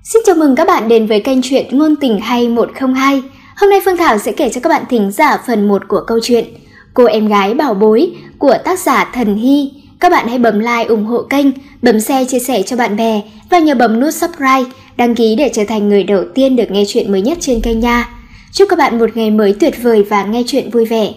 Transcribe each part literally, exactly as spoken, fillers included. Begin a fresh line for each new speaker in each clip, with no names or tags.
Xin chào mừng các bạn đến với kênh truyện Ngôn Tình Hay một không hai. Hôm nay Phương Thảo sẽ kể cho các bạn thính giả phần một của câu chuyện Cô Em Gái Bảo Bối của tác giả Thần Hy. Các bạn hãy bấm like ủng hộ kênh, bấm share chia sẻ cho bạn bè và nhớ bấm nút subscribe, đăng ký để trở thành người đầu tiên được nghe chuyện mới nhất trên kênh nha. Chúc các bạn một ngày mới tuyệt vời và nghe chuyện vui vẻ.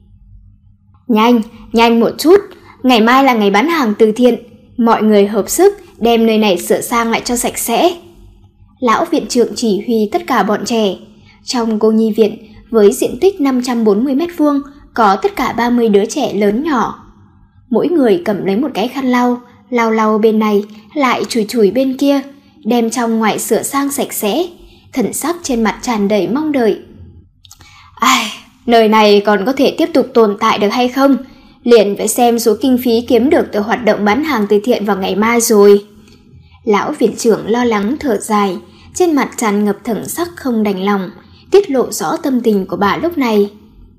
Nhanh, nhanh một chút, ngày mai là ngày bán hàng từ thiện, mọi người hợp sức đem nơi này sửa sang lại cho sạch sẽ. Lão viện trưởng chỉ huy tất cả bọn trẻ. Trong cô nhi viện với diện tích năm trăm bốn mươi mét vuông có tất cả ba mươi đứa trẻ lớn nhỏ. Mỗi người cầm lấy một cái khăn lau, lau lau bên này, lại chùi chùi bên kia, đem trong ngoài sửa sang sạch sẽ, thần sắc trên mặt tràn đầy mong đợi. Ai, nơi này còn có thể tiếp tục tồn tại được hay không? Liền phải xem số kinh phí kiếm được từ hoạt động bán hàng từ thiện vào ngày mai rồi. Lão viện trưởng lo lắng thở dài, trên mặt tràn ngập thần sắc không đành lòng, tiết lộ rõ tâm tình của bà lúc này.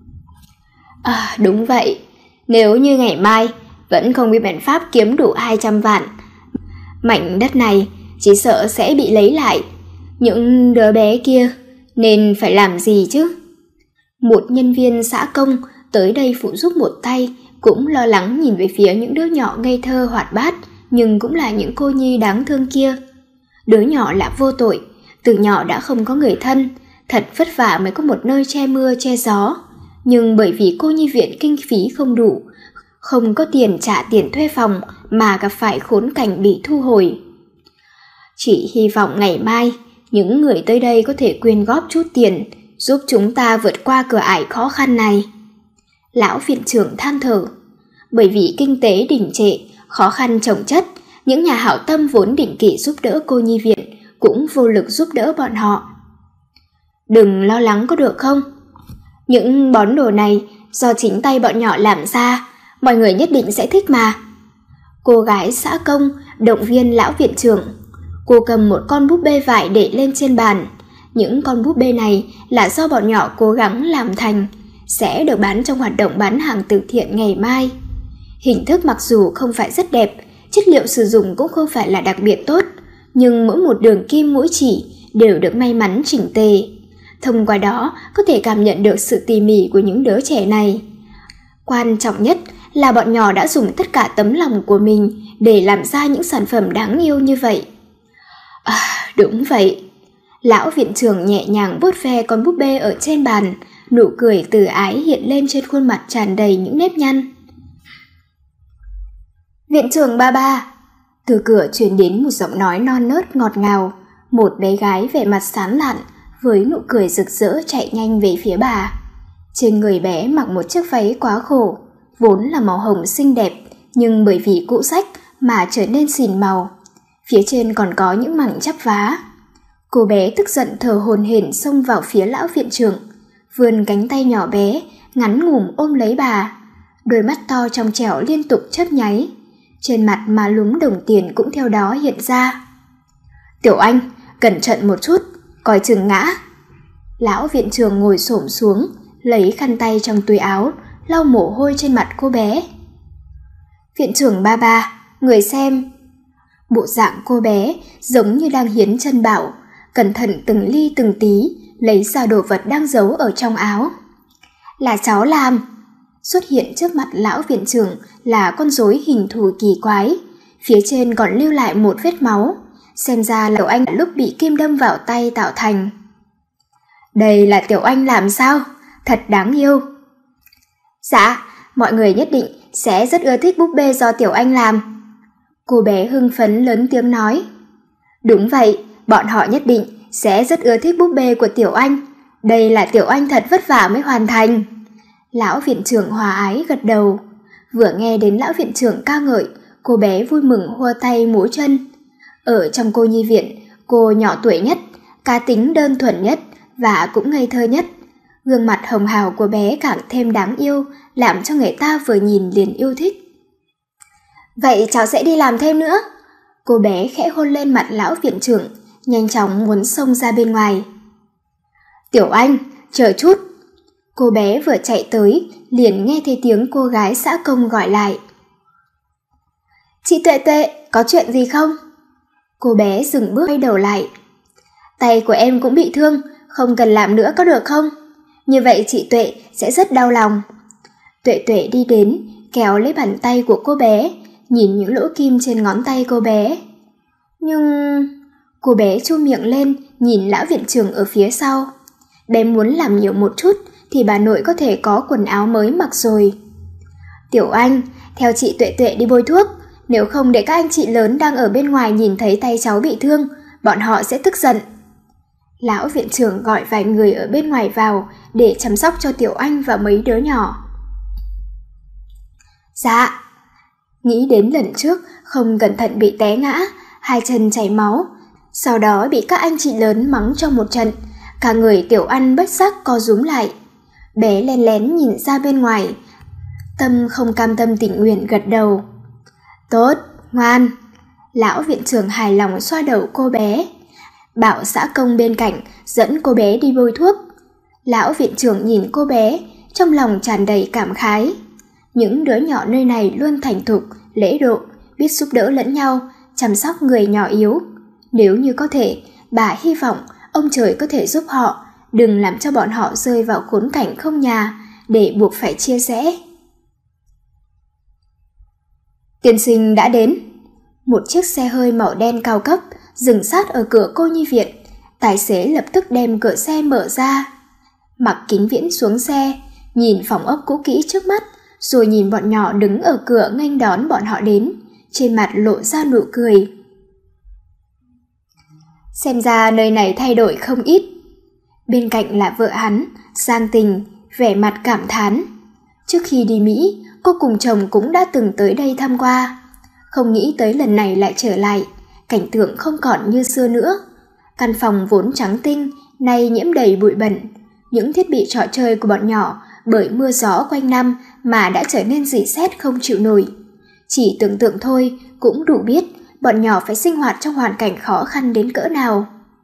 À, đúng vậy, nếu như ngày mai vẫn không biết biện pháp kiếm đủ hai trăm vạn, mảnh đất này chỉ sợ sẽ bị lấy lại. Những đứa bé kia nên phải làm gì chứ? Một nhân viên xã công tới đây phụ giúp một tay, cũng lo lắng nhìn về phía những đứa nhỏ ngây thơ hoạt bát, nhưng cũng là những cô nhi đáng thương kia. Đứa nhỏ là vô tội, từ nhỏ đã không có người thân, thật vất vả mới có một nơi che mưa che gió. Nhưng bởi vì cô nhi viện kinh phí không đủ, không có tiền trả tiền thuê phòng mà gặp phải khốn cảnh bị thu hồi. Chỉ hy vọng ngày mai những người tới đây có thể quyên góp chút tiền, giúp chúng ta vượt qua cửa ải khó khăn này. Lão viện trưởng than thở, bởi vì kinh tế đình trệ, khó khăn chồng chất, những nhà hảo tâm vốn định kỷ giúp đỡ cô nhi viện cũng vô lực giúp đỡ bọn họ. Đừng lo lắng có được không? Những món đồ này do chính tay bọn nhỏ làm ra, mọi người nhất định sẽ thích mà. Cô gái xã công động viên lão viện trưởng. Cô cầm một con búp bê vải để lên trên bàn. Những con búp bê này là do bọn nhỏ cố gắng làm thành, sẽ được bán trong hoạt động bán hàng từ thiện ngày mai. Hình thức mặc dù không phải rất đẹp, chất liệu sử dụng cũng không phải là đặc biệt tốt, nhưng mỗi một đường kim mũi chỉ đều được may mắn chỉnh tề. Thông qua đó có thể cảm nhận được sự tỉ mỉ của những đứa trẻ này. Quan trọng nhất là bọn nhỏ đã dùng tất cả tấm lòng của mình để làm ra những sản phẩm đáng yêu như vậy. À, đúng vậy. Lão viện trưởng nhẹ nhàng vuốt ve con búp bê ở trên bàn, nụ cười từ ái hiện lên trên khuôn mặt tràn đầy những nếp nhăn. Viện trưởng ba ba. Từ cửa truyền đến một giọng nói non nớt ngọt ngào, một bé gái vẻ mặt sáng lạn với nụ cười rực rỡ chạy nhanh về phía bà. Trên người bé mặc một chiếc váy quá khổ, vốn là màu hồng xinh đẹp, nhưng bởi vì cũ rách mà trở nên xỉn màu. Phía trên còn có những mảng chắp vá. Cô bé tức giận thở hổn hển xông vào phía lão viện trưởng, vươn cánh tay nhỏ bé ngắn ngủm ôm lấy bà, đôi mắt to trong trẻo liên tục chớp nháy, trên mặt mà lúm đồng tiền cũng theo đó hiện ra. Tiểu Anh, cẩn thận một chút, coi chừng ngã. Lão viện trưởng ngồi xổm xuống, lấy khăn tay trong túi áo, lau mồ hôi trên mặt cô bé. Viện trưởng ba ba, người xem. Bộ dạng cô bé giống như đang hiến chân bảo, cẩn thận từng ly từng tí, lấy ra đồ vật đang giấu ở trong áo. Là cháu làm. Xuất hiện trước mặt lão viện trưởng là con rối hình thù kỳ quái, phía trên còn lưu lại một vết máu, xem ra là Tiểu Anh lúc bị kim đâm vào tay tạo thành. Đây là Tiểu Anh làm sao? Thật đáng yêu. Dạ, mọi người nhất định sẽ rất ưa thích búp bê do Tiểu Anh làm. Cô bé hưng phấn lớn tiếng nói. Đúng vậy, bọn họ nhất định sẽ rất ưa thích búp bê của Tiểu Anh. Đây là Tiểu Anh thật vất vả mới hoàn thành. Lão viện trưởng hòa ái gật đầu. Vừa nghe đến lão viện trưởng ca ngợi, cô bé vui mừng hua tay múa chân. Ở trong cô nhi viện, cô nhỏ tuổi nhất, cá tính đơn thuần nhất và cũng ngây thơ nhất. Gương mặt hồng hào của bé càng thêm đáng yêu, làm cho người ta vừa nhìn liền yêu thích. Vậy cháu sẽ đi làm thêm nữa. Cô bé khẽ hôn lên mặt lão viện trưởng, nhanh chóng muốn xông ra bên ngoài. Tiểu Anh, chờ chút. Cô bé vừa chạy tới, liền nghe thấy tiếng cô gái xã công gọi lại. Chị Tuệ Tuệ, có chuyện gì không? Cô bé dừng bước quay đầu lại. Tay của em cũng bị thương, không cần làm nữa có được không? Như vậy chị Tuệ sẽ rất đau lòng. Tuệ Tuệ đi đến, kéo lấy bàn tay của cô bé, nhìn những lỗ kim trên ngón tay cô bé. Nhưng... Cô bé chu miệng lên, nhìn lão viện trưởng ở phía sau. Bé muốn làm nhiều một chút thì bà nội có thể có quần áo mới mặc rồi. Tiểu Anh, theo chị Tuệ Tuệ đi bôi thuốc, nếu không để các anh chị lớn đang ở bên ngoài nhìn thấy tay cháu bị thương, bọn họ sẽ tức giận. Lão viện trưởng gọi vài người ở bên ngoài vào để chăm sóc cho Tiểu Anh và mấy đứa nhỏ. Dạ. Nghĩ đến lần trước không cẩn thận bị té ngã, hai chân chảy máu, sau đó bị các anh chị lớn mắng cho một trận, cả người Tiểu Anh bất giác co rúm lại. Bé lén lén nhìn ra bên ngoài, tâm không cam tâm tình nguyện gật đầu. Tốt, ngoan. Lão viện trưởng hài lòng xoa đầu cô bé, bảo xã công bên cạnh dẫn cô bé đi bôi thuốc. Lão viện trưởng nhìn cô bé, trong lòng tràn đầy cảm khái. Những đứa nhỏ nơi này luôn thành thục, lễ độ, biết giúp đỡ lẫn nhau, chăm sóc người nhỏ yếu. Nếu như có thể, bà hy vọng ông trời có thể giúp họ, đừng làm cho bọn họ rơi vào khốn cảnh không nhà, để buộc phải chia rẽ. Tiên sinh đã đến. Một chiếc xe hơi màu đen cao cấp dừng sát ở cửa cô nhi viện. Tài xế lập tức đem cửa xe mở ra. Mặc Kính Viễn xuống xe, nhìn phòng ốc cũ kỹ trước mắt, rồi nhìn bọn nhỏ đứng ở cửa nghênh đón bọn họ đến, trên mặt lộ ra nụ cười. Xem ra nơi này thay đổi không ít. Bên cạnh là vợ hắn, Giang Tình, vẻ mặt cảm thán. Trước khi đi Mỹ, cô cùng chồng cũng đã từng tới đây thăm qua. Không nghĩ tới lần này lại trở lại, cảnh tượng không còn như xưa nữa. Căn phòng vốn trắng tinh, nay nhiễm đầy bụi bẩn. Những thiết bị trò chơi của bọn nhỏ bởi mưa gió quanh năm mà đã trở nên rỉ sét không chịu nổi. Chỉ tưởng tượng thôi cũng đủ biết bọn nhỏ phải sinh hoạt trong hoàn cảnh khó khăn đến cỡ nào.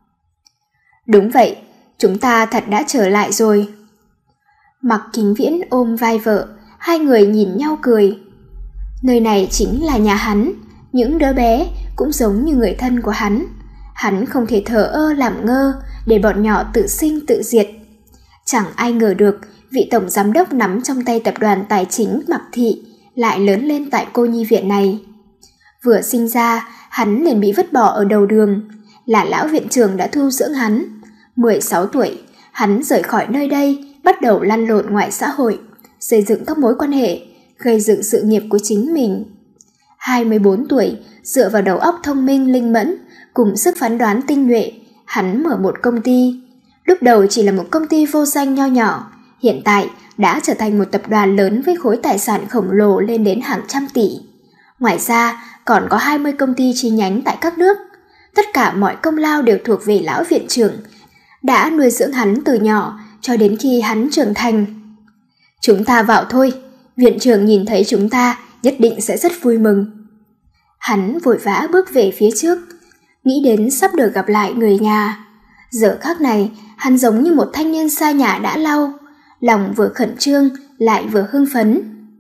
Đúng vậy, chúng ta thật đã trở lại rồi. Mặc Kính Viễn ôm vai vợ, hai người nhìn nhau cười. Nơi này chính là nhà hắn, những đứa bé cũng giống như người thân của hắn. Hắn không thể thờ ơ làm ngơ để bọn nhỏ tự sinh tự diệt. Chẳng ai ngờ được vị tổng giám đốc nắm trong tay tập đoàn tài chính Mặc Thị lại lớn lên tại cô nhi viện này. Vừa sinh ra, hắn liền bị vứt bỏ ở đầu đường, là lão viện trưởng đã thu dưỡng hắn. mười sáu tuổi, hắn rời khỏi nơi đây, bắt đầu lăn lộn ngoài xã hội, xây dựng các mối quan hệ, gây dựng sự nghiệp của chính mình. hai mươi bốn tuổi, dựa vào đầu óc thông minh linh mẫn, cùng sức phán đoán tinh nhuệ, hắn mở một công ty. Lúc đầu chỉ là một công ty vô danh nho nhỏ, hiện tại đã trở thành một tập đoàn lớn với khối tài sản khổng lồ lên đến hàng trăm tỷ. Ngoài ra, còn có hai mươi công ty chi nhánh tại các nước. Tất cả mọi công lao đều thuộc về lão viện trưởng, đã nuôi dưỡng hắn từ nhỏ cho đến khi hắn trưởng thành. Chúng ta vào thôi, viện trưởng nhìn thấy chúng ta nhất định sẽ rất vui mừng. Hắn vội vã bước về phía trước, nghĩ đến sắp được gặp lại người nhà. Giờ khắc này, hắn giống như một thanh niên xa nhà đã lâu, lòng vừa khẩn trương lại vừa hưng phấn.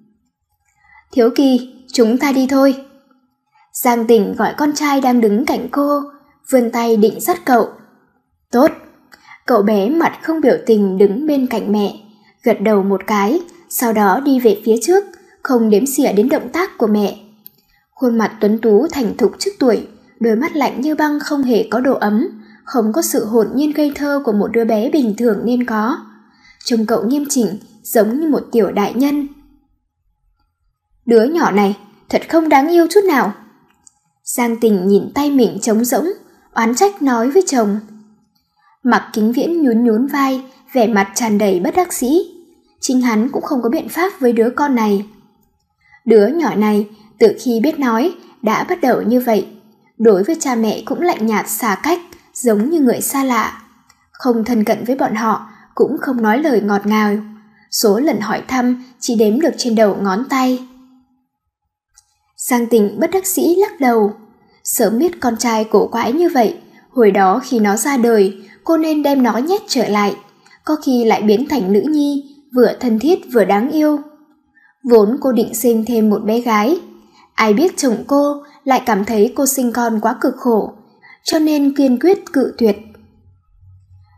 Thiếu Kỳ, chúng ta đi thôi. Giang Tình gọi con trai đang đứng cạnh cô, vươn tay định dắt cậu. Tốt. Cậu bé mặt không biểu tình đứng bên cạnh mẹ, gật đầu một cái, sau đó đi về phía trước, không đếm xỉa đến động tác của mẹ. Khuôn mặt tuấn tú thành thục trước tuổi, đôi mắt lạnh như băng không hề có độ ấm, không có sự hồn nhiên ngây thơ của một đứa bé bình thường nên có. Trông cậu nghiêm chỉnh, giống như một tiểu đại nhân. Đứa nhỏ này thật không đáng yêu chút nào. Giang Tình nhìn tay mình trống rỗng, oán trách nói với chồng. Mặc Kính Viễn nhún nhún vai, vẻ mặt tràn đầy bất đắc dĩ. Chính hắn cũng không có biện pháp với đứa con này. Đứa nhỏ này từ khi biết nói đã bắt đầu như vậy, đối với cha mẹ cũng lạnh nhạt xa cách, giống như người xa lạ. Không thân cận với bọn họ, cũng không nói lời ngọt ngào. Số lần hỏi thăm chỉ đếm được trên đầu ngón tay. Giang Tình bất đắc dĩ lắc đầu. Sớm biết con trai cổ quái như vậy, hồi đó khi nó ra đời, cô nên đem nó nhét trở lại, có khi lại biến thành nữ nhi, vừa thân thiết vừa đáng yêu. Vốn cô định sinh thêm một bé gái, ai biết chồng cô lại cảm thấy cô sinh con quá cực khổ, cho nên kiên quyết cự tuyệt.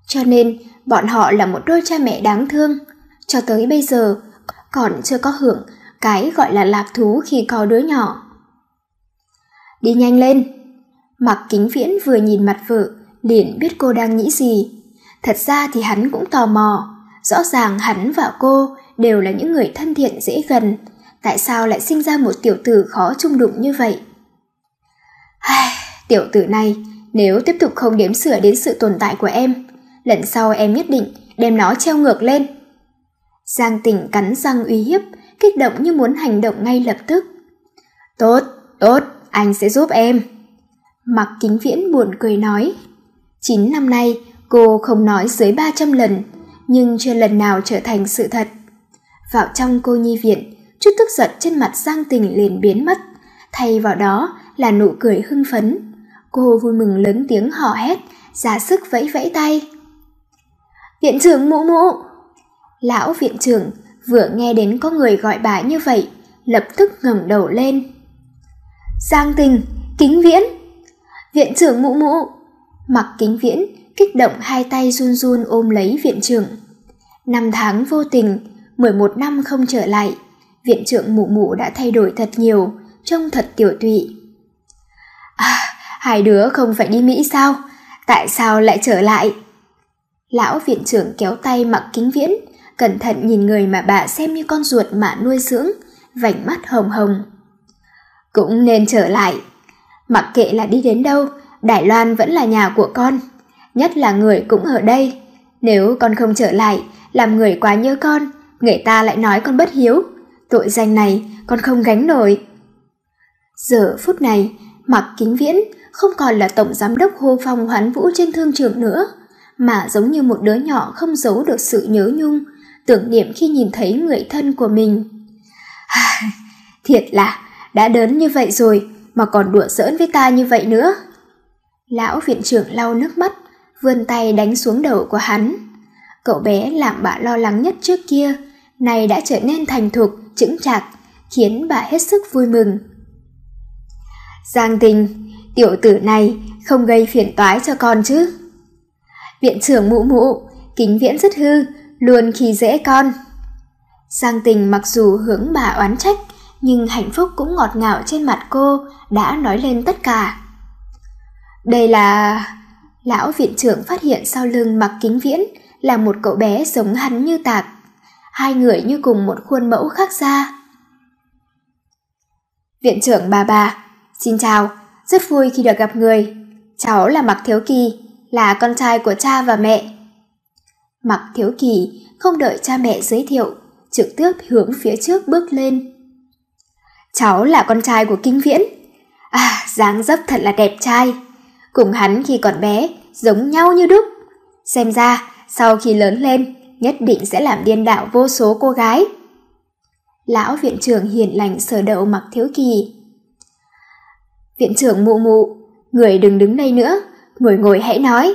Cho nên bọn họ là một đôi cha mẹ đáng thương, cho tới bây giờ còn chưa có hưởng cái gọi là lạc thú khi có đứa nhỏ. Đi nhanh lên. Mạc Kính Viễn vừa nhìn mặt vợ liền biết cô đang nghĩ gì. Thật ra thì hắn cũng tò mò, rõ ràng hắn và cô đều là những người thân thiện dễ gần, tại sao lại sinh ra một tiểu tử khó chung đụng như vậy? Ai, tiểu tử này, nếu tiếp tục không đếm xỉa đến sự tồn tại của em, lần sau em nhất định đem nó treo ngược lên. Giang Tình cắn răng uy hiếp, kích động như muốn hành động ngay lập tức. Tốt, tốt, anh sẽ giúp em. Mạc Kính Viễn buồn cười nói. Chín năm nay, cô không nói dưới ba trăm lần, nhưng chưa lần nào trở thành sự thật. Vào trong cô nhi viện, chút tức giận trên mặt Giang Tình liền biến mất, thay vào đó là nụ cười hưng phấn. Cô vui mừng lớn tiếng hò hét, ra sức vẫy vẫy tay. Viện trưởng Mụ Mụ! Lão viện trưởng vừa nghe đến có người gọi bà như vậy, lập tức ngẩng đầu lên. Giang Tình, Kính Viễn! Viện trưởng Mụ Mụ! Mạc Kính Viễn kích động hai tay run run ôm lấy viện trưởng. Năm tháng vô tình, mười một năm không trở lại, viện trưởng Mụ Mụ đã thay đổi thật nhiều, trông thật tiểu tụy. À, hai đứa không phải đi Mỹ sao? Tại sao lại trở lại? Lão viện trưởng kéo tay Mạc Kính Viễn, cẩn thận nhìn người mà bà xem như con ruột mà nuôi dưỡng, vành mắt hồng hồng. Cũng nên trở lại. Mặc kệ là đi đến đâu, Đài Loan vẫn là nhà của con, nhất là người cũng ở đây. Nếu con không trở lại, làm người quá nhớ con, người ta lại nói con bất hiếu. Tội danh này con không gánh nổi. Giờ phút này, Mạc Kính Viễn không còn là tổng giám đốc hô phong hoán vũ trên thương trường nữa, mà giống như một đứa nhỏ không giấu được sự nhớ nhung, tưởng niệm khi nhìn thấy người thân của mình. Thiệt là, đã đớn như vậy rồi mà còn đùa giỡn với ta như vậy nữa. Lão viện trưởng lau nước mắt, vươn tay đánh xuống đầu của hắn. Cậu bé làm bà lo lắng nhất trước kia, nay đã trở nên thành thục, chững chạc, khiến bà hết sức vui mừng. Giang Tình, tiểu tử này không gây phiền toái cho con chứ? Viện trưởng Mụ Mụ, Kính Viễn rất hư, luôn khi dễ con. Giang Tình mặc dù hướng bà oán trách, nhưng hạnh phúc cũng ngọt ngào trên mặt cô đã nói lên tất cả. Đây là... Lão viện trưởng phát hiện sau lưng Mạc Kính Viễn là một cậu bé giống hắn như tạc. Hai người như cùng một khuôn mẫu khác ra. Viện trưởng bà bà, xin chào, rất vui khi được gặp người. Cháu là Mạc Thiếu Kỳ, là con trai của cha và mẹ. Mạc Thiếu Kỳ không đợi cha mẹ giới thiệu, trực tiếp hướng phía trước bước lên. Cháu là con trai của Kính Viễn. À, dáng dấp thật là đẹp trai. Cùng hắn khi còn bé, giống nhau như đúc. Xem ra, sau khi lớn lên, nhất định sẽ làm điên đảo vô số cô gái. Lão viện trưởng hiền lành sờ đầu Mạc Thiếu Kỳ. Viện trưởng Mụ Mụ, người đừng đứng đây nữa, ngồi ngồi hãy nói.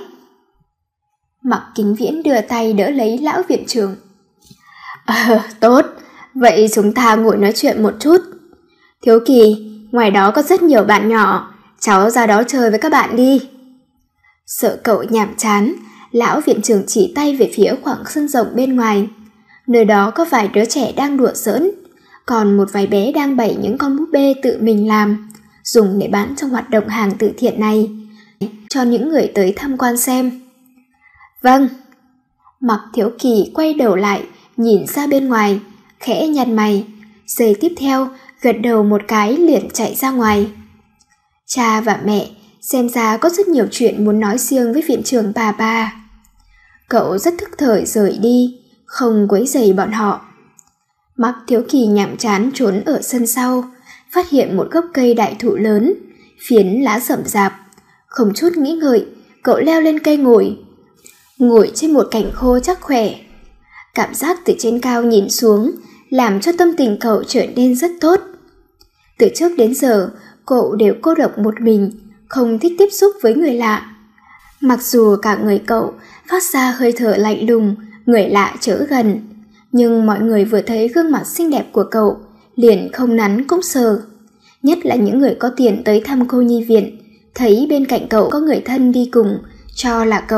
Mạc Kính Viễn đưa tay đỡ lấy lão viện trưởng. Ờ, tốt, vậy chúng ta ngồi nói chuyện một chút. Thiếu Kỳ, ngoài đó có rất nhiều bạn nhỏ, cháu ra đó chơi với các bạn đi. Sợ cậu nhàm chán, lão viện trưởng chỉ tay về phía khoảng sân rộng bên ngoài. Nơi đó có vài đứa trẻ đang đùa giỡn, còn một vài bé đang bày những con búp bê tự mình làm, dùng để bán trong hoạt động hàng từ thiện này, cho những người tới tham quan xem. Vâng. Mạc Thiếu Kỳ quay đầu lại, nhìn ra bên ngoài, khẽ nhăn mày, giây tiếp theo gật đầu một cái liền chạy ra ngoài. Cha và mẹ xem ra có rất nhiều chuyện muốn nói riêng với viện trưởng bà bà. Cậu rất thức thời rời đi, không quấy rầy bọn họ. Mạc Thiếu Kỳ nhàm chán trốn ở sân sau, phát hiện một gốc cây đại thụ lớn, phiến lá rậm rạp. Không chút nghĩ ngợi, cậu leo lên cây ngồi, ngồi trên một cành khô chắc khỏe. Cảm giác từ trên cao nhìn xuống làm cho tâm tình cậu trở nên rất tốt. Từ trước đến giờ, cậu đều cô độc một mình, không thích tiếp xúc với người lạ. Mặc dù cả người cậu phát ra hơi thở lạnh lùng, người lạ chớ gần, nhưng mọi người vừa thấy gương mặt xinh đẹp của cậu, liền không nắn cũng sờ. Nhất là những người có tiền tới thăm cô nhi viện, thấy bên cạnh cậu có người thân đi cùng, cho là cậu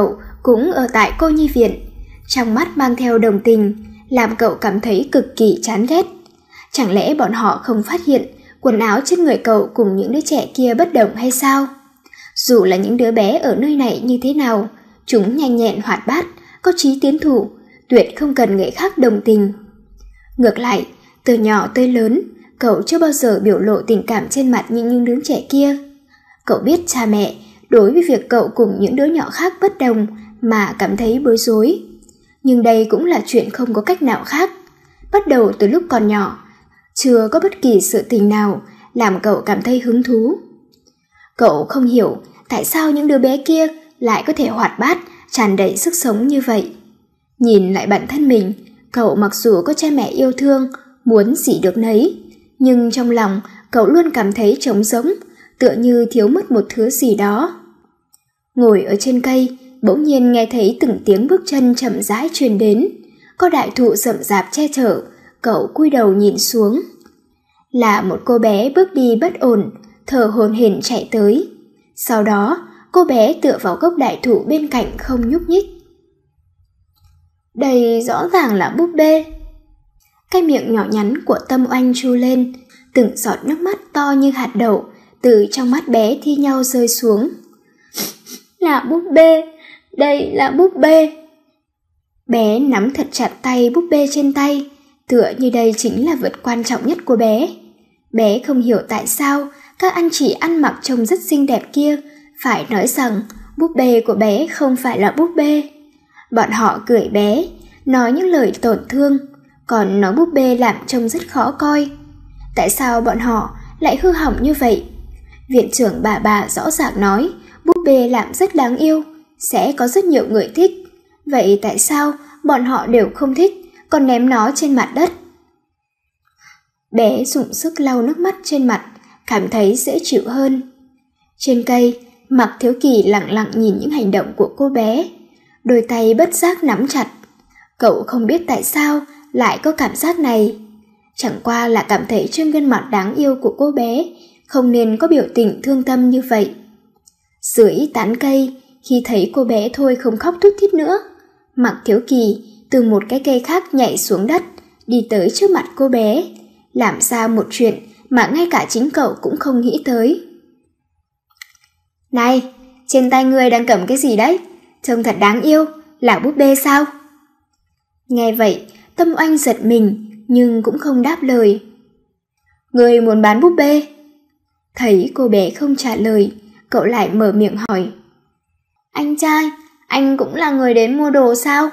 cũng ở tại cô nhi viện, trong mắt mang theo đồng tình, làm cậu cảm thấy cực kỳ chán ghét. Chẳng lẽ bọn họ không phát hiện quần áo trên người cậu cùng những đứa trẻ kia bất đồng hay sao? Dù là những đứa bé ở nơi này như thế nào, chúng nhanh nhẹn hoạt bát, có chí tiến thủ, tuyệt không cần người khác đồng tình. Ngược lại, từ nhỏ tới lớn, cậu chưa bao giờ biểu lộ tình cảm trên mặt như những đứa trẻ kia. Cậu biết cha mẹ đối với việc cậu cùng những đứa nhỏ khác bất đồng mà cảm thấy bối rối. Nhưng đây cũng là chuyện không có cách nào khác. Bắt đầu từ lúc còn nhỏ, chưa có bất kỳ sự tình nào làm cậu cảm thấy hứng thú. Cậu không hiểu tại sao những đứa bé kia lại có thể hoạt bát, tràn đầy sức sống như vậy. Nhìn lại bản thân mình, cậu mặc dù có cha mẹ yêu thương, muốn gì được nấy, nhưng trong lòng cậu luôn cảm thấy trống rỗng, tựa như thiếu mất một thứ gì đó. Ngồi ở trên cây, bỗng nhiên nghe thấy từng tiếng bước chân chậm rãi truyền đến, có đại thụ rậm rạp che chở, cậu cúi đầu nhìn xuống. Là một cô bé bước đi bất ổn, thở hổn hển chạy tới. Sau đó, cô bé tựa vào gốc đại thụ bên cạnh không nhúc nhích. Đây rõ ràng là búp bê. Cái miệng nhỏ nhắn của Tâm Oanh chu lên, từng giọt nước mắt to như hạt đậu từ trong mắt bé thi nhau rơi xuống. Là búp bê, đây là búp bê. Bé nắm thật chặt tay búp bê trên tay, tựa như đây chính là vật quan trọng nhất của bé. Bé không hiểu tại sao các anh chị ăn mặc trông rất xinh đẹp kia phải nói rằng búp bê của bé không phải là búp bê. Bọn họ cười bé, nói những lời tổn thương, còn nói búp bê làm trông rất khó coi. Tại sao bọn họ lại hư hỏng như vậy? Viện trưởng bà bà rõ ràng nói búp bê làm rất đáng yêu, sẽ có rất nhiều người thích. Vậy tại sao bọn họ đều không thích, còn ném nó trên mặt đất? Bé dùng sức lau nước mắt trên mặt, cảm thấy dễ chịu hơn. Trên cây, Mạc Thiếu Kỳ lặng lặng nhìn những hành động của cô bé, đôi tay bất giác nắm chặt. Cậu không biết tại sao lại có cảm giác này. Chẳng qua là cảm thấy trên gương mặt đáng yêu của cô bé không nên có biểu tình thương tâm như vậy. Dưới tán cây, khi thấy cô bé thôi không khóc thút thít nữa, Mạc Thiếu Kỳ từ một cái cây khác nhảy xuống đất, đi tới trước mặt cô bé, làm ra một chuyện mà ngay cả chính cậu cũng không nghĩ tới. Này, trên tay ngươi đang cầm cái gì đấy? Trông thật đáng yêu, là búp bê sao? Nghe vậy, Tâm Oanh giật mình, nhưng cũng không đáp lời. Ngươi muốn bán búp bê? Thấy cô bé không trả lời, cậu lại mở miệng hỏi. Anh trai, anh cũng là người đến mua đồ sao?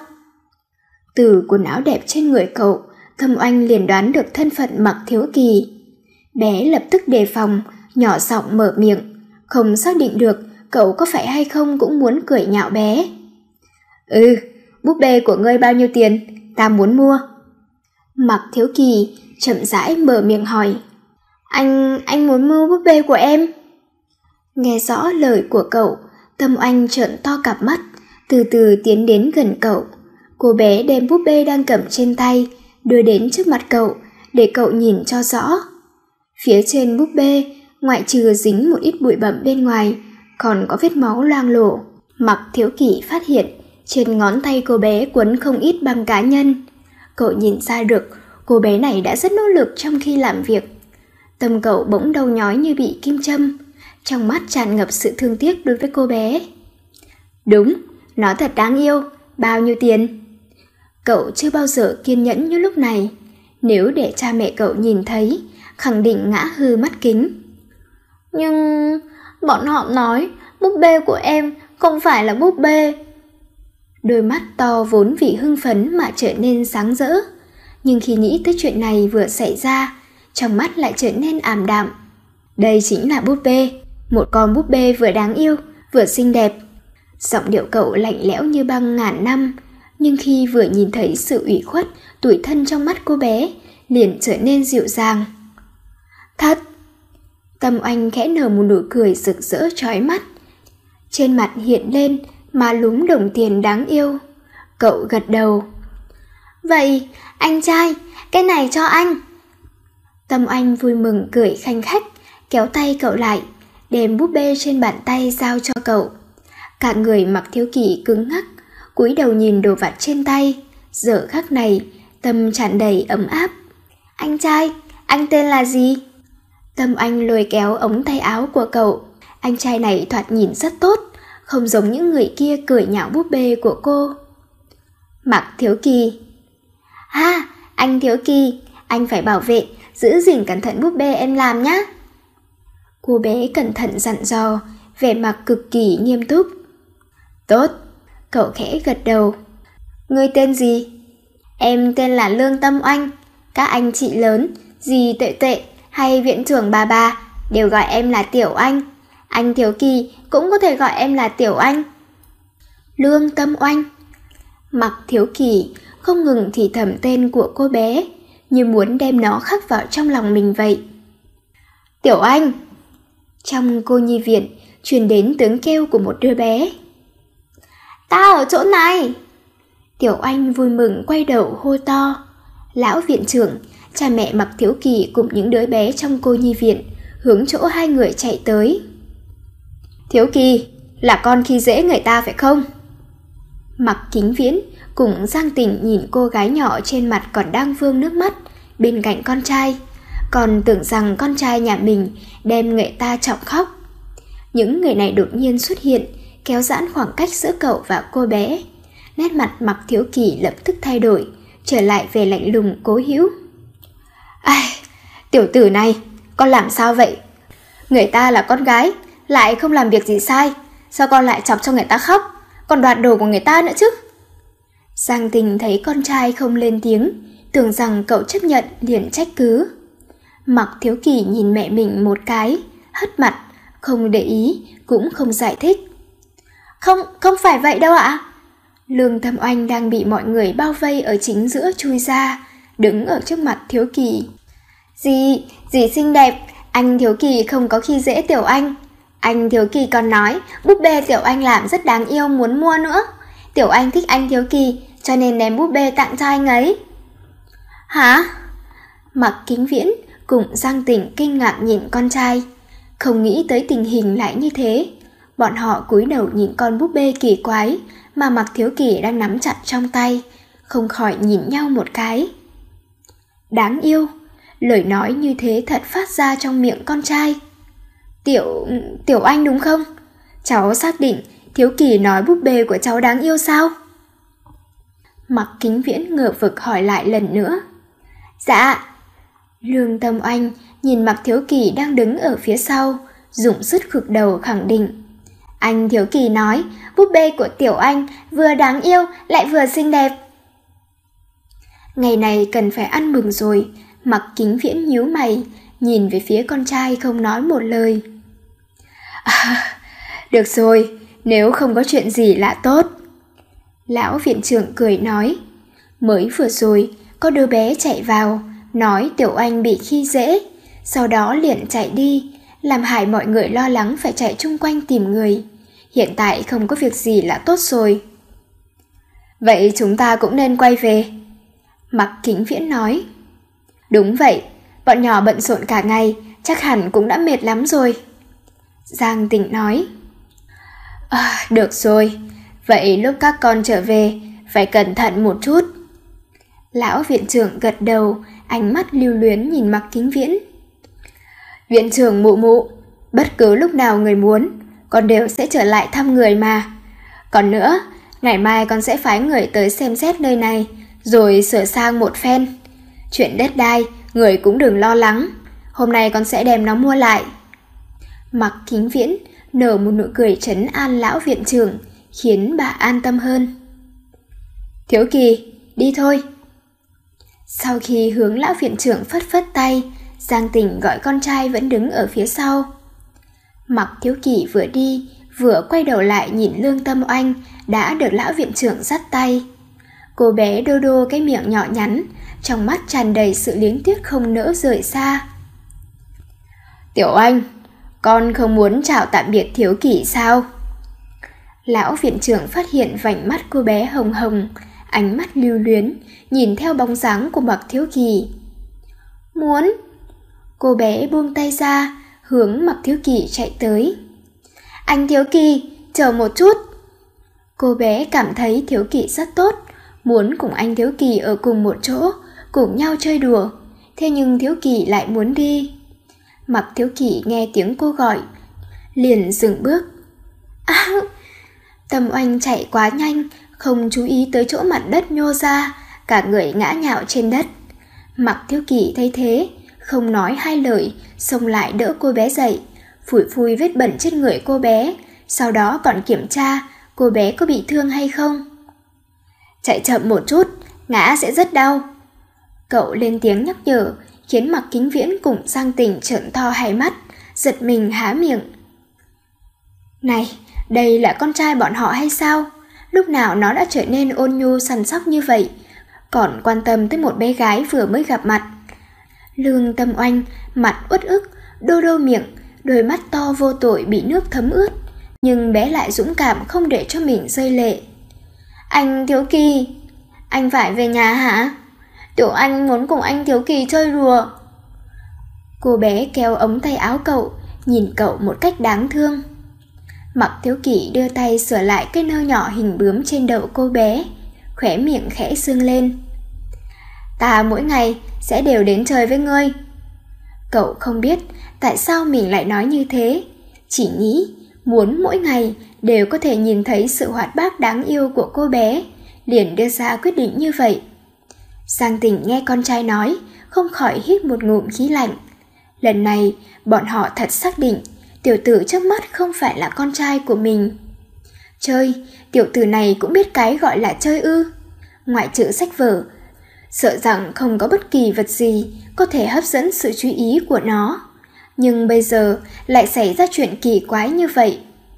Từ quần áo đẹp trên người cậu, Tâm Oanh liền đoán được thân phận Mạc Thiếu Kỳ. Bé lập tức đề phòng, nhỏ giọng mở miệng, không xác định được cậu có phải hay không cũng muốn cười nhạo bé. Ừ, búp bê của ngươi bao nhiêu tiền? Ta muốn mua. Mạc Thiếu Kỳ chậm rãi mở miệng hỏi. Anh, anh muốn mua búp bê của em? Nghe rõ lời của cậu, Tâm Oanh trợn to cặp mắt, từ từ tiến đến gần cậu. Cô bé đem búp bê đang cầm trên tay, đưa đến trước mặt cậu, để cậu nhìn cho rõ. Phía trên búp bê, ngoại trừ dính một ít bụi bặm bên ngoài, còn có vết máu loang lổ. Mạc Thiếu Kỳ phát hiện trên ngón tay cô bé quấn không ít băng cá nhân. Cậu nhìn ra được cô bé này đã rất nỗ lực trong khi làm việc. Tâm cậu bỗng đau nhói như bị kim châm, trong mắt tràn ngập sự thương tiếc đối với cô bé. Đúng, nó thật đáng yêu, bao nhiêu tiền? Cậu chưa bao giờ kiên nhẫn như lúc này, nếu để cha mẹ cậu nhìn thấy, khẳng định ngã hư mắt kính. Nhưng bọn họ nói búp bê của em không phải là búp bê. Đôi mắt to vốn vì hưng phấn mà trở nên sáng rỡ, nhưng khi nghĩ tới chuyện này vừa xảy ra, trong mắt lại trở nên ảm đạm. Đây chính là búp bê, một con búp bê vừa đáng yêu, vừa xinh đẹp. Giọng điệu cậu lạnh lẽo như băng ngàn năm, nhưng khi vừa nhìn thấy sự ủy khuất, tủi thân trong mắt cô bé, liền trở nên dịu dàng. Thật! Tâm Oanh khẽ nở một nụ cười rực rỡ chói mắt. Trên mặt hiện lên mà lúm đồng tiền đáng yêu. Cậu gật đầu. Vậy, anh trai, cái này cho anh. Tâm Oanh vui mừng cười khanh khách, kéo tay cậu lại, đem búp bê trên bàn tay giao cho cậu. Cả người Mạc Thiếu Kỳ cứng ngắc, cúi đầu nhìn đồ vặt trên tay, giờ khắc này, tâm tràn đầy ấm áp. Anh trai, anh tên là gì? Tâm Anh lôi kéo ống tay áo của cậu. Anh trai này thoạt nhìn rất tốt, không giống những người kia cười nhạo búp bê của cô. Mạc Thiếu Kỳ. À, anh Thiếu Kỳ, anh phải bảo vệ, giữ gìn cẩn thận búp bê em làm nhá. Cô bé cẩn thận dặn dò, vẻ mặt cực kỳ nghiêm túc. Tốt, cậu khẽ gật đầu. Ngươi tên gì? Em tên là Lương Tâm Oanh. Các anh chị lớn, dì Tuệ Tuệ hay viện trưởng bà bà đều gọi em là Tiểu Anh. Anh Thiếu Kỳ cũng có thể gọi em là Tiểu Anh. Lương Tâm Oanh. Mạc Thiếu Kỳ không ngừng thì thầm tên của cô bé, như muốn đem nó khắc vào trong lòng mình vậy. Tiểu Anh. Trong cô nhi viện truyền đến tiếng kêu của một đứa bé. Tao ở chỗ này. Tiểu Anh vui mừng quay đầu hô to. Lão viện trưởng, cha mẹ Mạc Thiếu Kỳ cùng những đứa bé trong cô nhi viện hướng chỗ hai người chạy tới. Thiếu Kỳ, là con khi dễ người ta phải không? Mạc Kính Viễn cùng Giang Tình nhìn cô gái nhỏ trên mặt còn đang vương nước mắt bên cạnh con trai, còn tưởng rằng con trai nhà mình đem người ta chọc khóc. Những người này đột nhiên xuất hiện, kéo giãn khoảng cách giữa cậu và cô bé. Nét mặt Mạc Thiếu Kỳ lập tức thay đổi, trở lại về lạnh lùng cố hữu. Ai, tiểu tử này, con làm sao vậy? Người ta là con gái, lại không làm việc gì sai, sao con lại chọc cho người ta khóc, còn đoạt đồ của người ta nữa chứ? Giang Tình thấy con trai không lên tiếng, tưởng rằng cậu chấp nhận liền trách cứ. Mạc Thiếu Kỳ nhìn mẹ mình một cái, hất mặt, không để ý, cũng không giải thích. Không, không phải vậy đâu ạ. Lương Tâm Oanh đang bị mọi người bao vây ở chính giữa chui ra, đứng ở trước mặt Thiếu Kỳ. Dì, dì xinh đẹp, anh Thiếu Kỳ không có khi dễ Tiểu Anh. Anh Thiếu Kỳ còn nói búp bê Tiểu Anh làm rất đáng yêu muốn mua nữa. Tiểu Anh thích anh Thiếu Kỳ cho nên đem búp bê tặng cho anh ấy. Hả? Mạc Kính Viễn cùng Giang Tình kinh ngạc nhìn con trai, không nghĩ tới tình hình lại như thế. Bọn họ cúi đầu nhìn con búp bê kỳ quái mà Mạc Thiếu Kỳ đang nắm chặt trong tay, không khỏi nhìn nhau một cái. Đáng yêu, lời nói như thế thật phát ra trong miệng con trai. Tiểu... Tiểu Anh đúng không? Cháu xác định Thiếu Kỳ nói búp bê của cháu đáng yêu sao? Mạc Kính Viễn ngờ vực hỏi lại lần nữa. Dạ. Lương Tâm Oanh nhìn Mạc Thiếu Kỳ đang đứng ở phía sau, dùng sức gật đầu khẳng định. Anh Thiếu Kỳ nói búp bê của Tiểu Anh vừa đáng yêu lại vừa xinh đẹp. Ngày này cần phải ăn mừng rồi. Mạc Kính Viễn nhíu mày, nhìn về phía con trai không nói một lời. À, được rồi, nếu không có chuyện gì là tốt. Lão viện trưởng cười nói. Mới vừa rồi, có đứa bé chạy vào, nói Tiểu Anh bị khi dễ, sau đó liền chạy đi, làm hại mọi người lo lắng phải chạy chung quanh tìm người. Hiện tại không có việc gì là tốt rồi. Vậy chúng ta cũng nên quay về. Mạc Kính Viễn nói. Đúng vậy, bọn nhỏ bận rộn cả ngày, chắc hẳn cũng đã mệt lắm rồi. Giang Tình nói. À, được rồi, vậy lúc các con trở về, phải cẩn thận một chút. Lão viện trưởng gật đầu, ánh mắt lưu luyến nhìn Mạc Kính Viễn. Viện trưởng mụ mụ, bất cứ lúc nào người muốn, con đều sẽ trở lại thăm người mà. Còn nữa, ngày mai con sẽ phái người tới xem xét nơi này, rồi sửa sang một phen. Chuyện đất đai, người cũng đừng lo lắng, hôm nay con sẽ đem nó mua lại. Mạc Kính Viễn nở một nụ cười trấn an lão viện trưởng, khiến bà an tâm hơn. Thiếu Kỳ, đi thôi. Sau khi hướng lão viện trưởng phất phất tay, Giang Tình gọi con trai vẫn đứng ở phía sau. Mạc Thiếu Kỳ vừa đi, vừa quay đầu lại nhìn Lương Tâm Oanh đã được lão viện trưởng dắt tay. Cô bé đô đô cái miệng nhỏ nhắn, trong mắt tràn đầy sự liếng tiếc không nỡ rời xa. Tiểu Anh, con không muốn chào tạm biệt Thiếu Kỳ sao? Lão viện trưởng phát hiện vành mắt cô bé hồng hồng, ánh mắt lưu luyến, nhìn theo bóng dáng của Mạc Thiếu Kỳ. Muốn. Cô bé buông tay ra, hướng Mạc Thiếu Kỳ chạy tới. Anh Thiếu Kỳ, chờ một chút. Cô bé cảm thấy Thiếu Kỳ rất tốt, muốn cùng anh Thiếu Kỳ ở cùng một chỗ, cùng nhau chơi đùa. Thế nhưng Thiếu Kỳ lại muốn đi. Mặc Thiếu Kỳ nghe tiếng cô gọi, liền dừng bước. À, Tâm Oanh chạy quá nhanh, không chú ý tới chỗ mặt đất nhô ra, cả người ngã nhào trên đất. Mặc Thiếu Kỳ thấy thế, không nói hai lời, xông lại đỡ cô bé dậy, phủi phui vết bẩn trên người cô bé, sau đó còn kiểm tra cô bé có bị thương hay không. Chạy chậm một chút, ngã sẽ rất đau. Cậu lên tiếng nhắc nhở, khiến Mặc Kính Viễn cùng Giang Tình trợn to hai mắt, giật mình há miệng. Này, đây là con trai bọn họ hay sao? Lúc nào nó đã trở nên ôn nhu săn sóc như vậy, còn quan tâm tới một bé gái vừa mới gặp mặt. Lương Tâm Oanh mặt uất ức, đô đô miệng, đôi mắt to vô tội bị nước thấm ướt, nhưng bé lại dũng cảm không để cho mình rơi lệ. Anh Thiếu Kỳ, anh phải về nhà hả? Tiểu Anh muốn cùng anh Thiếu Kỳ chơi đùa. Cô bé kéo ống tay áo cậu, nhìn cậu một cách đáng thương. Mặc Thiếu Kỳ đưa tay sửa lại cái nơ nhỏ hình bướm trên đầu cô bé, khóe miệng khẽ sương lên. Ta mỗi ngày sẽ đều đến chơi với ngươi. Cậu không biết tại sao mình lại nói như thế, chỉ nghĩ muốn mỗi ngày đều có thể nhìn thấy sự hoạt bát đáng yêu của cô bé, liền đưa ra quyết định như vậy. Giang Tình nghe con trai nói, không khỏi hít một ngụm khí lạnh. Lần này, bọn họ thật xác định tiểu tử trước mắt không phải là con trai của mình. Chơi, tiểu tử này cũng biết cái gọi là chơi ư? Ngoại trừ sách vở, sợ rằng không có bất kỳ vật gì có thể hấp dẫn sự chú ý của nó. Nhưng bây giờ lại xảy ra chuyện kỳ quái như vậy.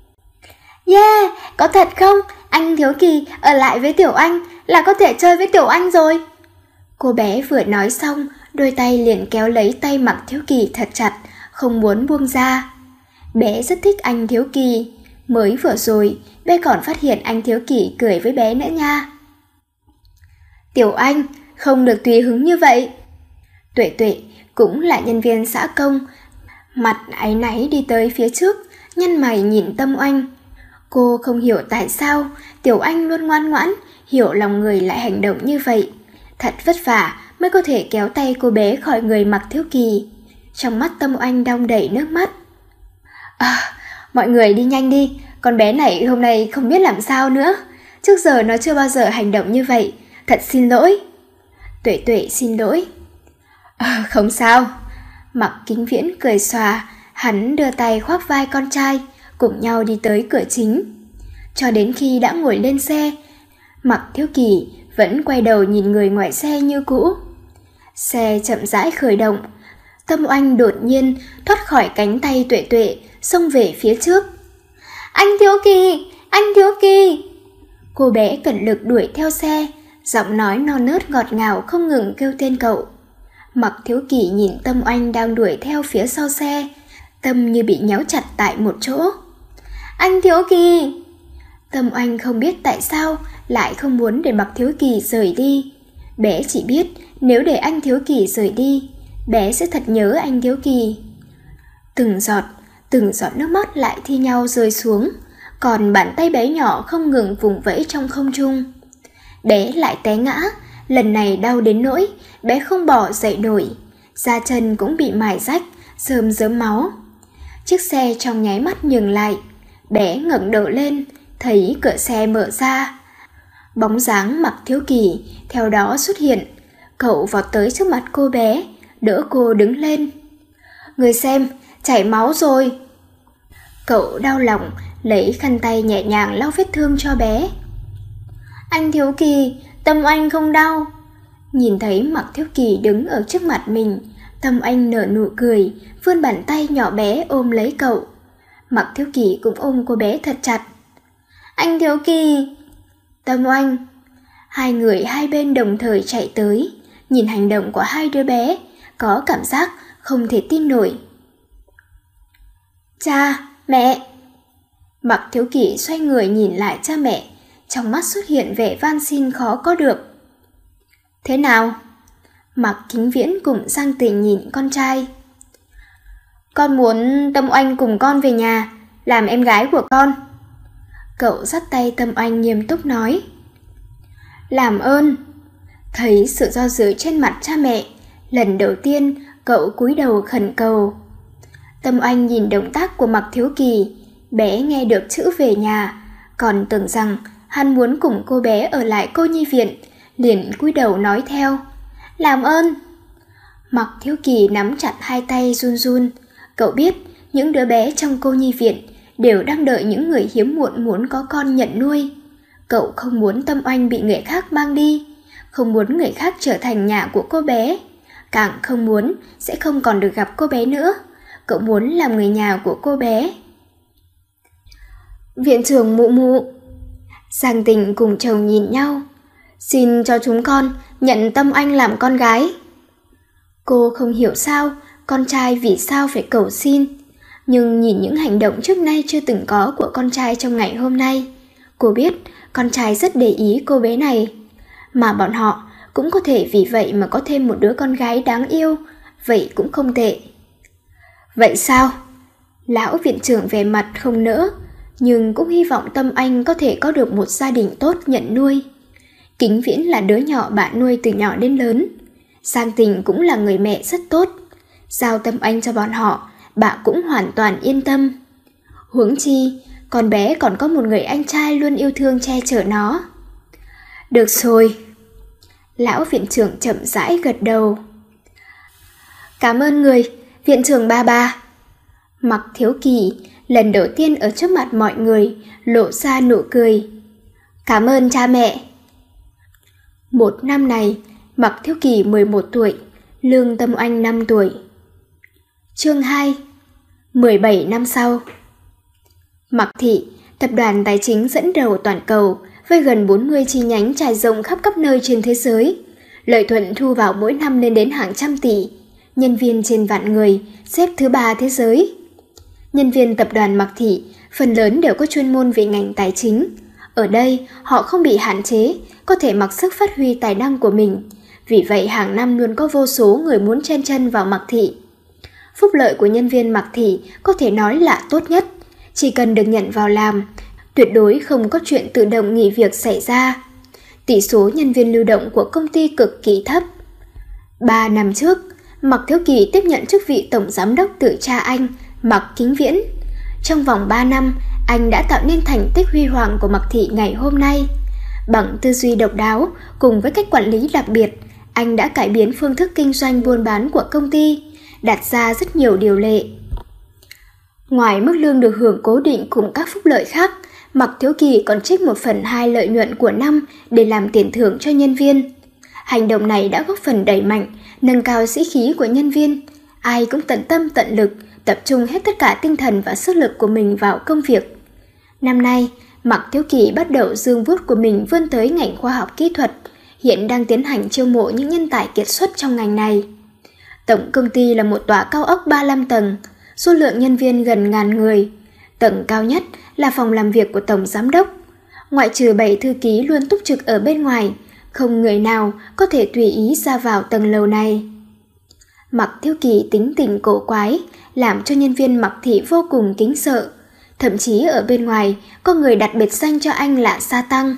Yeah, có thật không? Anh Thiếu Kỳ ở lại với Tiểu Anh là có thể chơi với Tiểu Anh rồi. Cô bé vừa nói xong, đôi tay liền kéo lấy tay Mặc Thiếu Kỳ thật chặt, không muốn buông ra. Bé rất thích anh Thiếu Kỳ, mới vừa rồi bé còn phát hiện anh Thiếu Kỳ cười với bé nữa nha. Tiểu Anh, không được tùy hứng như vậy. Tuệ Tuệ cũng là nhân viên xã công, mặt áy náy đi tới phía trước, nhăn mày nhìn Tâm Oanh. Cô không hiểu tại sao Tiểu Anh luôn ngoan ngoãn, hiểu lòng người lại hành động như vậy. Thật vất vả mới có thể kéo tay cô bé khỏi người Mặc Thiếu Kỳ. Trong mắt Tâm Oanh đong đầy nước mắt. À, mọi người đi nhanh đi, con bé này hôm nay không biết làm sao nữa. Trước giờ nó chưa bao giờ hành động như vậy, thật xin lỗi. Tuệ Tuệ xin lỗi. À, không sao. Mặc Kính Viễn cười xòa, hắn đưa tay khoác vai con trai, cùng nhau đi tới cửa chính. Cho đến khi đã ngồi lên xe, Mặc Thiếu Kỳ vẫn quay đầu nhìn người ngoài xe như cũ. Xe chậm rãi khởi động, Tâm Oanh đột nhiên thoát khỏi cánh tay Tuệ Tuệ, xông về phía trước. Anh Thiếu Kỳ, anh Thiếu Kỳ. Cô bé cẩn lực đuổi theo xe, giọng nói non nớt ngọt ngào không ngừng kêu tên cậu. Mặc Thiếu Kỳ nhìn Tâm Oanh đang đuổi theo phía sau xe, tâm như bị nhéo chặt tại một chỗ. Anh Thiếu Kỳ. Tâm Oanh không biết tại sao lại không muốn để Mặc Thiếu Kỳ rời đi. Bé chỉ biết nếu để anh Thiếu Kỳ rời đi, bé sẽ thật nhớ anh Thiếu Kỳ. Từng giọt, từng giọt nước mắt lại thi nhau rơi xuống, còn bàn tay bé nhỏ không ngừng vùng vẫy trong không trung. Bé lại té ngã, lần này đau đến nỗi bé không bỏ dậy nổi, da chân cũng bị mài rách, rơm rớm máu. Chiếc xe trong nháy mắt dừng lại, bé ngẩng đầu lên, thấy cửa xe mở ra. Bóng dáng Mặc Thiếu Kỳ theo đó xuất hiện, cậu vọt tới trước mặt cô bé, đỡ cô đứng lên. Người xem, chảy máu rồi. Cậu đau lòng, lấy khăn tay nhẹ nhàng lau vết thương cho bé. Anh Thiếu Kỳ, Tâm Oanh không đau. Nhìn thấy Mặc Thiếu Kỳ đứng ở trước mặt mình, Tâm Oanh nở nụ cười, vươn bàn tay nhỏ bé ôm lấy cậu. Mặc Thiếu Kỳ cũng ôm cô bé thật chặt. Anh Thiếu Kỳ. Tâm Oanh. Hai người hai bên đồng thời chạy tới, nhìn hành động của hai đứa bé, có cảm giác không thể tin nổi. Cha, mẹ. Mặc Thiếu Kỳ xoay người nhìn lại cha mẹ, trong mắt xuất hiện vẻ van xin khó có được. Thế nào? Mặc Kính Viễn cùng Giang Tình nhìn con trai. Con muốn Tâm Oanh cùng con về nhà, làm em gái của con. Cậu dắt tay Tâm Oanh nghiêm túc nói. Làm ơn. Thấy sự do dự trên mặt cha mẹ, lần đầu tiên cậu cúi đầu khẩn cầu. Tâm Oanh nhìn động tác của Mạc Thiếu Kỳ, bé nghe được chữ về nhà, còn tưởng rằng hắn muốn cùng cô bé ở lại cô nhi viện, liền cúi đầu nói theo. Làm ơn. Mạc Thiếu Kỳ nắm chặt hai tay run run, cậu biết những đứa bé trong cô nhi viện đều đang đợi những người hiếm muộn muốn có con nhận nuôi. Cậu không muốn Tâm Oanh bị người khác mang đi, không muốn người khác trở thành nhà của cô bé, càng không muốn sẽ không còn được gặp cô bé nữa. Cậu muốn làm người nhà của cô bé. Viện trưởng Mụ Mụ. Giang Tình cùng chồng nhìn nhau. Xin cho chúng con nhận Tâm Oanh làm con gái. Cô không hiểu sao con trai vì sao phải cầu xin, nhưng nhìn những hành động trước nay chưa từng có của con trai trong ngày hôm nay, cô biết con trai rất để ý cô bé này. Mà bọn họ cũng có thể vì vậy mà có thêm một đứa con gái đáng yêu, vậy cũng không tệ. Vậy sao? Lão viện trưởng vẻ mặt không nỡ, nhưng cũng hy vọng Tâm Anh có thể có được một gia đình tốt nhận nuôi. Kính Viễn là đứa nhỏ bạn nuôi từ nhỏ đến lớn. Giang Tình cũng là người mẹ rất tốt. Giao Tâm Anh cho bọn họ, bà cũng hoàn toàn yên tâm. Huống chi, con bé còn có một người anh trai luôn yêu thương che chở nó. Được rồi. Lão viện trưởng chậm rãi gật đầu. Cảm ơn người, viện trưởng ba ba. Mạc Thiếu Kỳ lần đầu tiên ở trước mặt mọi người lộ ra nụ cười. Cảm ơn cha mẹ. Một năm này, Mạc Thiếu Kỳ mười một tuổi, Lương Tâm Oanh năm tuổi. Chương hai. mười bảy năm sau. Mạc Thị, tập đoàn tài chính dẫn đầu toàn cầu với gần bốn mươi chi nhánh trải rộng khắp các nơi trên thế giới. Lợi nhuận thu vào mỗi năm lên đến hàng trăm tỷ, nhân viên trên vạn người, xếp thứ ba thế giới. Nhân viên tập đoàn Mạc Thị phần lớn đều có chuyên môn về ngành tài chính. Ở đây, họ không bị hạn chế, có thể mặc sức phát huy tài năng của mình. Vì vậy hàng năm luôn có vô số người muốn chen chân vào Mạc Thị. Phúc lợi của nhân viên Mạc Thị có thể nói là tốt nhất. Chỉ cần được nhận vào làm, tuyệt đối không có chuyện tự động nghỉ việc xảy ra. Tỷ số nhân viên lưu động của công ty cực kỳ thấp. Ba năm trước, Mạc Thiếu Kỳ tiếp nhận chức vị tổng giám đốc từ cha anh, Mạc Kính Viễn. Trong vòng ba năm, anh đã tạo nên thành tích huy hoàng của Mạc Thị ngày hôm nay. Bằng tư duy độc đáo cùng với cách quản lý đặc biệt, anh đã cải biến phương thức kinh doanh buôn bán của công ty, đặt ra rất nhiều điều lệ. Ngoài mức lương được hưởng cố định cùng các phúc lợi khác, Mạc Thiếu Kỳ còn trích một phần hai lợi nhuận của năm để làm tiền thưởng cho nhân viên. Hành động này đã góp phần đẩy mạnh, nâng cao sĩ khí của nhân viên. Ai cũng tận tâm tận lực, tập trung hết tất cả tinh thần và sức lực của mình vào công việc. Năm nay, Mạc Thiếu Kỳ bắt đầu dương vuốt của mình vươn tới ngành khoa học kỹ thuật, hiện đang tiến hành chiêu mộ những nhân tài kiệt xuất trong ngành này. Tổng công ty là một tòa cao ốc ba mươi lăm tầng, số lượng nhân viên gần ngàn người. Tầng cao nhất là phòng làm việc của tổng giám đốc. Ngoại trừ bảy thư ký luôn túc trực ở bên ngoài, không người nào có thể tùy ý ra vào tầng lầu này. Mạc Thiếu Kỳ tính tình cổ quái, làm cho nhân viên Mạc Thị vô cùng kính sợ. Thậm chí ở bên ngoài có người đặt biệt danh cho anh là Sa Tăng.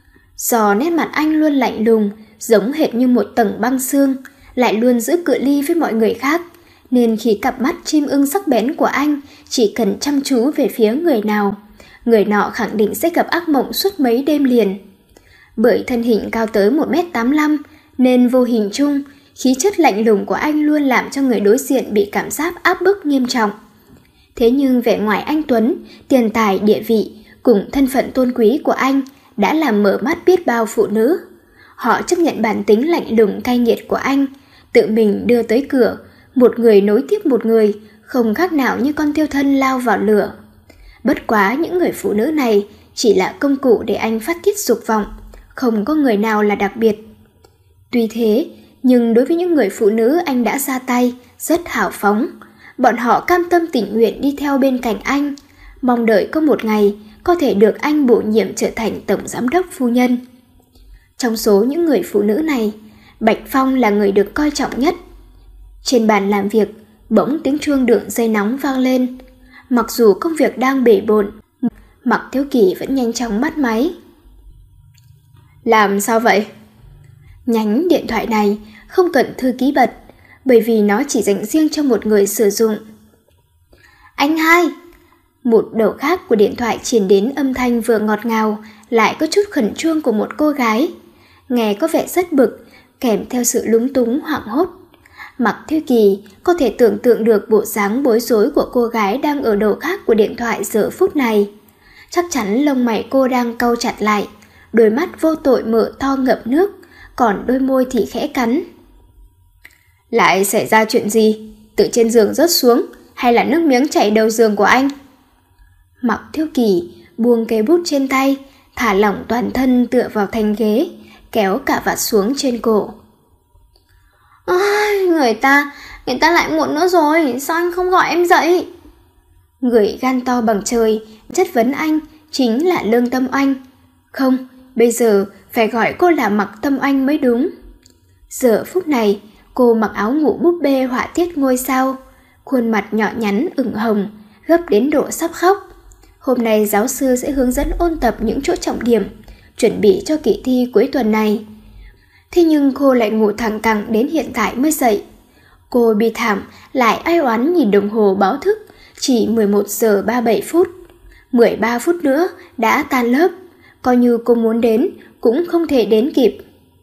Do nét mặt anh luôn lạnh lùng, giống hệt như một tầng băng xương, lại luôn giữ cự ly với mọi người khác, nên khi cặp mắt chim ưng sắc bén của anh chỉ cần chăm chú về phía người nào, người nọ khẳng định sẽ gặp ác mộng suốt mấy đêm liền. Bởi thân hình cao tới một mét tám mươi lăm nên vô hình chung, khí chất lạnh lùng của anh luôn làm cho người đối diện bị cảm giác áp bức nghiêm trọng. Thế nhưng vẻ ngoài anh tuấn, tiền tài địa vị cùng thân phận tôn quý của anh đã làm mở mắt biết bao phụ nữ. Họ chấp nhận bản tính lạnh lùng cay nghiệt của anh, tự mình đưa tới cửa, một người nối tiếp một người, không khác nào như con thiêu thân lao vào lửa. Bất quá những người phụ nữ này chỉ là công cụ để anh phát tiết dục vọng, không có người nào là đặc biệt. Tuy thế, nhưng đối với những người phụ nữ anh đã ra tay, rất hào phóng. Bọn họ cam tâm tình nguyện đi theo bên cạnh anh, mong đợi có một ngày có thể được anh bổ nhiệm trở thành tổng giám đốc phu nhân. Trong số những người phụ nữ này, Bạch Phong là người được coi trọng nhất. Trên bàn làm việc, bỗng tiếng chuông đường dây nóng vang lên. Mặc dù công việc đang bể bộn, Mặc Thiếu Kỳ vẫn nhanh chóng bắt máy. Làm sao vậy? Nhánh điện thoại này không cần thư ký bật, bởi vì nó chỉ dành riêng cho một người sử dụng. Anh hai! Một đầu khác của điện thoại truyền đến âm thanh vừa ngọt ngào, lại có chút khẩn trương của một cô gái. Nghe có vẻ rất bực, kèm theo sự lúng túng hoảng hốt. Mặc Thiếu Kỳ có thể tưởng tượng được bộ dáng bối rối của cô gái đang ở đầu khác của điện thoại giờ phút này. Chắc chắn lông mày cô đang cau chặt lại, đôi mắt vô tội mở to ngập nước, còn đôi môi thì khẽ cắn. Lại xảy ra chuyện gì? Từ trên giường rớt xuống, hay là nước miếng chảy đầu giường của anh? Mặc Thiếu Kỳ buông cây bút trên tay, thả lỏng toàn thân tựa vào thành ghế, kéo cả vạt xuống trên cổ. Ôi, người ta, người ta lại muộn nữa rồi, sao anh không gọi em dậy? Người gan to bằng trời chất vấn anh chính là Lương Tâm Oanh. Không, bây giờ phải gọi cô là Mặc Tâm Oanh mới đúng. Giờ phút này, cô mặc áo ngủ búp bê họa tiết ngôi sao, khuôn mặt nhỏ nhắn ửng hồng, gấp đến độ sắp khóc. Hôm nay giáo sư sẽ hướng dẫn ôn tập những chỗ trọng điểm, chuẩn bị cho kỳ thi cuối tuần này. Thế nhưng cô lại ngủ thẳng cẳng đến hiện tại mới dậy. Cô bi thảm lại ai oán nhìn đồng hồ báo thức, chỉ mười một giờ ba mươi bảy phút. mười ba phút nữa đã tan lớp, coi như cô muốn đến cũng không thể đến kịp.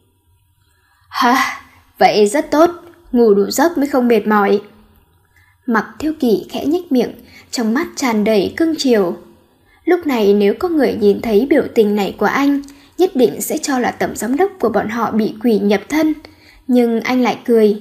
Ha, vậy rất tốt, ngủ đủ giấc mới không mệt mỏi. Mặc Thiếu Kỳ khẽ nhếch miệng, trong mắt tràn đầy cưng chiều. Lúc này nếu có người nhìn thấy biểu tình này của anh, nhất định sẽ cho là tổng giám đốc của bọn họ bị quỷ nhập thân. Nhưng anh lại cười.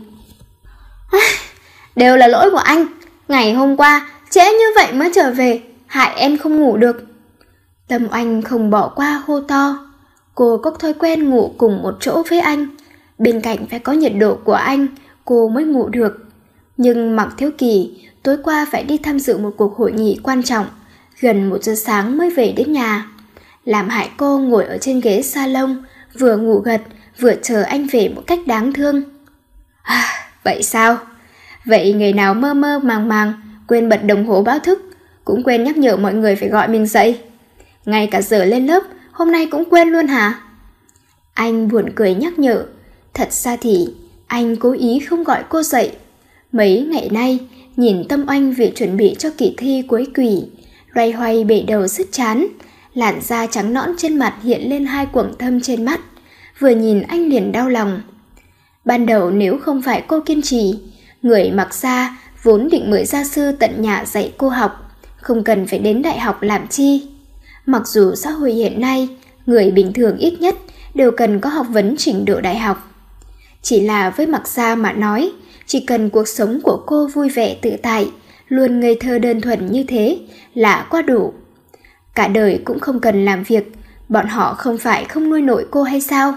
Đều là lỗi của anh, ngày hôm qua trễ như vậy mới trở về, hại em không ngủ được. Tâm Oanh không bỏ qua hô to. Cô có thói quen ngủ cùng một chỗ với anh, bên cạnh phải có nhiệt độ của anh, cô mới ngủ được. Nhưng Mặc Thiếu Kỳ tối qua phải đi tham dự một cuộc hội nghị quan trọng, gần một giờ sáng mới về đến nhà, làm hại cô ngồi ở trên ghế salon, vừa ngủ gật, vừa chờ anh về một cách đáng thương. À, vậy sao? Vậy ngày nào mơ mơ màng màng, quên bật đồng hồ báo thức, cũng quên nhắc nhở mọi người phải gọi mình dậy. Ngay cả giờ lên lớp, hôm nay cũng quên luôn hả? Anh buồn cười nhắc nhở. Thật ra thì anh cố ý không gọi cô dậy. Mấy ngày nay, nhìn Tâm Oanh việc chuẩn bị cho kỳ thi cuối kỳ, loay hoay bể đầu sứt chán, làn da trắng nõn trên mặt hiện lên hai quầng thâm trên mắt, vừa nhìn anh liền đau lòng. Ban đầu nếu không phải cô kiên trì, người Mặc gia vốn định mời gia sư tận nhà dạy cô học, không cần phải đến đại học làm chi. Mặc dù xã hội hiện nay, người bình thường ít nhất đều cần có học vấn trình độ đại học. Chỉ là với Mặc gia mà nói, chỉ cần cuộc sống của cô vui vẻ tự tại, luôn ngây thơ đơn thuần như thế là quá đủ. Cả đời cũng không cần làm việc, bọn họ không phải không nuôi nổi cô hay sao?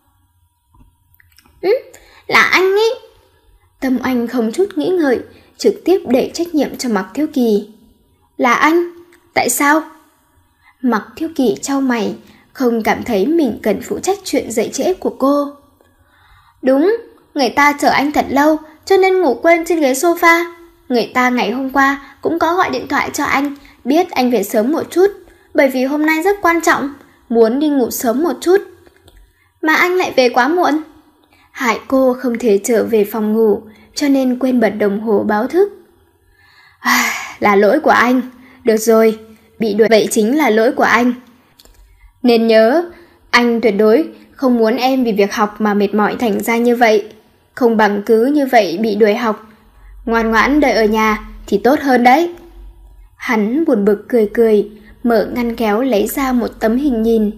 Ừ, là anh ấy. Tâm Oanh không chút nghĩ ngợi, trực tiếp để trách nhiệm cho Mặc Thiếu Kỳ. Là anh? Tại sao? Mặc Thiếu Kỳ chau mày, không cảm thấy mình cần phụ trách chuyện dậy trễ của cô. Đúng, người ta chờ anh thật lâu, cho nên ngủ quên trên ghế sofa. Người ta ngày hôm qua cũng có gọi điện thoại cho anh, biết anh về sớm một chút, bởi vì hôm nay rất quan trọng, muốn đi ngủ sớm một chút. Mà anh lại về quá muộn. Hại cô không thể trở về phòng ngủ, cho nên quên bật đồng hồ báo thức. À, là lỗi của anh. Được rồi, bị đuổi vậy chính là lỗi của anh. Nên nhớ, anh tuyệt đối không muốn em vì việc học mà mệt mỏi thành ra như vậy. Không bằng cứ như vậy bị đuổi học, ngoan ngoãn đợi ở nhà thì tốt hơn đấy. Hắn buồn bực cười cười, mở ngăn kéo lấy ra một tấm hình nhìn.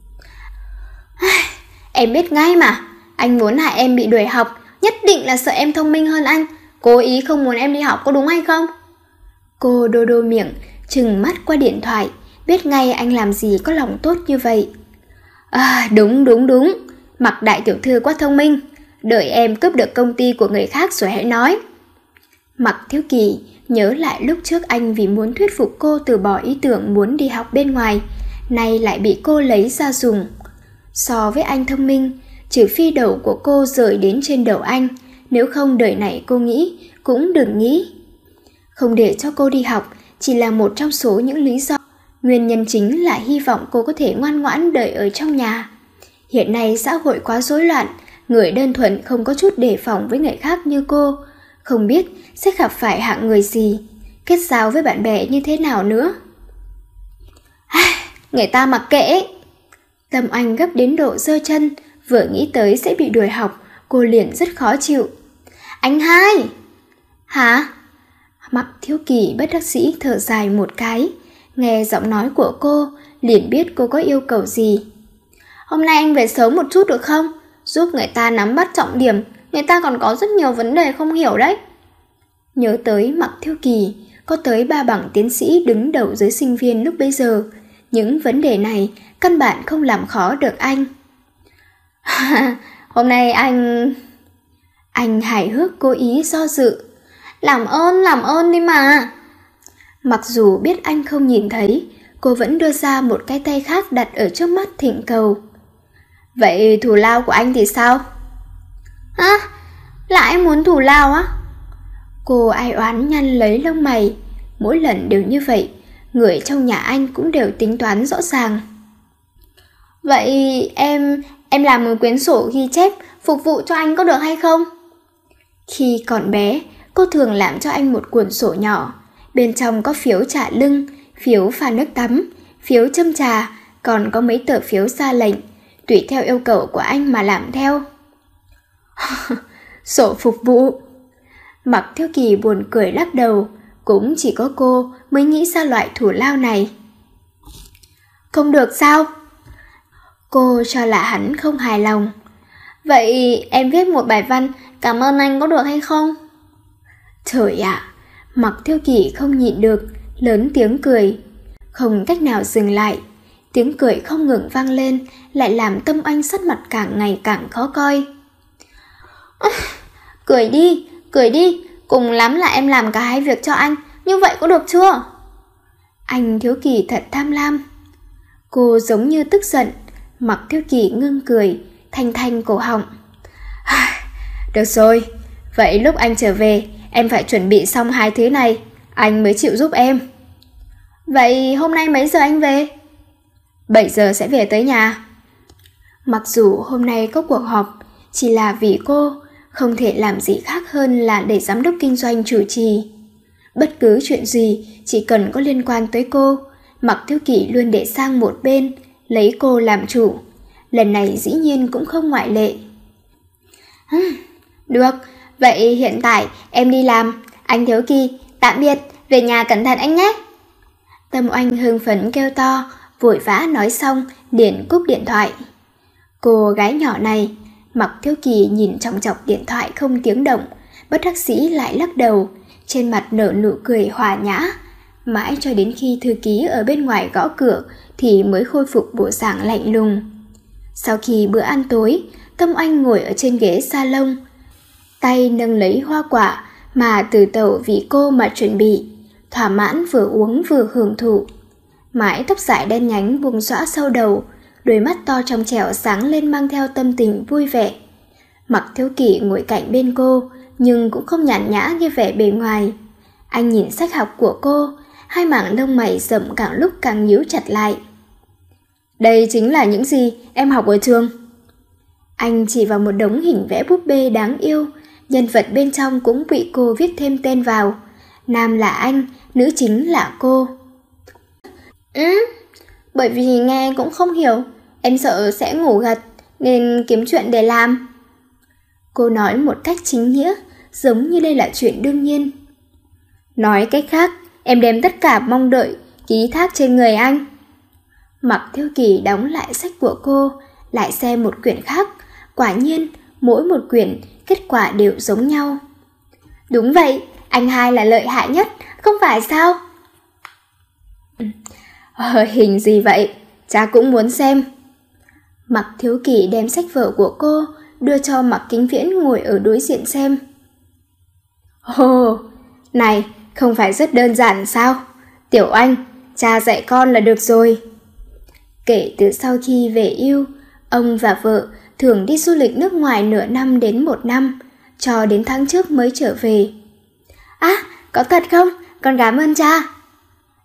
Em biết ngay mà, anh muốn hại em bị đuổi học, nhất định là sợ em thông minh hơn anh, cố ý không muốn em đi học, có đúng hay không? Cô đô đô miệng, trừng mắt qua điện thoại, biết ngay anh làm gì có lòng tốt như vậy. À, đúng đúng đúng, Mặc đại tiểu thư quá thông minh, đợi em cướp được công ty của người khác rồi hãy nói. Mặc Thiếu Kỳ nhớ lại lúc trước anh vì muốn thuyết phục cô từ bỏ ý tưởng muốn đi học bên ngoài, nay lại bị cô lấy ra dùng. So với anh thông minh, trừ phi đầu của cô rời đến trên đầu anh, nếu không đời này cô nghĩ cũng đừng nghĩ. Không để cho cô đi học chỉ là một trong số những lý do Nguyên nhân chính là hy vọng cô có thể ngoan ngoãn đợi ở trong nhà. Hiện nay xã hội quá rối loạn, người đơn thuần không có chút đề phòng với người khác như cô, không biết sẽ gặp phải hạng người gì, kết giao với bạn bè như thế nào nữa. Người ta mặc kệ. Tâm Anh gấp đến độ giơ chân, vừa nghĩ tới sẽ bị đuổi học, cô liền rất khó chịu. Anh hai! Hả? Mặc Thiếu Kỳ bất đắc dĩ thở dài một cái, nghe giọng nói của cô, liền biết cô có yêu cầu gì. Hôm nay anh về sớm một chút được không? Giúp người ta nắm bắt trọng điểm, người ta còn có rất nhiều vấn đề không hiểu đấy. Nhớ tới Mặc Thiếu Kỳ, có tới ba bằng tiến sĩ đứng đầu giới sinh viên lúc bấy giờ, những vấn đề này căn bản không làm khó được anh. Hôm nay anh... Anh hài hước cố ý do dự. Làm ơn, làm ơn đi mà. Mặc dù biết anh không nhìn thấy, cô vẫn đưa ra một cái tay khác đặt ở trước mắt thỉnh cầu. Vậy thù lao của anh thì sao? Hả? Lại muốn thù lao á? Cô ai oán nhăn lấy lông mày. Mỗi lần đều như vậy, người trong nhà anh cũng đều tính toán rõ ràng. Vậy em... em làm một quyển sổ ghi chép phục vụ cho anh có được hay không? Khi còn bé, cô thường làm cho anh một cuốn sổ nhỏ. Bên trong có phiếu trả lưng, phiếu pha nước tắm, phiếu châm trà, còn có mấy tờ phiếu ra lệnh, tùy theo yêu cầu của anh mà làm theo. Sổ phục vụ. Mặc Thiếu Kỳ buồn cười lắc đầu, cũng chỉ có cô mới nghĩ ra loại thủ lao này. Không được sao? Cô cho là hắn không hài lòng. Vậy em viết một bài văn cảm ơn anh có được hay không? Trời ạ, à, Mặc Thiếu Kỳ không nhịn được, lớn tiếng cười. Không cách nào dừng lại, tiếng cười không ngừng vang lên, lại làm Tâm Anh sắc mặt càng ngày càng khó coi. À, cười đi, cười đi, cùng lắm là em làm cả hai việc cho anh, như vậy có được chưa? Anh Thiếu Kỳ thật tham lam. Cô giống như tức giận. Mặc Thiếu Kỳ ngưng cười, thanh thanh cổ họng. Được rồi, vậy lúc anh trở về, em phải chuẩn bị xong hai thứ này, anh mới chịu giúp em. Vậy hôm nay mấy giờ anh về? bảy giờ sẽ về tới nhà. Mặc dù hôm nay có cuộc họp, chỉ là vì cô, không thể làm gì khác hơn là để giám đốc kinh doanh chủ trì. Bất cứ chuyện gì chỉ cần có liên quan tới cô, Mặc Thiếu Kỳ luôn để sang một bên, lấy cô làm chủ. Lần này dĩ nhiên cũng không ngoại lệ. Được, vậy hiện tại em đi làm. Anh Thiếu Kỳ, tạm biệt, về nhà cẩn thận anh nhé. Tâm Anh hưng phấn kêu to, vội vã nói xong, liền cúp điện thoại. Cô gái nhỏ này, Mặc Thiếu Kỳ nhìn chòng chọc điện thoại không tiếng động, bất đắc dĩ lại lắc đầu, trên mặt nở nụ cười hòa nhã. Mãi cho đến khi thư ký ở bên ngoài gõ cửa thì mới khôi phục bộ dạng lạnh lùng. Sau khi bữa ăn tối, Tâm Anh ngồi ở trên ghế salon, tay nâng lấy hoa quả mà từ tẩu vì cô mà chuẩn bị, thỏa mãn vừa uống vừa hưởng thụ. Mái tóc dài đen nhánh buông xõa sau đầu, đôi mắt to trong trẻo sáng lên mang theo tâm tình vui vẻ. Mặc Thiếu Kỳ ngồi cạnh bên cô, nhưng cũng không nhàn nhã như vẻ bề ngoài. Anh nhìn sách học của cô, hai mảng lông mày rậm càng lúc càng nhíu chặt lại. Đây chính là những gì em học ở trường. Anh chỉ vào một đống hình vẽ búp bê đáng yêu, nhân vật bên trong cũng bị cô viết thêm tên vào. Nam là anh, nữ chính là cô. Ừ, bởi vì nghe cũng không hiểu, em sợ sẽ ngủ gật, nên kiếm chuyện để làm. Cô nói một cách chính nghĩa, giống như đây là chuyện đương nhiên. Nói cách khác, em đem tất cả mong đợi, ký thác trên người anh. Mặc Thiếu Kỳ đóng lại sách của cô, lại xem một quyển khác. Quả nhiên, mỗi một quyển, kết quả đều giống nhau. Đúng vậy, anh hai là lợi hại nhất, không phải sao? Ờ, hình gì vậy? Cha cũng muốn xem. Mặc Thiếu Kỳ đem sách vở của cô, đưa cho Mặc Kính Viễn ngồi ở đối diện xem. Ồ, này, không phải rất đơn giản sao? Tiểu Anh, cha dạy con là được rồi. Kể từ sau khi về yêu, ông và vợ thường đi du lịch nước ngoài nửa năm đến một năm, cho đến tháng trước mới trở về. À, có thật không? Con cảm ơn cha.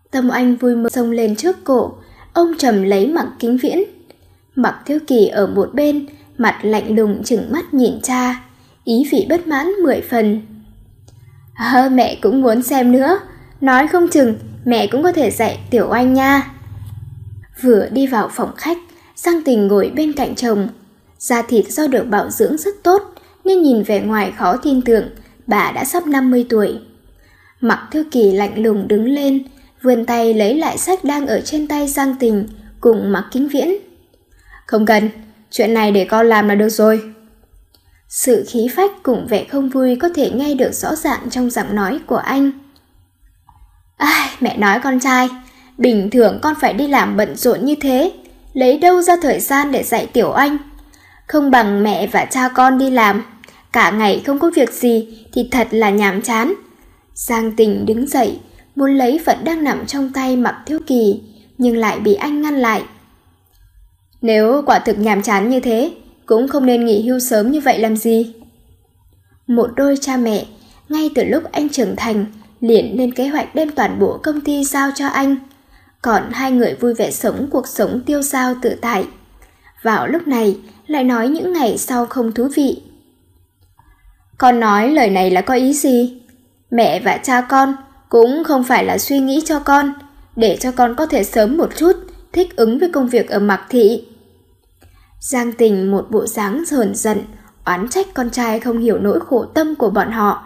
Tâm Oanh vui mừng xông lên trước cổ, ôm chầm lấy Mạc Kính Viễn. Mạc Thiếu Kỳ ở một bên, mặt lạnh lùng trừng mắt nhìn cha, ý vị bất mãn mười phần. Hơ, mẹ cũng muốn xem nữa, nói không chừng mẹ cũng có thể dạy Tiểu Oanh nha. Vừa đi vào phòng khách, Giang Tình ngồi bên cạnh chồng. Da thịt do được bảo dưỡng rất tốt, nhưng nhìn vẻ ngoài khó tin tưởng, bà đã sắp năm mươi tuổi. Mạc Thiếu Kỳ lạnh lùng đứng lên, vươn tay lấy lại sách đang ở trên tay Giang Tình cùng Mạc Kính Viễn. Không cần, chuyện này để con làm là được rồi. Sự khí phách cùng vẻ không vui có thể nghe được rõ ràng trong giọng nói của anh. Ai, mẹ nói con trai, bình thường con phải đi làm bận rộn như thế, lấy đâu ra thời gian để dạy Tiểu Oanh. Không bằng mẹ và cha con đi làm, cả ngày không có việc gì thì thật là nhàm chán. Giang Tình đứng dậy, muốn lấy vật đang nằm trong tay Mạc Thiếu Kỳ, nhưng lại bị anh ngăn lại. Nếu quả thực nhàm chán như thế, cũng không nên nghỉ hưu sớm như vậy làm gì. Một đôi cha mẹ, ngay từ lúc anh trưởng thành, liền lên kế hoạch đem toàn bộ công ty giao cho anh. Còn hai người vui vẻ sống cuộc sống tiêu dao tự tại. Vào lúc này, lại nói những ngày sau không thú vị. Con nói lời này là có ý gì? Mẹ và cha con cũng không phải là suy nghĩ cho con, để cho con có thể sớm một chút thích ứng với công việc ở Mạc Thị. Giang Tình một bộ dáng hờn giận, oán trách con trai không hiểu nỗi khổ tâm của bọn họ.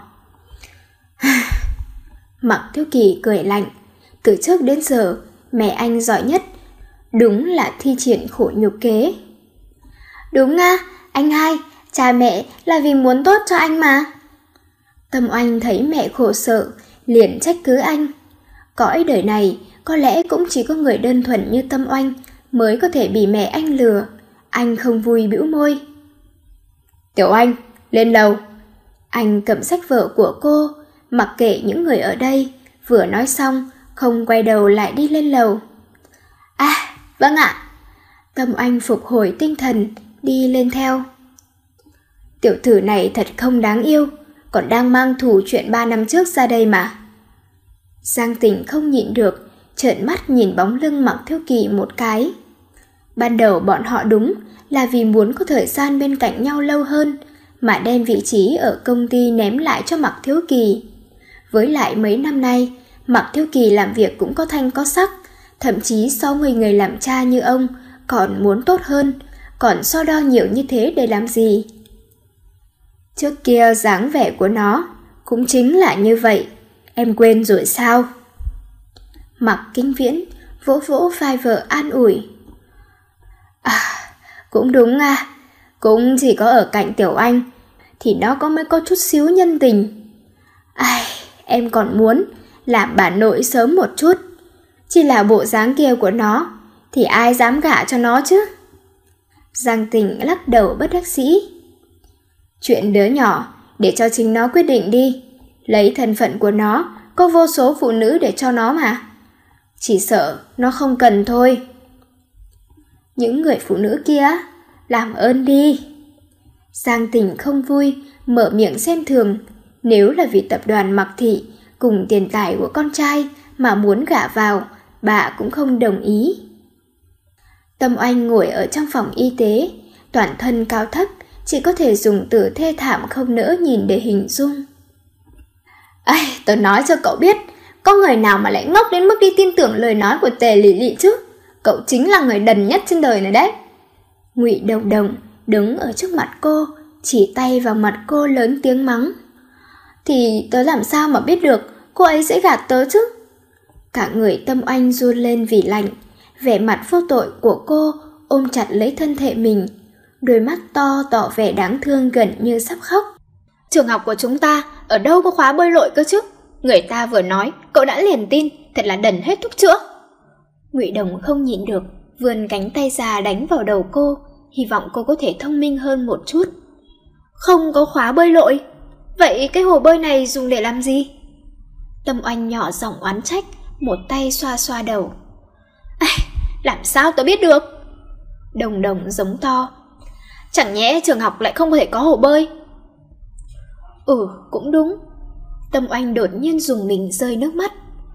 Mạc Thiếu Kỳ cười lạnh, từ trước đến giờ mẹ anh giỏi nhất, đúng là thi triển khổ nhục kế. Đúng à, anh hai, cha mẹ là vì muốn tốt cho anh mà. Tâm Oanh thấy mẹ khổ sở, liền trách cứ anh. Cõi đời này có lẽ cũng chỉ có người đơn thuần như Tâm Oanh mới có thể bị mẹ anh lừa. Anh không vui bĩu môi. Tiểu Oanh, lên lầu. Anh cầm sách vở của cô, mặc kệ những người ở đây, vừa nói xong, không quay đầu lại đi lên lầu. À, vâng ạ. Tâm Oanh phục hồi tinh thần, đi lên theo. Tiểu tử này thật không đáng yêu, còn đang mang thù chuyện ba năm trước ra đây mà. Giang Tình không nhịn được, trợn mắt nhìn bóng lưng Mạc Thiếu Kỳ một cái. Ban đầu bọn họ đúng là vì muốn có thời gian bên cạnh nhau lâu hơn, mà đem vị trí ở công ty ném lại cho Mạc Thiếu Kỳ. Với lại mấy năm nay, Mạc Thiếu Kỳ làm việc cũng có thanh có sắc, thậm chí so với người làm cha như ông còn muốn tốt hơn, còn so đo nhiều như thế để làm gì? Trước kia dáng vẻ của nó cũng chính là như vậy, em quên rồi sao? Mạc Kính Viễn vỗ vỗ vai vợ an ủi. À, cũng đúng à, cũng chỉ có ở cạnh Tiểu Anh thì nó có mới có chút xíu nhân tình. Ai, em còn muốn làm bà nội sớm một chút, chỉ là bộ dáng kia của nó thì ai dám gả cho nó chứ? Giang Tình lắc đầu bất đắc dĩ. Chuyện đứa nhỏ để cho chính nó quyết định đi, lấy thân phận của nó, có vô số phụ nữ để cho nó mà. Chỉ sợ nó không cần thôi. Những người phụ nữ kia, làm ơn đi. Giang Tình không vui, mở miệng xem thường. Nếu là vì tập đoàn Mạc Thị cùng tiền tài của con trai mà muốn gả vào, bà cũng không đồng ý. Tâm Oanh ngồi ở trong phòng y tế, toàn thân cao thấp, chỉ có thể dùng từ thê thảm không nỡ nhìn để hình dung. Ây, tôi nói cho cậu biết, có người nào mà lại ngốc đến mức đi tin tưởng lời nói của Tề Lị Lị chứ? Cậu chính là người đần nhất trên đời này đấy. Ngụy Đồng Đồng đứng ở trước mặt cô, chỉ tay vào mặt cô lớn tiếng mắng. Thì tớ làm sao mà biết được cô ấy sẽ gạt tớ chứ? Cả người Tâm Oanh run lên vì lạnh, vẻ mặt vô tội của cô ôm chặt lấy thân thể mình, đôi mắt to tỏ vẻ đáng thương gần như sắp khóc. Trường học của chúng ta ở đâu có khóa bơi lội cơ chứ? Người ta vừa nói, cậu đã liền tin, thật là đần hết thuốc chữa. Ngụy Đồng không nhịn được, vươn cánh tay ra đánh vào đầu cô, hy vọng cô có thể thông minh hơn một chút. Không có khóa bơi lội? Vậy cái hồ bơi này dùng để làm gì? Tâm Oanh nhỏ giọng oán trách, một tay xoa xoa đầu. À, làm sao tớ biết được? Đồng Đồng giống to. Chẳng nhẽ trường học lại không thể có hồ bơi? Ừ, cũng đúng. Tâm Oanh đột nhiên dùng mình rơi nước mắt.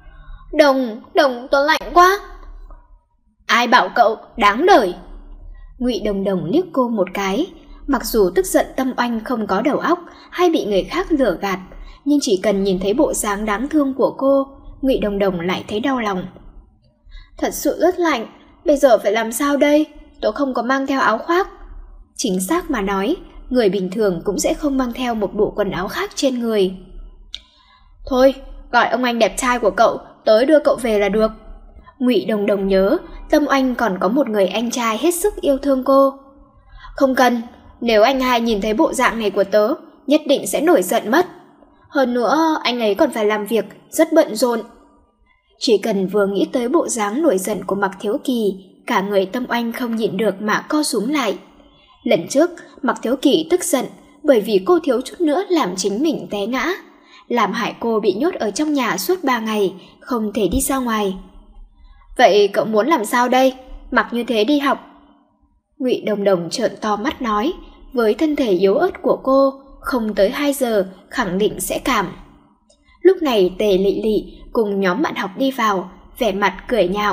Đồng, đồng tôi lạnh quá. Ai bảo cậu đáng đời. Ngụy Đồng Đồng liếc cô một cái. Mặc dù tức giận Tâm Oanh không có đầu óc hay bị người khác lừa gạt, nhưng chỉ cần nhìn thấy bộ dáng đáng thương của cô, Ngụy Đồng Đồng lại thấy đau lòng. Thật sự rất lạnh, bây giờ phải làm sao đây? Tôi không có mang theo áo khoác. Chính xác mà nói, người bình thường cũng sẽ không mang theo một bộ quần áo khác trên người. Thôi, gọi ông anh đẹp trai của cậu tới đưa cậu về là được. Ngụy Đồng Đồng nhớ Tâm Oanh còn có một người anh trai hết sức yêu thương cô. Không cần, nếu anh hai nhìn thấy bộ dạng này của tớ, nhất định sẽ nổi giận mất. Hơn nữa, anh ấy còn phải làm việc, rất bận rộn. Chỉ cần vừa nghĩ tới bộ dáng nổi giận của Mạc Thiếu Kỳ, cả người Tâm Oanh không nhịn được mà co rúm lại. Lần trước, Mạc Thiếu Kỳ tức giận bởi vì cô thiếu chút nữa làm chính mình té ngã, làm hại cô bị nhốt ở trong nhà suốt ba ngày, không thể đi ra ngoài. Vậy cậu muốn làm sao đây? Mặc như thế đi học. Ngụy Đồng Đồng trợn to mắt nói, với thân thể yếu ớt của cô, không tới hai giờ khẳng định sẽ cảm. Lúc này Tề Lị Lị cùng nhóm bạn học đi vào, vẻ mặt cười nhạo.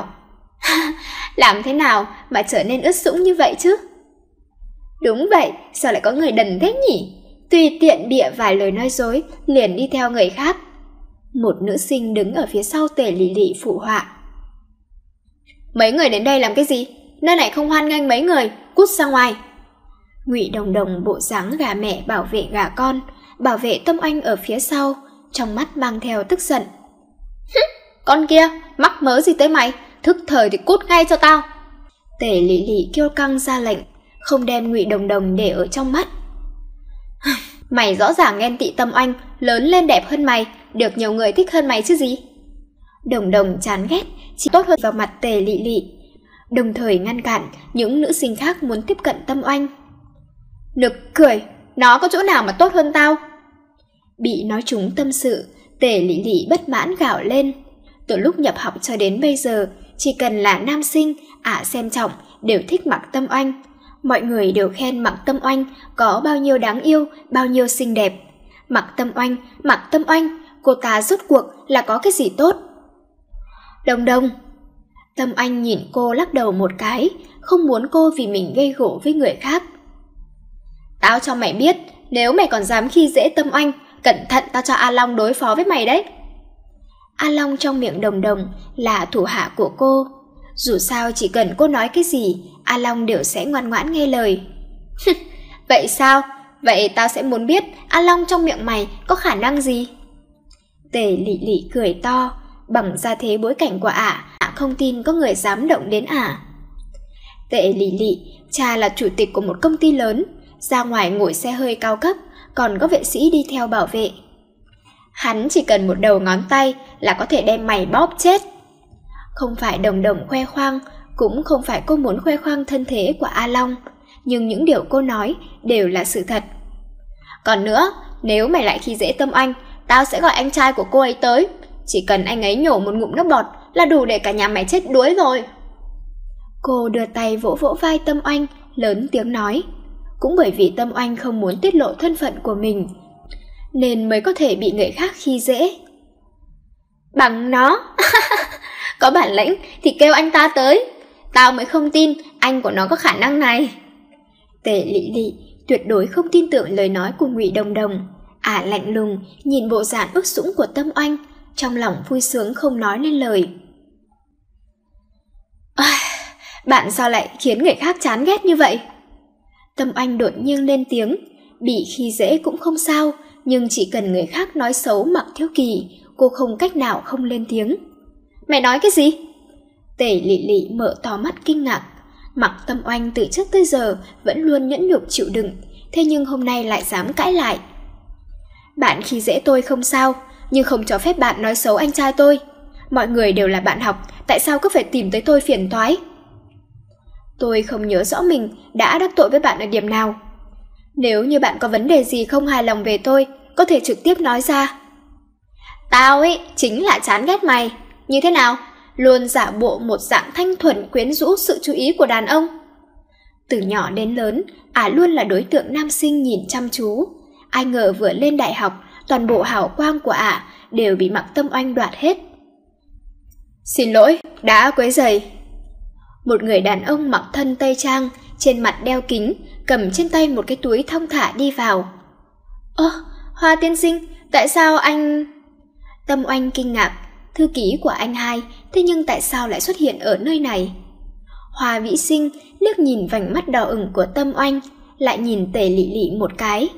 Làm thế nào mà trở nên ướt sũng như vậy chứ? Đúng vậy, sao lại có người đần thế nhỉ? Tùy tiện bịa vài lời nói dối, liền đi theo người khác. Một nữ sinh đứng ở phía sau Tề Lị Lị phụ họa. Mấy người đến đây làm cái gì? Nơi này không hoan nghênh mấy người, cút ra ngoài. Ngụy Đồng Đồng bộ dáng gà mẹ bảo vệ gà con, bảo vệ Tâm Oanh ở phía sau, trong mắt mang theo tức giận. Con kia, mắc mớ gì tới mày, thức thời thì cút ngay cho tao. Tề Lị Lị kiêu căng ra lệnh, không đem Ngụy Đồng Đồng để ở trong mắt. Mày rõ ràng ghen tị Tâm Oanh, lớn lên đẹp hơn mày, được nhiều người thích hơn mày chứ gì. Đồng Đồng chán ghét, chỉ tốt hơn vào mặt Tề Lị Lị, đồng thời ngăn cản những nữ sinh khác muốn tiếp cận Tâm Oanh. Nực cười, nó có chỗ nào mà tốt hơn tao? Bị nói trúng tâm sự, Tề Lị Lị bất mãn gào lên. Từ lúc nhập học cho đến bây giờ, chỉ cần là nam sinh, ả xem trọng, đều thích Mạc Tâm Oanh. Mọi người đều khen Mạc Tâm Oanh có bao nhiêu đáng yêu, bao nhiêu xinh đẹp. Mạc Tâm Oanh, Mạc Tâm Oanh, cô ta rốt cuộc là có cái gì tốt? Đồng Đồng. Tâm Oanh nhìn cô lắc đầu một cái, không muốn cô vì mình gây gổ với người khác. Tao cho mày biết, nếu mày còn dám khi dễ Tâm Oanh, cẩn thận tao cho A Long đối phó với mày đấy. A Long trong miệng Đồng Đồng là thủ hạ của cô. Dù sao chỉ cần cô nói cái gì, A Long đều sẽ ngoan ngoãn nghe lời. Vậy sao? Vậy tao sẽ muốn biết A Long trong miệng mày có khả năng gì? Tề Lị Lị cười to, bằng gia thế bối cảnh của ả, ả không tin có người dám động đến ả. Tề Lị Lị, cha là chủ tịch của một công ty lớn, ra ngoài ngồi xe hơi cao cấp, còn có vệ sĩ đi theo bảo vệ. Hắn chỉ cần một đầu ngón tay là có thể đem mày bóp chết. Không phải Đồng Đồng khoe khoang, cũng không phải cô muốn khoe khoang thân thế của A Long, nhưng những điều cô nói đều là sự thật. Còn nữa, nếu mày lại khi dễ Tâm Oanh, tao sẽ gọi anh trai của cô ấy tới. Chỉ cần anh ấy nhổ một ngụm nước bọt là đủ để cả nhà mày chết đuối rồi. Cô đưa tay vỗ vỗ vai Tâm Oanh, lớn tiếng nói. Cũng bởi vì Tâm Oanh không muốn tiết lộ thân phận của mình, nên mới có thể bị người khác khi dễ. Bằng nó. Có bản lĩnh thì kêu anh ta tới. Tao mới không tin anh của nó có khả năng này. Tề Lị Lị tuyệt đối không tin tưởng lời nói của Ngụy Đồng Đồng. Ả lạnh lùng nhìn bộ dạng ướt sũng của Tâm Oanh, trong lòng vui sướng không nói nên lời. À, bạn sao lại khiến người khác chán ghét như vậy? Tâm Oanh đột nhiên lên tiếng. Bị khi dễ cũng không sao, nhưng chỉ cần người khác nói xấu Mạc Thiếu Kỳ, cô không cách nào không lên tiếng. Mày nói cái gì? Tề Lị Lị mở to mắt kinh ngạc. Mạc Tâm Oanh từ trước tới giờ vẫn luôn nhẫn nhục chịu đựng, thế nhưng hôm nay lại dám cãi lại. Bạn khi dễ tôi không sao, nhưng không cho phép bạn nói xấu anh trai tôi. Mọi người đều là bạn học, tại sao cứ phải tìm tới tôi phiền toái? Tôi không nhớ rõ mình đã đắc tội với bạn ở điểm nào. Nếu như bạn có vấn đề gì không hài lòng về tôi, có thể trực tiếp nói ra. Tao ấy chính là chán ghét mày. Như thế nào? Luôn giả bộ một dạng thanh thuần quyến rũ sự chú ý của đàn ông. Từ nhỏ đến lớn, ả luôn là đối tượng nam sinh nhìn chăm chú. Ai ngờ vừa lên đại học, toàn bộ hào quang của ả đều bị Mạc Tâm Oanh đoạt hết. Xin lỗi, đã quấy rầy. Một người đàn ông mặc thân tây trang, trên mặt đeo kính, cầm trên tay một cái túi thong thả đi vào. Ơ, Hoa tiên sinh, tại sao anh... Tâm Oanh kinh ngạc, thư ký của anh hai, thế nhưng tại sao lại xuất hiện ở nơi này? Hoa Vĩ Sinh liếc nhìn vành mắt đỏ ửng của Tâm Oanh, lại nhìn Tề Lị Lị một cái.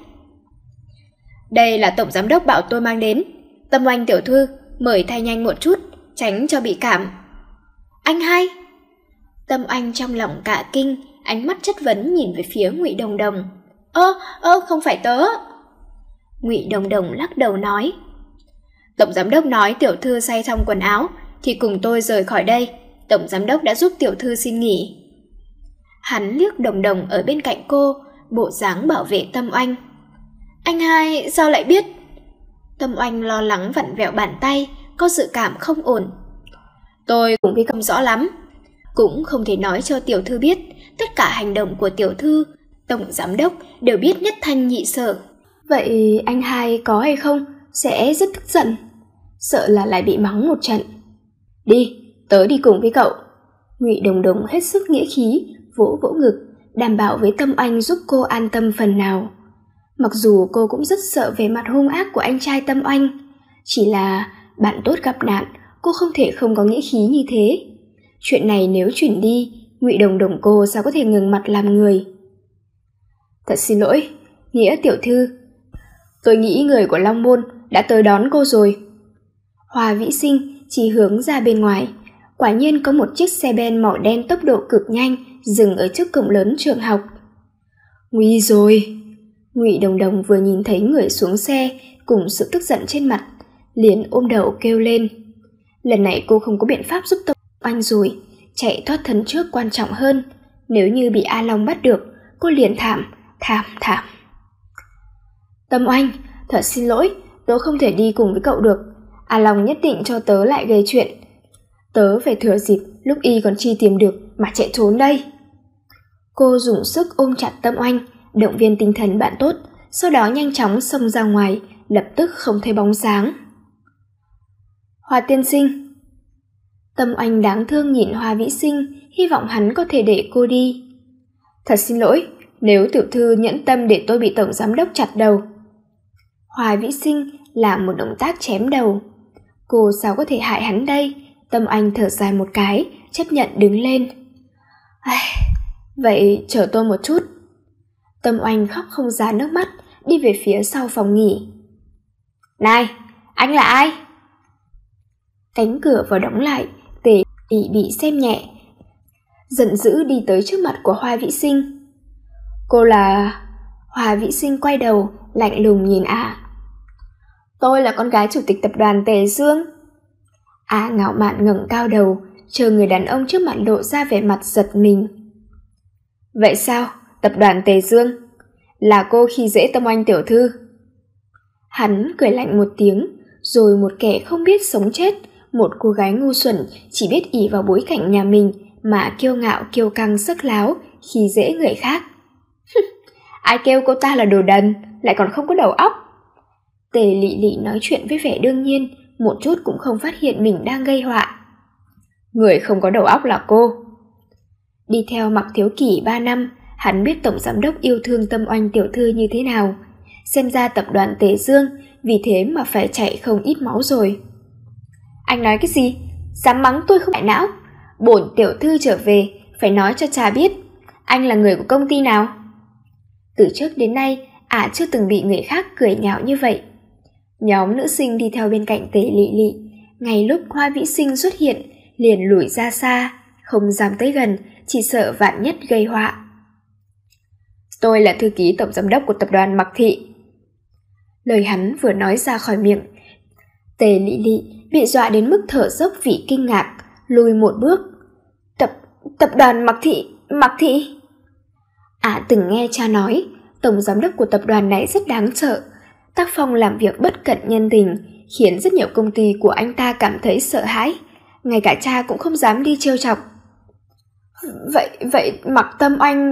Đây là tổng giám đốc bảo tôi mang đến. Tâm Oanh tiểu thư, mời thay nhanh một chút, tránh cho bị cảm. Anh hai? Tâm Oanh trong lòng cả kinh, ánh mắt chất vấn nhìn về phía Ngụy Đồng Đồng. Ơ, ơ, không phải tớ. Ngụy Đồng Đồng lắc đầu nói. Tổng giám đốc nói tiểu thư say trong quần áo, thì cùng tôi rời khỏi đây. Tổng giám đốc đã giúp tiểu thư xin nghỉ. Hắn liếc Đồng Đồng ở bên cạnh cô, bộ dáng bảo vệ Tâm Oanh. Anh hai sao lại biết? Tâm Oanh lo lắng vặn vẹo bàn tay, có dự cảm không ổn. Tôi cũng biết không rõ lắm, cũng không thể nói cho tiểu thư biết. Tất cả hành động của tiểu thư, tổng giám đốc đều biết nhất thanh nhị sở. Vậy anh hai có hay không sẽ rất tức giận, sợ là lại bị mắng một trận. Đi, tớ đi cùng với cậu. Ngụy Đồng Đồng hết sức nghĩa khí, vỗ vỗ ngực, đảm bảo với Tâm Oanh giúp cô an tâm phần nào. Mặc dù cô cũng rất sợ về mặt hung ác của anh trai Tâm Oanh, chỉ là bạn tốt gặp nạn, cô không thể không có nghĩa khí như thế. Chuyện này nếu chuyển đi, Ngụy Đồng Đồng cô sao có thể ngừng mặt làm người. Thật xin lỗi, Nghĩa tiểu thư. Tôi nghĩ người của Long Môn đã tới đón cô rồi. Hoa Vĩ Sinh chỉ hướng ra bên ngoài. Quả nhiên có một chiếc xe ben màu đen tốc độ cực nhanh dừng ở trước cổng lớn trường học. Nguy rồi! Ngụy Đồng Đồng vừa nhìn thấy người xuống xe cùng sự tức giận trên mặt, liền ôm đầu kêu lên. Lần này cô không có biện pháp giúp Tâm Oanh rồi, chạy thoát thân trước quan trọng hơn. Nếu như bị A Long bắt được, cô liền thảm, thảm, thảm. Tâm Oanh, thật xin lỗi, tớ không thể đi cùng với cậu được. A Long nhất định cho tớ lại gây chuyện. Tớ phải thừa dịp lúc y còn chi tìm được mà chạy trốn đây. Cô dùng sức ôm chặt Tâm Oanh, động viên tinh thần bạn tốt, sau đó nhanh chóng xông ra ngoài, lập tức không thấy bóng dáng. Hoa tiên sinh. Tâm Oanh đáng thương nhìn Hoa Vĩ Sinh, hy vọng hắn có thể để cô đi. Thật xin lỗi, nếu tiểu thư nhẫn tâm để tôi bị tổng giám đốc chặt đầu. Hoa Vĩ Sinh làm một động tác chém đầu. Cô sao có thể hại hắn đây? Tâm Oanh thở dài một cái, chấp nhận đứng lên. Vậy chờ tôi một chút. Tâm Oanh khóc không ra nước mắt, đi về phía sau phòng nghỉ. Này, anh là ai? Cánh cửa vừa đóng lại, Tề Lị bị xem nhẹ, giận dữ đi tới trước mặt của Hoa Vĩ Sinh. Cô là... Hoa Vĩ Sinh quay đầu, lạnh lùng nhìn ả. Tôi là con gái chủ tịch tập đoàn Tề Dương. Ả ngạo mạn ngẩng cao đầu, chờ người đàn ông trước mặt lộ ra vẻ mặt giật mình. Vậy sao? Tập đoàn Tề Dương? Là cô khi dễ Tâm Oanh tiểu thư? Hắn cười lạnh một tiếng, rồi một kẻ không biết sống chết, một cô gái ngu xuẩn chỉ biết ỷ vào bối cảnh nhà mình mà kiêu ngạo kiêu căng sức láo, khi dễ người khác. Ai kêu cô ta là đồ đần, lại còn không có đầu óc. Tề Lị Lị nói chuyện với vẻ đương nhiên, một chút cũng không phát hiện mình đang gây họa. Người không có đầu óc là cô. Đi theo Mạc Thiếu Kỷ ba năm, hắn biết tổng giám đốc yêu thương Tâm Oanh tiểu thư như thế nào. Xem ra tập đoàn Tề Dương vì thế mà phải chạy không ít máu rồi. Anh nói cái gì? Dám mắng tôi không phải não. Bổn tiểu thư trở về phải nói cho cha biết anh là người của công ty nào. Từ trước đến nay ả à chưa từng bị người khác cười nhạo như vậy. Nhóm nữ sinh đi theo bên cạnh Tề Lị Lị, ngay lúc Hoa Vĩ Sinh xuất hiện liền lùi ra xa, không dám tới gần, chỉ sợ vạn nhất gây họa. Tôi là thư ký tổng giám đốc của tập đoàn Mạc Thị. Lời hắn vừa nói ra khỏi miệng, Tề Lị Lị bị dọa đến mức thở dốc vì kinh ngạc, lùi một bước. Tập tập đoàn Mạc Thị, Mạc Thị. Ả à, từng nghe cha nói, tổng giám đốc của tập đoàn này rất đáng sợ, tác phong làm việc bất cận nhân tình, khiến rất nhiều công ty của anh ta cảm thấy sợ hãi, ngay cả cha cũng không dám đi trêu chọc. Vậy, vậy Mạc Tâm Oanh...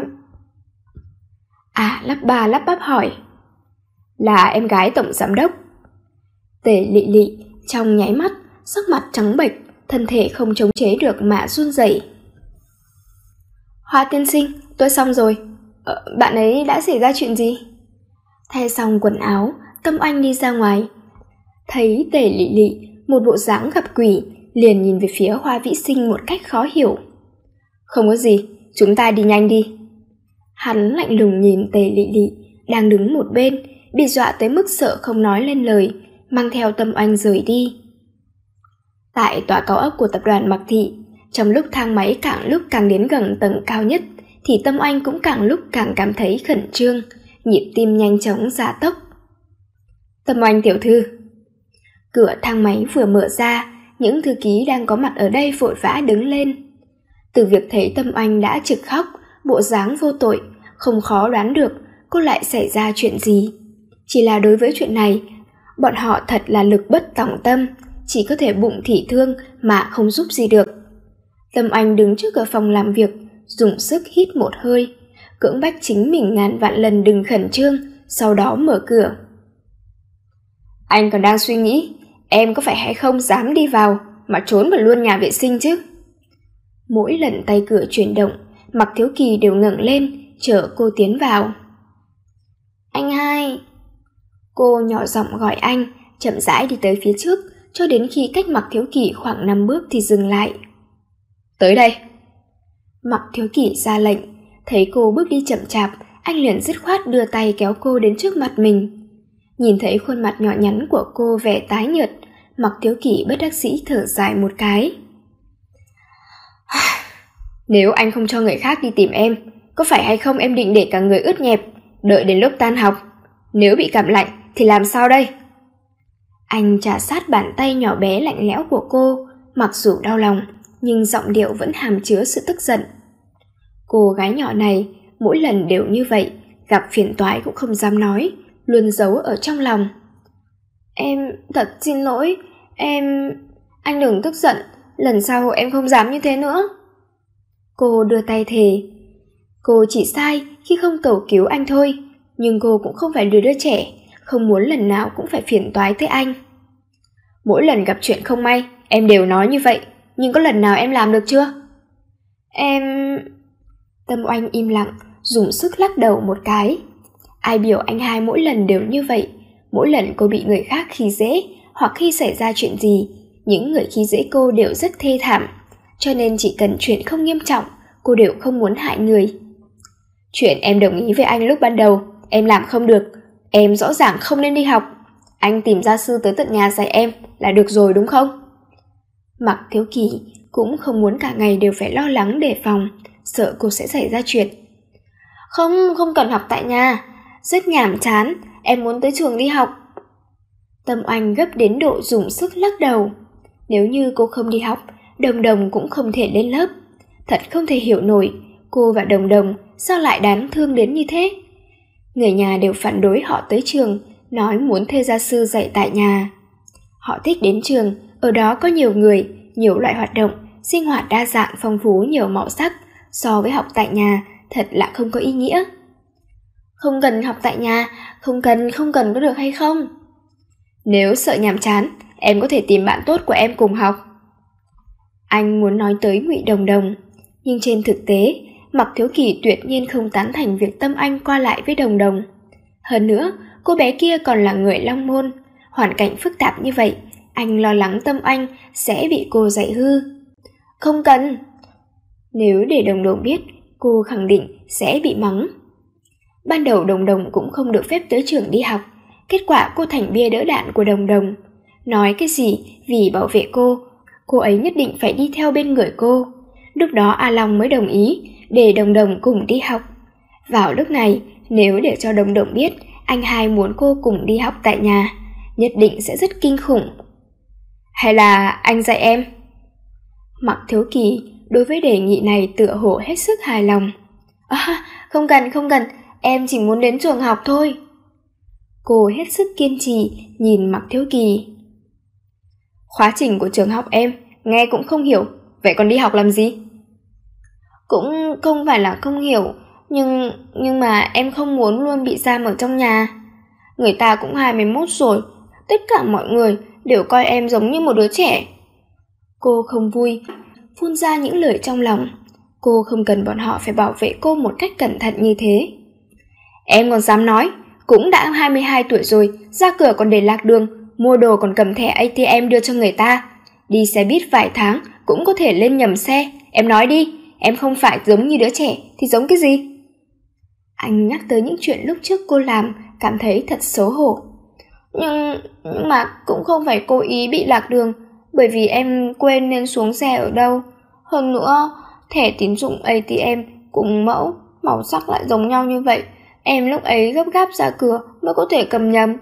À, lắp ba lắp bắp hỏi. Là em gái tổng giám đốc. Tề Lị Lị trong nháy mắt, sắc mặt trắng bệch, thân thể không chống chế được mà run rẩy. Hoa tiên sinh, tôi xong rồi. Ờ, bạn ấy đã xảy ra chuyện gì? Thay xong quần áo, Tâm Oanh đi ra ngoài. Thấy Tề Lị Lị một bộ dáng gặp quỷ, liền nhìn về phía Hoa Vĩ Sinh một cách khó hiểu. Không có gì, chúng ta đi nhanh đi. Hắn lạnh lùng nhìn Tề Lị Lị đang đứng một bên, bị dọa tới mức sợ không nói lên lời, mang theo Tâm Oanh rời đi. Tại tòa cao ốc của tập đoàn Mặc Thị, trong lúc thang máy càng lúc càng đến gần tầng cao nhất, thì Tâm Oanh cũng càng lúc càng cảm thấy khẩn trương, nhịp tim nhanh chóng gia tốc. Tâm Oanh tiểu thư. Cửa thang máy vừa mở ra, những thư ký đang có mặt ở đây vội vã đứng lên. Từ việc thấy Tâm Oanh đã trực khóc, bộ dáng vô tội, không khó đoán được cô lại xảy ra chuyện gì. Chỉ là đối với chuyện này, bọn họ thật là lực bất tòng tâm, chỉ có thể bụng thị thương mà không giúp gì được. Tâm Oanh đứng trước cửa phòng làm việc, dùng sức hít một hơi, cưỡng bách chính mình ngàn vạn lần đừng khẩn trương, sau đó mở cửa. Anh còn đang suy nghĩ, em có phải hay không dám đi vào mà trốn vào luôn nhà vệ sinh chứ? Mỗi lần tay cửa chuyển động, Mạc Thiếu Kỳ đều ngẩng lên, chờ cô tiến vào. Anh hai. Cô nhỏ giọng gọi anh, chậm rãi đi tới phía trước, cho đến khi cách Mạc Thiếu Kỳ khoảng năm bước thì dừng lại. Tới đây. Mạc Thiếu Kỳ ra lệnh, thấy cô bước đi chậm chạp, anh liền dứt khoát đưa tay kéo cô đến trước mặt mình. Nhìn thấy khuôn mặt nhỏ nhắn của cô vẻ tái nhợt, Mạc Thiếu Kỳ bất đắc dĩ thở dài một cái. Nếu anh không cho người khác đi tìm em, có phải hay không em định để cả người ướt nhẹp, đợi đến lúc tan học? Nếu bị cảm lạnh thì làm sao đây? Anh chà sát bàn tay nhỏ bé lạnh lẽo của cô, mặc dù đau lòng, nhưng giọng điệu vẫn hàm chứa sự tức giận. Cô gái nhỏ này mỗi lần đều như vậy, gặp phiền toái cũng không dám nói, luôn giấu ở trong lòng. Em thật xin lỗi, em... Anh đừng tức giận, lần sau em không dám như thế nữa. Cô đưa tay thề. Cô chỉ sai khi không cầu cứu anh thôi, nhưng cô cũng không phải đứa đứa trẻ, không muốn lần nào cũng phải phiền toái tới anh. Mỗi lần gặp chuyện không may, em đều nói như vậy, nhưng có lần nào em làm được chưa? Em... Tâm Oanh im lặng, dùng sức lắc đầu một cái. Ai biểu anh hai mỗi lần đều như vậy, mỗi lần cô bị người khác khi dễ, hoặc khi xảy ra chuyện gì, những người khi dễ cô đều rất thê thảm, cho nên chỉ cần chuyện không nghiêm trọng, cô đều không muốn hại người. Chuyện em đồng ý với anh lúc ban đầu, em làm không được, em rõ ràng không nên đi học. Anh tìm gia sư tới tận nhà dạy em là được rồi đúng không? Mạc Thiếu Kỳ cũng không muốn cả ngày đều phải lo lắng đề phòng, sợ cô sẽ xảy ra chuyện. Không, không cần học tại nhà, rất nhàm chán, em muốn tới trường đi học. Tâm Oanh gấp đến độ dùng sức lắc đầu. Nếu như cô không đi học, Đồng Đồng cũng không thể lên lớp. Thật không thể hiểu nổi, cô và Đồng Đồng sao lại đáng thương đến như thế. Người nhà đều phản đối họ tới trường, nói muốn thuê gia sư dạy tại nhà. Họ thích đến trường, ở đó có nhiều người, nhiều loại hoạt động, sinh hoạt đa dạng phong phú nhiều màu sắc, so với học tại nhà thật là không có ý nghĩa. Không cần học tại nhà, không cần, không cần có được hay không? Nếu sợ nhàm chán, em có thể tìm bạn tốt của em cùng học. Anh muốn nói tới Ngụy Đồng Đồng, nhưng trên thực tế, Mạc Thiếu Kỳ tuyệt nhiên không tán thành việc Tâm Anh qua lại với Đồng Đồng. Hơn nữa, cô bé kia còn là người Long Môn, hoàn cảnh phức tạp như vậy, anh lo lắng Tâm Anh sẽ bị cô dạy hư. Không cần. Nếu để Đồng Đồng biết, cô khẳng định sẽ bị mắng. Ban đầu Đồng Đồng cũng không được phép tới trường đi học, kết quả cô thành bia đỡ đạn của Đồng Đồng. Nói cái gì vì bảo vệ cô, cô ấy nhất định phải đi theo bên người cô. Lúc đó A Long mới đồng ý để Đồng Đồng cùng đi học. Vào lúc này, nếu để cho Đồng Đồng biết anh hai muốn cô cùng đi học tại nhà, nhất định sẽ rất kinh khủng. Hay là anh dạy em? Mạc Thiếu Kỳ đối với đề nghị này tựa hồ hết sức hài lòng. À, không cần, không cần, em chỉ muốn đến trường học thôi. Cô hết sức kiên trì nhìn Mạc Thiếu Kỳ. Khóa trình của trường học em nghe cũng không hiểu, vậy còn đi học làm gì? Cũng không phải là không hiểu, nhưng nhưng mà em không muốn luôn bị giam ở trong nhà. Người ta cũng hai mươi mốt rồi, tất cả mọi người đều coi em giống như một đứa trẻ. Cô không vui, phun ra những lời trong lòng. Cô không cần bọn họ phải bảo vệ cô một cách cẩn thận như thế. Em còn dám nói, cũng đã hai mươi hai tuổi rồi, ra cửa còn để lạc đường, mua đồ còn cầm thẻ a tê em đưa cho người ta. Đi xe buýt vài tháng cũng có thể lên nhầm xe, em nói đi, em không phải giống như đứa trẻ thì giống cái gì? Anh nhắc tới những chuyện lúc trước cô làm, cảm thấy thật xấu hổ. Nhưng, nhưng mà cũng không phải cố ý bị lạc đường, bởi vì em quên nên xuống xe ở đâu. Hơn nữa, thẻ tín dụng a tê em cùng mẫu, màu sắc lại giống nhau như vậy. Em lúc ấy gấp gáp ra cửa mới có thể cầm nhầm.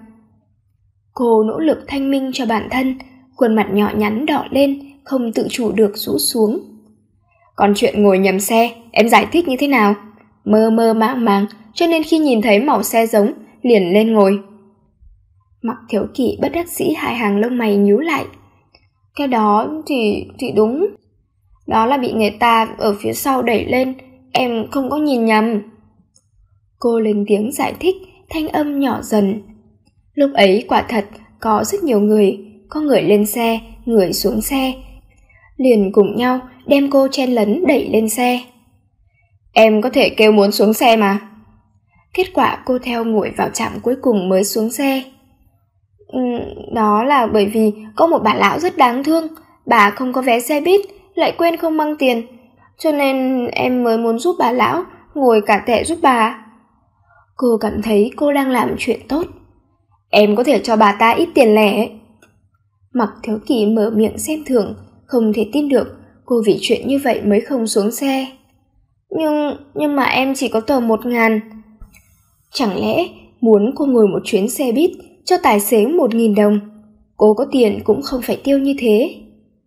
Cô nỗ lực thanh minh cho bản thân, khuôn mặt nhỏ nhắn đỏ lên, không tự chủ được rũ xuống. Còn chuyện ngồi nhầm xe, em giải thích như thế nào? Mơ mơ màng màng, cho nên khi nhìn thấy màu xe giống, liền lên ngồi. Mặc Thiếu Kỷ bất đắc dĩ hai hàng lông mày nhíu lại. Cái đó thì, thì đúng. Đó là bị người ta ở phía sau đẩy lên, em không có nhìn nhầm. Cô lên tiếng giải thích, thanh âm nhỏ dần. Lúc ấy quả thật có rất nhiều người, có người lên xe, người xuống xe, liền cùng nhau đem cô chen lấn đẩy lên xe. Em có thể kêu muốn xuống xe mà. Kết quả cô theo ngồi vào trạm cuối cùng mới xuống xe. Ừ, đó là bởi vì có một bà lão rất đáng thương, bà không có vé xe buýt, lại quên không mang tiền, cho nên em mới muốn giúp bà lão, ngồi cả thẻ giúp bà. Cô cảm thấy cô đang làm chuyện tốt. Em có thể cho bà ta ít tiền lẻ. Mặc Thiếu Kỷ mở miệng xem thường, không thể tin được cô vì chuyện như vậy mới không xuống xe. Nhưng, nhưng mà em chỉ có tờ một ngàn. Chẳng lẽ muốn cô ngồi một chuyến xe buýt cho tài xế một nghìn đồng? Cô có tiền cũng không phải tiêu như thế.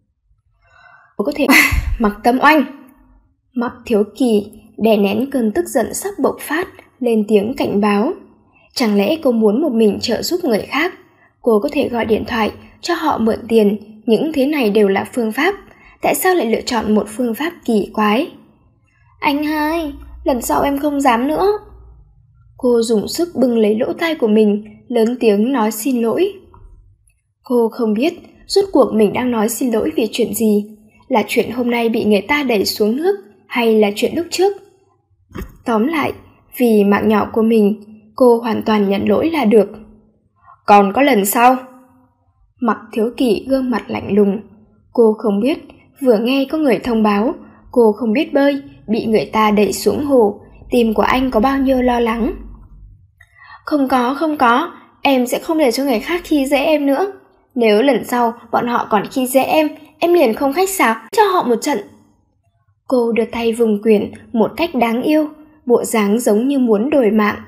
Cô có thể... Mặc Tâm Oanh. Mặc Thiếu Kỷ đè nén cơn tức giận sắp bộc phát, lên tiếng cảnh báo. Chẳng lẽ cô muốn một mình trợ giúp người khác? Cô có thể gọi điện thoại cho họ mượn tiền, những thế này đều là phương pháp. Tại sao lại lựa chọn một phương pháp kỳ quái? Anh hai, lần sau em không dám nữa. Cô dùng sức bưng lấy lỗ tai của mình, lớn tiếng nói xin lỗi. Cô không biết rốt cuộc mình đang nói xin lỗi vì chuyện gì, là chuyện hôm nay bị người ta đẩy xuống nước hay là chuyện lúc trước. Tóm lại, vì mạng nhỏ của mình, cô hoàn toàn nhận lỗi là được. Còn có lần sau. Mặc Thiếu Kỷ gương mặt lạnh lùng. Cô không biết, vừa nghe có người thông báo, cô không biết bơi, bị người ta đẩy xuống hồ, tim của anh có bao nhiêu lo lắng. Không có, không có, em sẽ không để cho người khác khi dễ em nữa. Nếu lần sau bọn họ còn khi dễ em, em liền không khách sáo cho họ một trận. Cô đưa tay vùng quyền một cách đáng yêu, bộ dáng giống như muốn đổi mạng.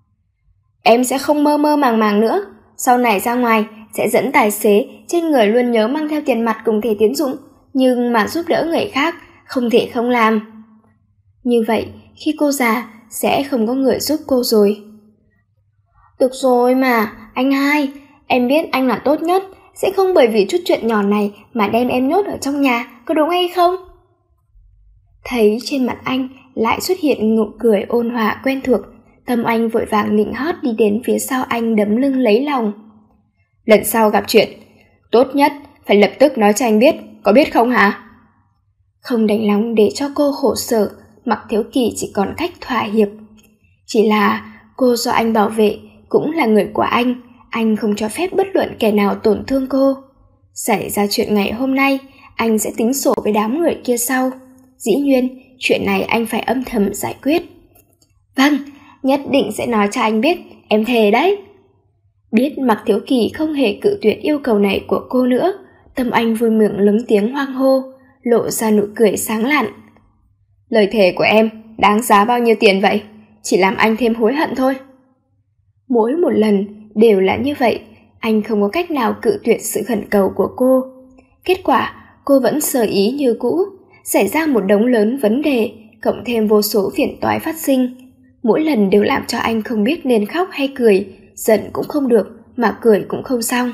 Em sẽ không mơ mơ màng màng nữa, sau này ra ngoài sẽ dẫn tài xế trên người luôn nhớ mang theo tiền mặt cùng thẻ tín dụng, nhưng mà giúp đỡ người khác không thể không làm. Như vậy, khi cô già sẽ không có người giúp cô rồi. Được rồi mà, anh hai, em biết anh là tốt nhất, sẽ không bởi vì chút chuyện nhỏ này mà đem em nhốt ở trong nhà, có đúng hay không? Thấy trên mặt anh lại xuất hiện nụ cười ôn hòa quen thuộc, Tâm Anh vội vàng nịnh hót đi đến phía sau anh đấm lưng lấy lòng. Lần sau gặp chuyện, tốt nhất phải lập tức nói cho anh biết, có biết không hả? Không đành lòng để cho cô khổ sở, Mặc Thiếu Kỷ chỉ còn cách thỏa hiệp. Chỉ là cô do anh bảo vệ, cũng là người của anh, anh không cho phép bất luận kẻ nào tổn thương cô. Xảy ra chuyện ngày hôm nay, anh sẽ tính sổ với đám người kia sau. Dĩ nhiên, chuyện này anh phải âm thầm giải quyết. Vâng, nhất định sẽ nói cho anh biết, em thề đấy. Biết Mặc Thiếu Kỷ không hề cự tuyệt yêu cầu này của cô nữa, Tâm Anh vui mừng lớn tiếng hoang hô, lộ ra nụ cười sáng lạn. Lời thề của em đáng giá bao nhiêu tiền vậy? Chỉ làm anh thêm hối hận thôi. Mỗi một lần đều là như vậy, anh không có cách nào cự tuyệt sự khẩn cầu của cô. Kết quả, cô vẫn sờ ý như cũ, xảy ra một đống lớn vấn đề, cộng thêm vô số phiền toái phát sinh. Mỗi lần đều làm cho anh không biết nên khóc hay cười, giận cũng không được, mà cười cũng không xong.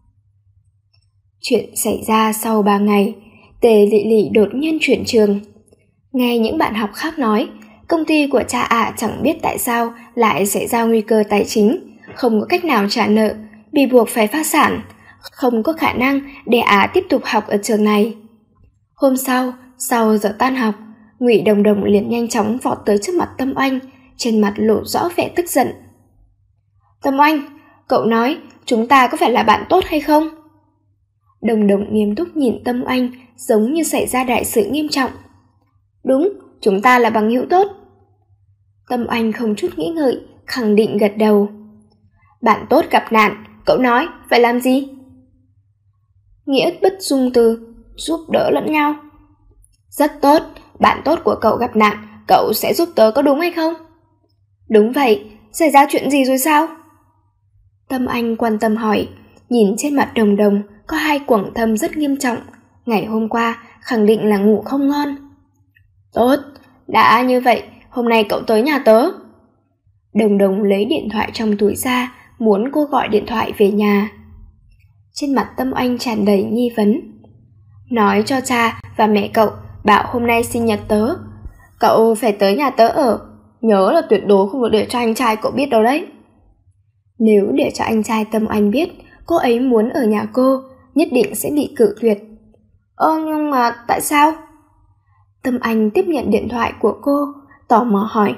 Chuyện xảy ra sau ba ngày, Tề Lị Lị đột nhiên chuyển trường. Nghe những bạn học khác nói, công ty của cha ả à chẳng biết tại sao lại xảy ra nguy cơ tài chính, không có cách nào trả nợ, bị buộc phải phá sản, không có khả năng để ả à tiếp tục học ở trường này. Hôm sau, sau giờ tan học, Ngụy Đồng Đồng liền nhanh chóng vọt tới trước mặt Tâm Oanh, trên mặt lộ rõ vẻ tức giận. Tâm Oanh, cậu nói chúng ta có phải là bạn tốt hay không? Đồng Đồng nghiêm túc nhìn Tâm Oanh, giống như xảy ra đại sự nghiêm trọng. Đúng, chúng ta là bằng hữu tốt. Tâm Oanh không chút nghĩ ngợi, khẳng định gật đầu. Bạn tốt gặp nạn, cậu nói phải làm gì? Nghĩa bất dung từ, giúp đỡ lẫn nhau. Rất tốt, bạn tốt của cậu gặp nạn, cậu sẽ giúp tớ có đúng hay không? Đúng vậy, xảy ra chuyện gì rồi sao? Tâm Anh quan tâm hỏi, nhìn trên mặt Đồng Đồng có hai quầng thâm rất nghiêm trọng, ngày hôm qua khẳng định là ngủ không ngon. Tốt, đã như vậy, hôm nay cậu tới nhà tớ. Đồng Đồng lấy điện thoại trong túi ra, muốn cô gọi điện thoại về nhà. Trên mặt Tâm Anh tràn đầy nghi vấn. Nói cho cha và mẹ cậu bảo hôm nay sinh nhật tớ, cậu phải tới nhà tớ ở, nhớ là tuyệt đối không được để cho anh trai cậu biết đâu đấy. Nếu để cho anh trai Tâm Anh biết cô ấy muốn ở nhà cô, nhất định sẽ bị cự tuyệt. Ơ nhưng mà tại sao? Tâm Anh tiếp nhận điện thoại của cô, tò mò hỏi.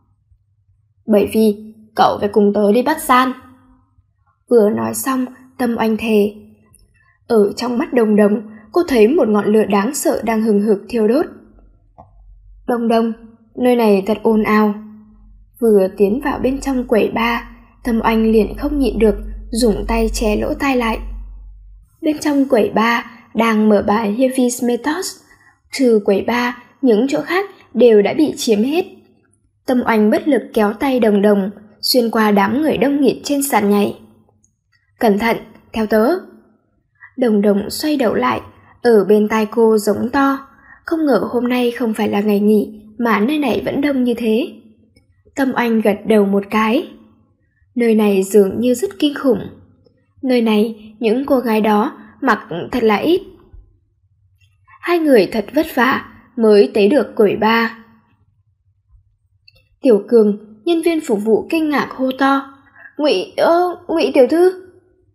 Bởi vì cậu phải cùng tớ đi bắt gian. Vừa nói xong, Tâm Anh thề. Ở trong mắt Đồng Đồng, cô thấy một ngọn lửa đáng sợ đang hừng hực thiêu đốt. Đồng Đồng, nơi này thật ồn ào. Vừa tiến vào bên trong quầy bar, Tâm Anh liền không nhịn được, dùng tay che lỗ tai lại. Bên trong quầy bar đang mở bài Heavy Metals, trừ quầy bar, những chỗ khác đều đã bị chiếm hết. Tâm Anh bất lực kéo tay Đồng Đồng, xuyên qua đám người đông nghịt trên sàn nhảy. Cẩn thận, theo tớ. Đồng Đồng xoay đầu lại, ở bên tai cô giống to, không ngờ hôm nay không phải là ngày nghỉ mà nơi này vẫn đông như thế. Tâm Anh gật đầu một cái. Nơi này dường như rất kinh khủng. Nơi này những cô gái đó mặc thật là ít. Hai người thật vất vả mới tới được quầy bar. Tiểu Cường, nhân viên phục vụ kinh ngạc hô to. Ngụy, ơ, Ngụy tiểu thư.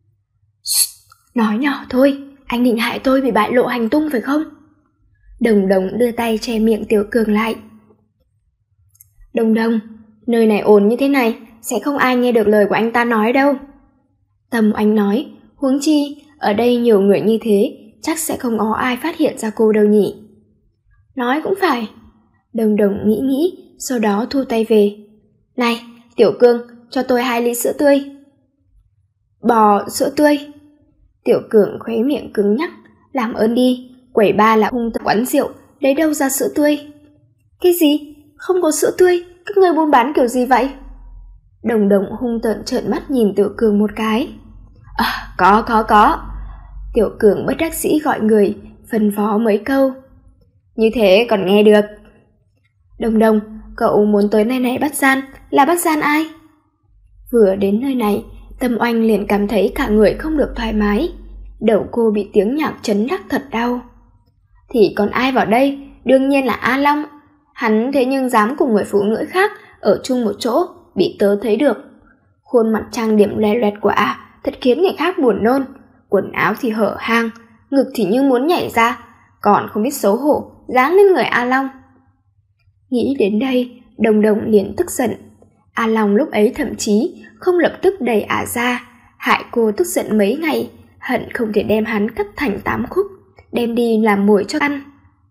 Nói nhỏ thôi, anh định hại tôi bị bại lộ hành tung phải không? Đồng Đồng đưa tay che miệng Tiểu Cường lại. Đồng Đồng, nơi này ồn như thế này, sẽ không ai nghe được lời của anh ta nói đâu. Tâm Anh nói, huống chi, ở đây nhiều người như thế, chắc sẽ không có ai phát hiện ra cô đâu nhỉ. Nói cũng phải. Đồng Đồng nghĩ nghĩ, sau đó thu tay về. Này, Tiểu Cường, cho tôi hai ly sữa tươi. Bò sữa tươi. Tiểu Cường khóe miệng cứng nhắc, làm ơn đi, quẩy ba là hung tợn quán rượu, lấy đâu ra sữa tươi? Cái gì? Không có sữa tươi, các người buôn bán kiểu gì vậy? Đồng Đồng hung tợn trợn mắt nhìn Tiểu Cường một cái. À, có, có, có. Tiểu Cường bất đắc dĩ gọi người, phân phó mấy câu. Như thế còn nghe được. Đồng Đồng, cậu muốn tới nơi này bắt gian, là bắt gian ai? Vừa đến nơi này, Tâm Oanh liền cảm thấy cả người không được thoải mái. Đầu cô bị tiếng nhạc chấn đắc thật đau. Thì còn ai vào đây? Đương nhiên là A Long. Hắn thế nhưng dám cùng người phụ nữ khác ở chung một chỗ, bị tớ thấy được. Khuôn mặt trang điểm loè loẹt của ả thật khiến người khác buồn nôn. Quần áo thì hở hang, ngực thì như muốn nhảy ra, còn không biết xấu hổ, giáng lên người A Long. Nghĩ đến đây, Đồng Đồng liền tức giận. A Long lúc ấy thậm chí không lập tức đẩy ả ra, hại cô tức giận mấy ngày, hận không thể đem hắn cắt thành tám khúc, đem đi làm mồi cho ăn.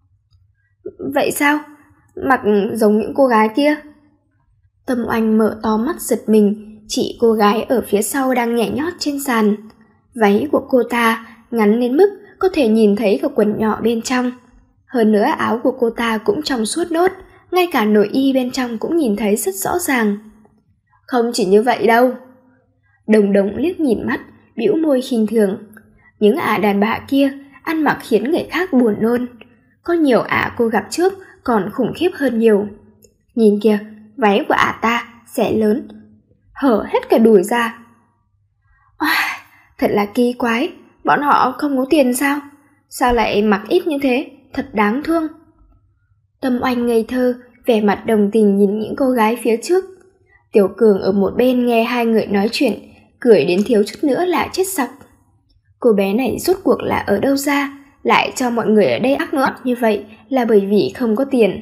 Vậy sao? Mặc giống những cô gái kia? Tâm Oanh mở to mắt giật mình, chỉ cô gái ở phía sau đang nhảy nhót trên sàn. Váy của cô ta ngắn đến mức có thể nhìn thấy cả quần nhỏ bên trong. Hơn nữa áo của cô ta cũng trong suốt nốt, ngay cả nội y bên trong cũng nhìn thấy rất rõ ràng. Không chỉ như vậy đâu. Đồng Đồng liếc nhìn mắt, bĩu môi khinh thường. Những ả đàn bà kia ăn mặc khiến người khác buồn nôn. Có nhiều ả cô gặp trước còn khủng khiếp hơn nhiều. Nhìn kìa, váy của ả ta xẻ lớn, hở hết cả đùi ra. À, thật là kỳ quái, bọn họ không có tiền sao? Sao lại mặc ít như thế, thật đáng thương. Tâm Oanh ngây thơ, vẻ mặt đồng tình nhìn những cô gái phía trước. Tiểu Cường ở một bên nghe hai người nói chuyện, cười đến thiếu chút nữa là chết sặc. Cô bé này rốt cuộc là ở đâu ra, lại cho mọi người ở đây ác nữa như vậy là bởi vì không có tiền.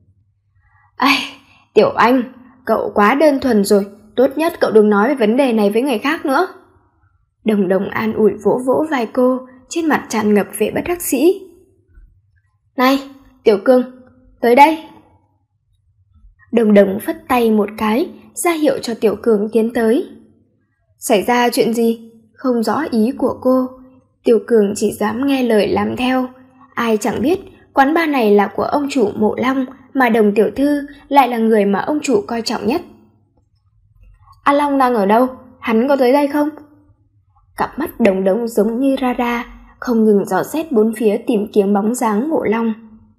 Ai, Tiểu Anh, cậu quá đơn thuần rồi, tốt nhất cậu đừng nói về vấn đề này với người khác nữa. Đồng Đồng an ủi vỗ vỗ vai cô, trên mặt tràn ngập vẻ bất đắc dĩ. Này, Tiểu Cương, tới đây. Đồng Đồng phất tay một cái, ra hiệu cho Tiểu Cường tiến tới. Xảy ra chuyện gì? Không rõ ý của cô, Tiểu Cường chỉ dám nghe lời làm theo. Ai chẳng biết quán bar này là của ông chủ Mộ Long, mà Đồng tiểu thư lại là người mà ông chủ coi trọng nhất. A Long đang ở đâu? Hắn có tới đây không? Cặp mắt Đồng Đồng giống như radar, không ngừng dò xét bốn phía tìm kiếm bóng dáng Mộ Long.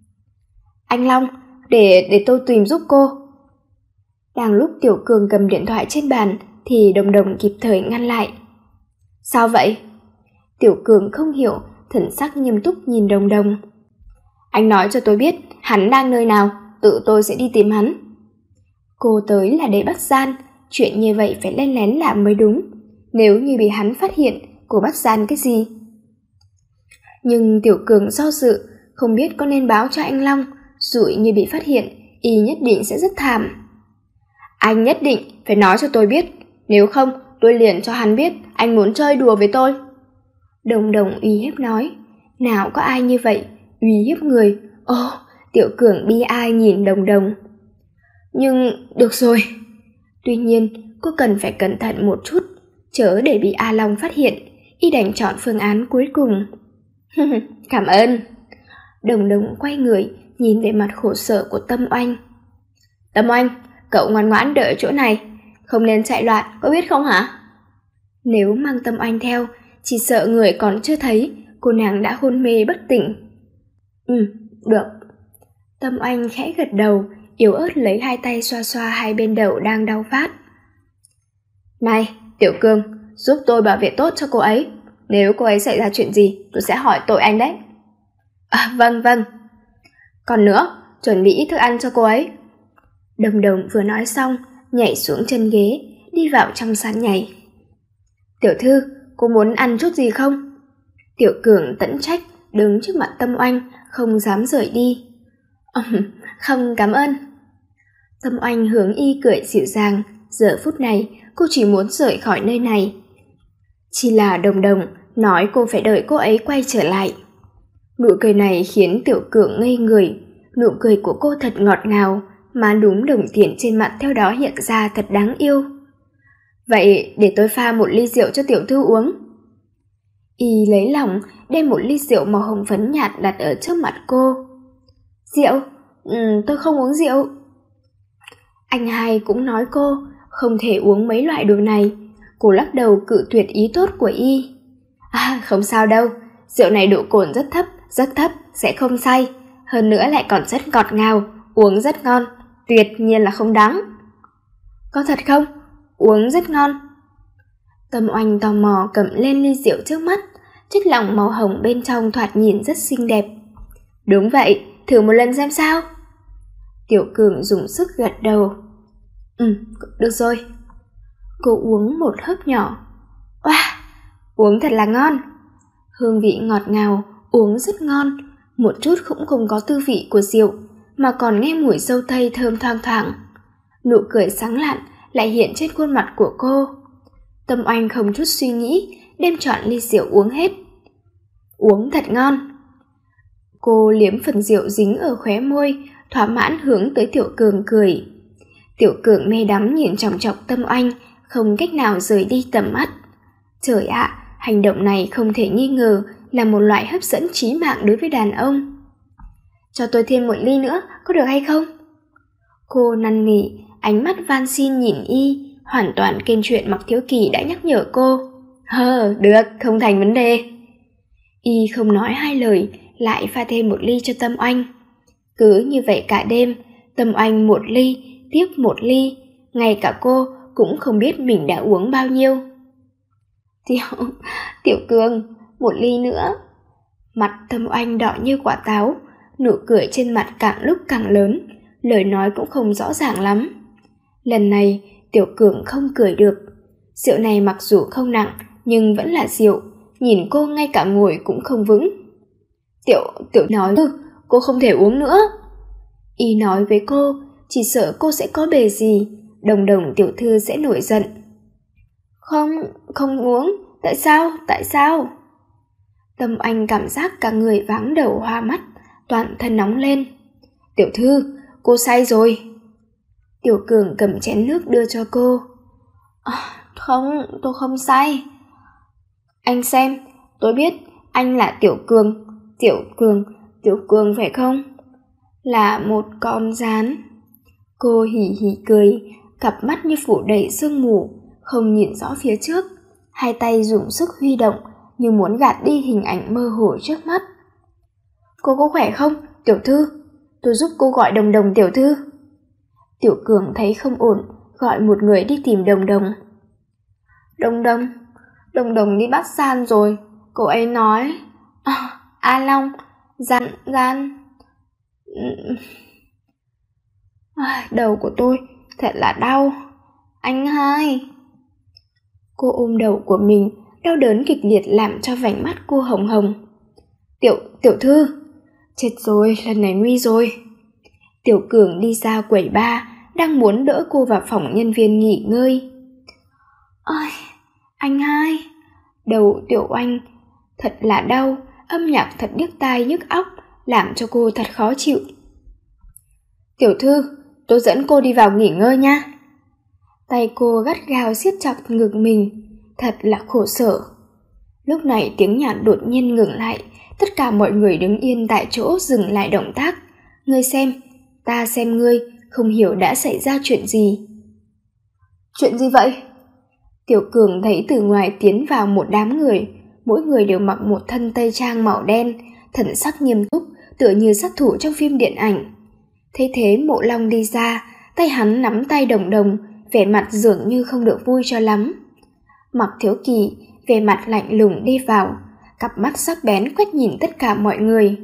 Anh Long, để để tôi tìm giúp cô. Đang lúc Tiểu Cường cầm điện thoại trên bàn thì Đồng Đồng kịp thời ngăn lại. Sao vậy? Tiểu Cường không hiểu, thần sắc nghiêm túc nhìn Đồng Đồng. Anh nói cho tôi biết hắn đang nơi nào, tự tôi sẽ đi tìm hắn. Cô tới là để bắt gian, chuyện như vậy phải len lén làm mới đúng. Nếu như bị hắn phát hiện, cô bắt gian cái gì? Nhưng Tiểu Cường do dự, không biết có nên báo cho anh Long, dụi như bị phát hiện, y nhất định sẽ rất thảm. Anh nhất định phải nói cho tôi biết, nếu không tôi liền cho hắn biết anh muốn chơi đùa với tôi. Đồng Đồng uy hiếp nói. Nào có ai như vậy, uy hiếp người. Ô, Tiểu Cường bi ai nhìn Đồng Đồng. Nhưng, được rồi. Tuy nhiên, cô cần phải cẩn thận một chút, chớ để bị A Long phát hiện, y đành chọn phương án cuối cùng. Cảm ơn. Đồng Đồng quay người, nhìn về mặt khổ sở của Tâm Oanh. Tâm Oanh, cậu ngoan ngoãn đợi ở chỗ này, không nên chạy loạn, có biết không hả? Nếu mang Tâm Oanh theo, chỉ sợ người còn chưa thấy, cô nàng đã hôn mê bất tỉnh. Ừ, được. Tâm Oanh khẽ gật đầu, yếu ớt lấy hai tay xoa xoa hai bên đầu đang đau phát. Này, Tiểu Cương, giúp tôi bảo vệ tốt cho cô ấy. Nếu cô ấy xảy ra chuyện gì, tôi sẽ hỏi tội anh đấy. À, vâng, vâng. Còn nữa, chuẩn bị ít thức ăn cho cô ấy. Đồng Đồng vừa nói xong, nhảy xuống chân ghế, đi vào trong sàn nhảy. Tiểu thư, cô muốn ăn chút gì không? Tiểu Cường tẫn trách, đứng trước mặt Tâm Oanh, không dám rời đi. Ừm, không cảm ơn. Tâm Oanh hướng y cười dịu dàng, giờ phút này cô chỉ muốn rời khỏi nơi này. Chỉ là Đồng Đồng nói cô phải đợi cô ấy quay trở lại. Nụ cười này khiến Tiểu Cường ngây người, nụ cười của cô thật ngọt ngào, má đúng đồng tiền trên mặt theo đó hiện ra thật đáng yêu. Vậy để tôi pha một ly rượu cho tiểu thư uống. Y lấy lòng đem một ly rượu màu hồng phấn nhạt đặt ở trước mặt cô. Rượu? Ừ, tôi không uống rượu. Anh hai cũng nói cô không thể uống mấy loại đồ này. Cô lắc đầu cự tuyệt ý tốt của y. À, không sao đâu, rượu này độ cồn rất thấp, rất thấp, sẽ không say. Hơn nữa lại còn rất ngọt ngào, uống rất ngon, tuyệt nhiên là không đắng. Có thật không? Uống rất ngon. Tâm Oanh tò mò cầm lên ly rượu trước mắt, chất lỏng màu hồng bên trong thoạt nhìn rất xinh đẹp. Đúng vậy, thử một lần xem sao. Tiểu Cường dùng sức gật đầu. Ừ, được rồi. Cô uống một hớp nhỏ. Oa, uống thật là ngon. Hương vị ngọt ngào, uống rất ngon, một chút cũng không có tư vị của rượu, mà còn nghe mùi dâu tây thơm thoang thoảng. Nụ cười sáng lạn lại hiện trên khuôn mặt của cô. Tâm Oanh không chút suy nghĩ, đem trọn ly rượu uống hết. Uống thật ngon. Cô liếm phần rượu dính ở khóe môi, thỏa mãn hướng tới Tiểu Cường cười. Tiểu Cường mê đắm nhìn chòng chọc Tâm Oanh, không cách nào rời đi tầm mắt. Trời ạ, à, hành động này không thể nghi ngờ là một loại hấp dẫn chí mạng đối với đàn ông. Cho tôi thêm một ly nữa, có được hay không? Cô năn nỉ, ánh mắt van xin nhìn y, hoàn toàn kênh chuyện Mặc Thiếu Kỳ đã nhắc nhở cô. Hờ, được, không thành vấn đề. Y không nói hai lời, lại pha thêm một ly cho Tâm Oanh. Cứ như vậy cả đêm, Tâm Oanh một ly, tiếp một ly, ngay cả cô cũng không biết mình đã uống bao nhiêu. Tiểu, Tiểu Cường, một ly nữa. Mặt Tâm Oanh đỏ như quả táo, nụ cười trên mặt càng lúc càng lớn, lời nói cũng không rõ ràng lắm. Lần này, Tiểu Cường không cười được. Rượu này mặc dù không nặng, nhưng vẫn là rượu, nhìn cô ngay cả ngồi cũng không vững. Tiểu, tiểu nói ừ, cô không thể uống nữa. Y nói với cô, chỉ sợ cô sẽ có bề gì, Đồng Đồng tiểu thư sẽ nổi giận. Không, không uống, tại sao, tại sao? Tâm Anh cảm giác cả người váng đầu hoa mắt, toàn thân nóng lên. Tiểu thư, cô say rồi. Tiểu Cường cầm chén nước đưa cho cô. À, không, tôi không say. Anh xem, tôi biết anh là Tiểu Cường. Tiểu Cường, Tiểu Cường phải không? Là một con gián. Cô hì hì cười, cặp mắt như phủ đầy sương mù, không nhìn rõ phía trước, hai tay dùng sức huy động như muốn gạt đi hình ảnh mơ hồ trước mắt. Cô có khỏe không, tiểu thư? Tôi giúp cô gọi Đồng Đồng tiểu thư. Tiểu Cường thấy không ổn, gọi một người đi tìm Đồng Đồng. Đồng Đồng, Đồng Đồng đi bắt gian rồi, cô ấy nói. À, A Long, gian, gian. À, đầu của tôi thật là đau. Anh hai. Cô ôm đầu của mình, đau đớn kịch liệt làm cho vành mắt cô hồng hồng. Tiểu, tiểu thư, chết rồi, lần này nguy rồi. Tiểu Cường đi ra quầy bar, đang muốn đỡ cô vào phòng nhân viên nghỉ ngơi. Ôi, anh hai. Đầu Tiểu Anh thật là đau, âm nhạc thật điếc tai nhức óc, làm cho cô thật khó chịu. Tiểu thư, tôi dẫn cô đi vào nghỉ ngơi nha. Tay cô gắt gao siết chặt ngực mình, thật là khổ sở. Lúc này tiếng nhạc đột nhiên ngừng lại, tất cả mọi người đứng yên tại chỗ dừng lại động tác. Ngươi xem, ta xem ngươi, không hiểu đã xảy ra chuyện gì. Chuyện gì vậy? Tiểu Cường thấy từ ngoài tiến vào một đám người, mỗi người đều mặc một thân tây trang màu đen, thần sắc nghiêm túc, tựa như sát thủ trong phim điện ảnh. Thấy thế Mộ Long đi ra, tay hắn nắm tay Đồng Đồng, vẻ mặt dường như không được vui cho lắm. Mặc Thiếu Kỳ vẻ mặt lạnh lùng đi vào, cặp mắt sắc bén quét nhìn tất cả mọi người.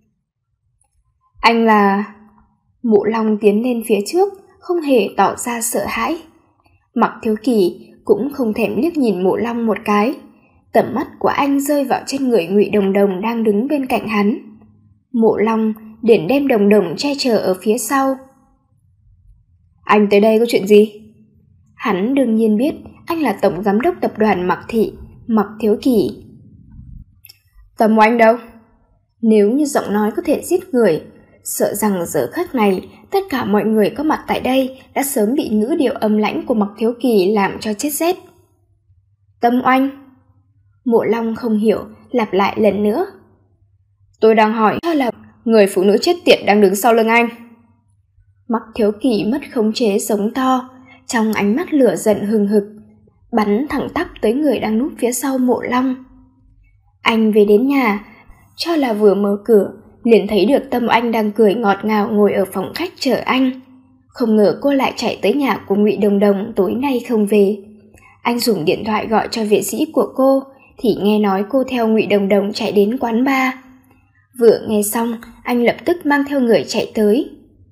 Anh là... Mộ Long tiến lên phía trước, không hề tỏ ra sợ hãi. Mặc Thiếu Kỳ cũng không thèm liếc nhìn Mộ Long một cái, tầm mắt của anh rơi vào trên người Ngụy Đồng Đồng đang đứng bên cạnh hắn. Mộ Long liền đem Đồng Đồng che chở ở phía sau. Anh tới đây có chuyện gì? Hắn đương nhiên biết anh là tổng giám đốc tập đoàn Mặc Thị, Mặc Thiếu Kỳ. Tâm Oanh đâu? Nếu như giọng nói có thể giết người, sợ rằng giờ khắc này tất cả mọi người có mặt tại đây đã sớm bị ngữ điệu âm lãnh của Mặc Thiếu Kỳ làm cho chết rét. Tâm Oanh. Mộ Long không hiểu, lặp lại lần nữa. Tôi đang hỏi cho là người phụ nữ chết tiệt đang đứng sau lưng anh. Mặc Thiếu Kỳ mất khống chế sống to, trong ánh mắt lửa giận hừng hực, bắn thẳng tắp tới người đang núp phía sau Mộ Long. Anh về đến nhà, cho là vừa mở cửa, liền thấy được Tâm Anh đang cười ngọt ngào ngồi ở phòng khách chờ anh. Không ngờ cô lại chạy tới nhà của Ngụy Đồng Đồng tối nay không về. Anh dùng điện thoại gọi cho vệ sĩ của cô, thì nghe nói cô theo Ngụy Đồng Đồng chạy đến quán bar. Vừa nghe xong, anh lập tức mang theo người chạy tới.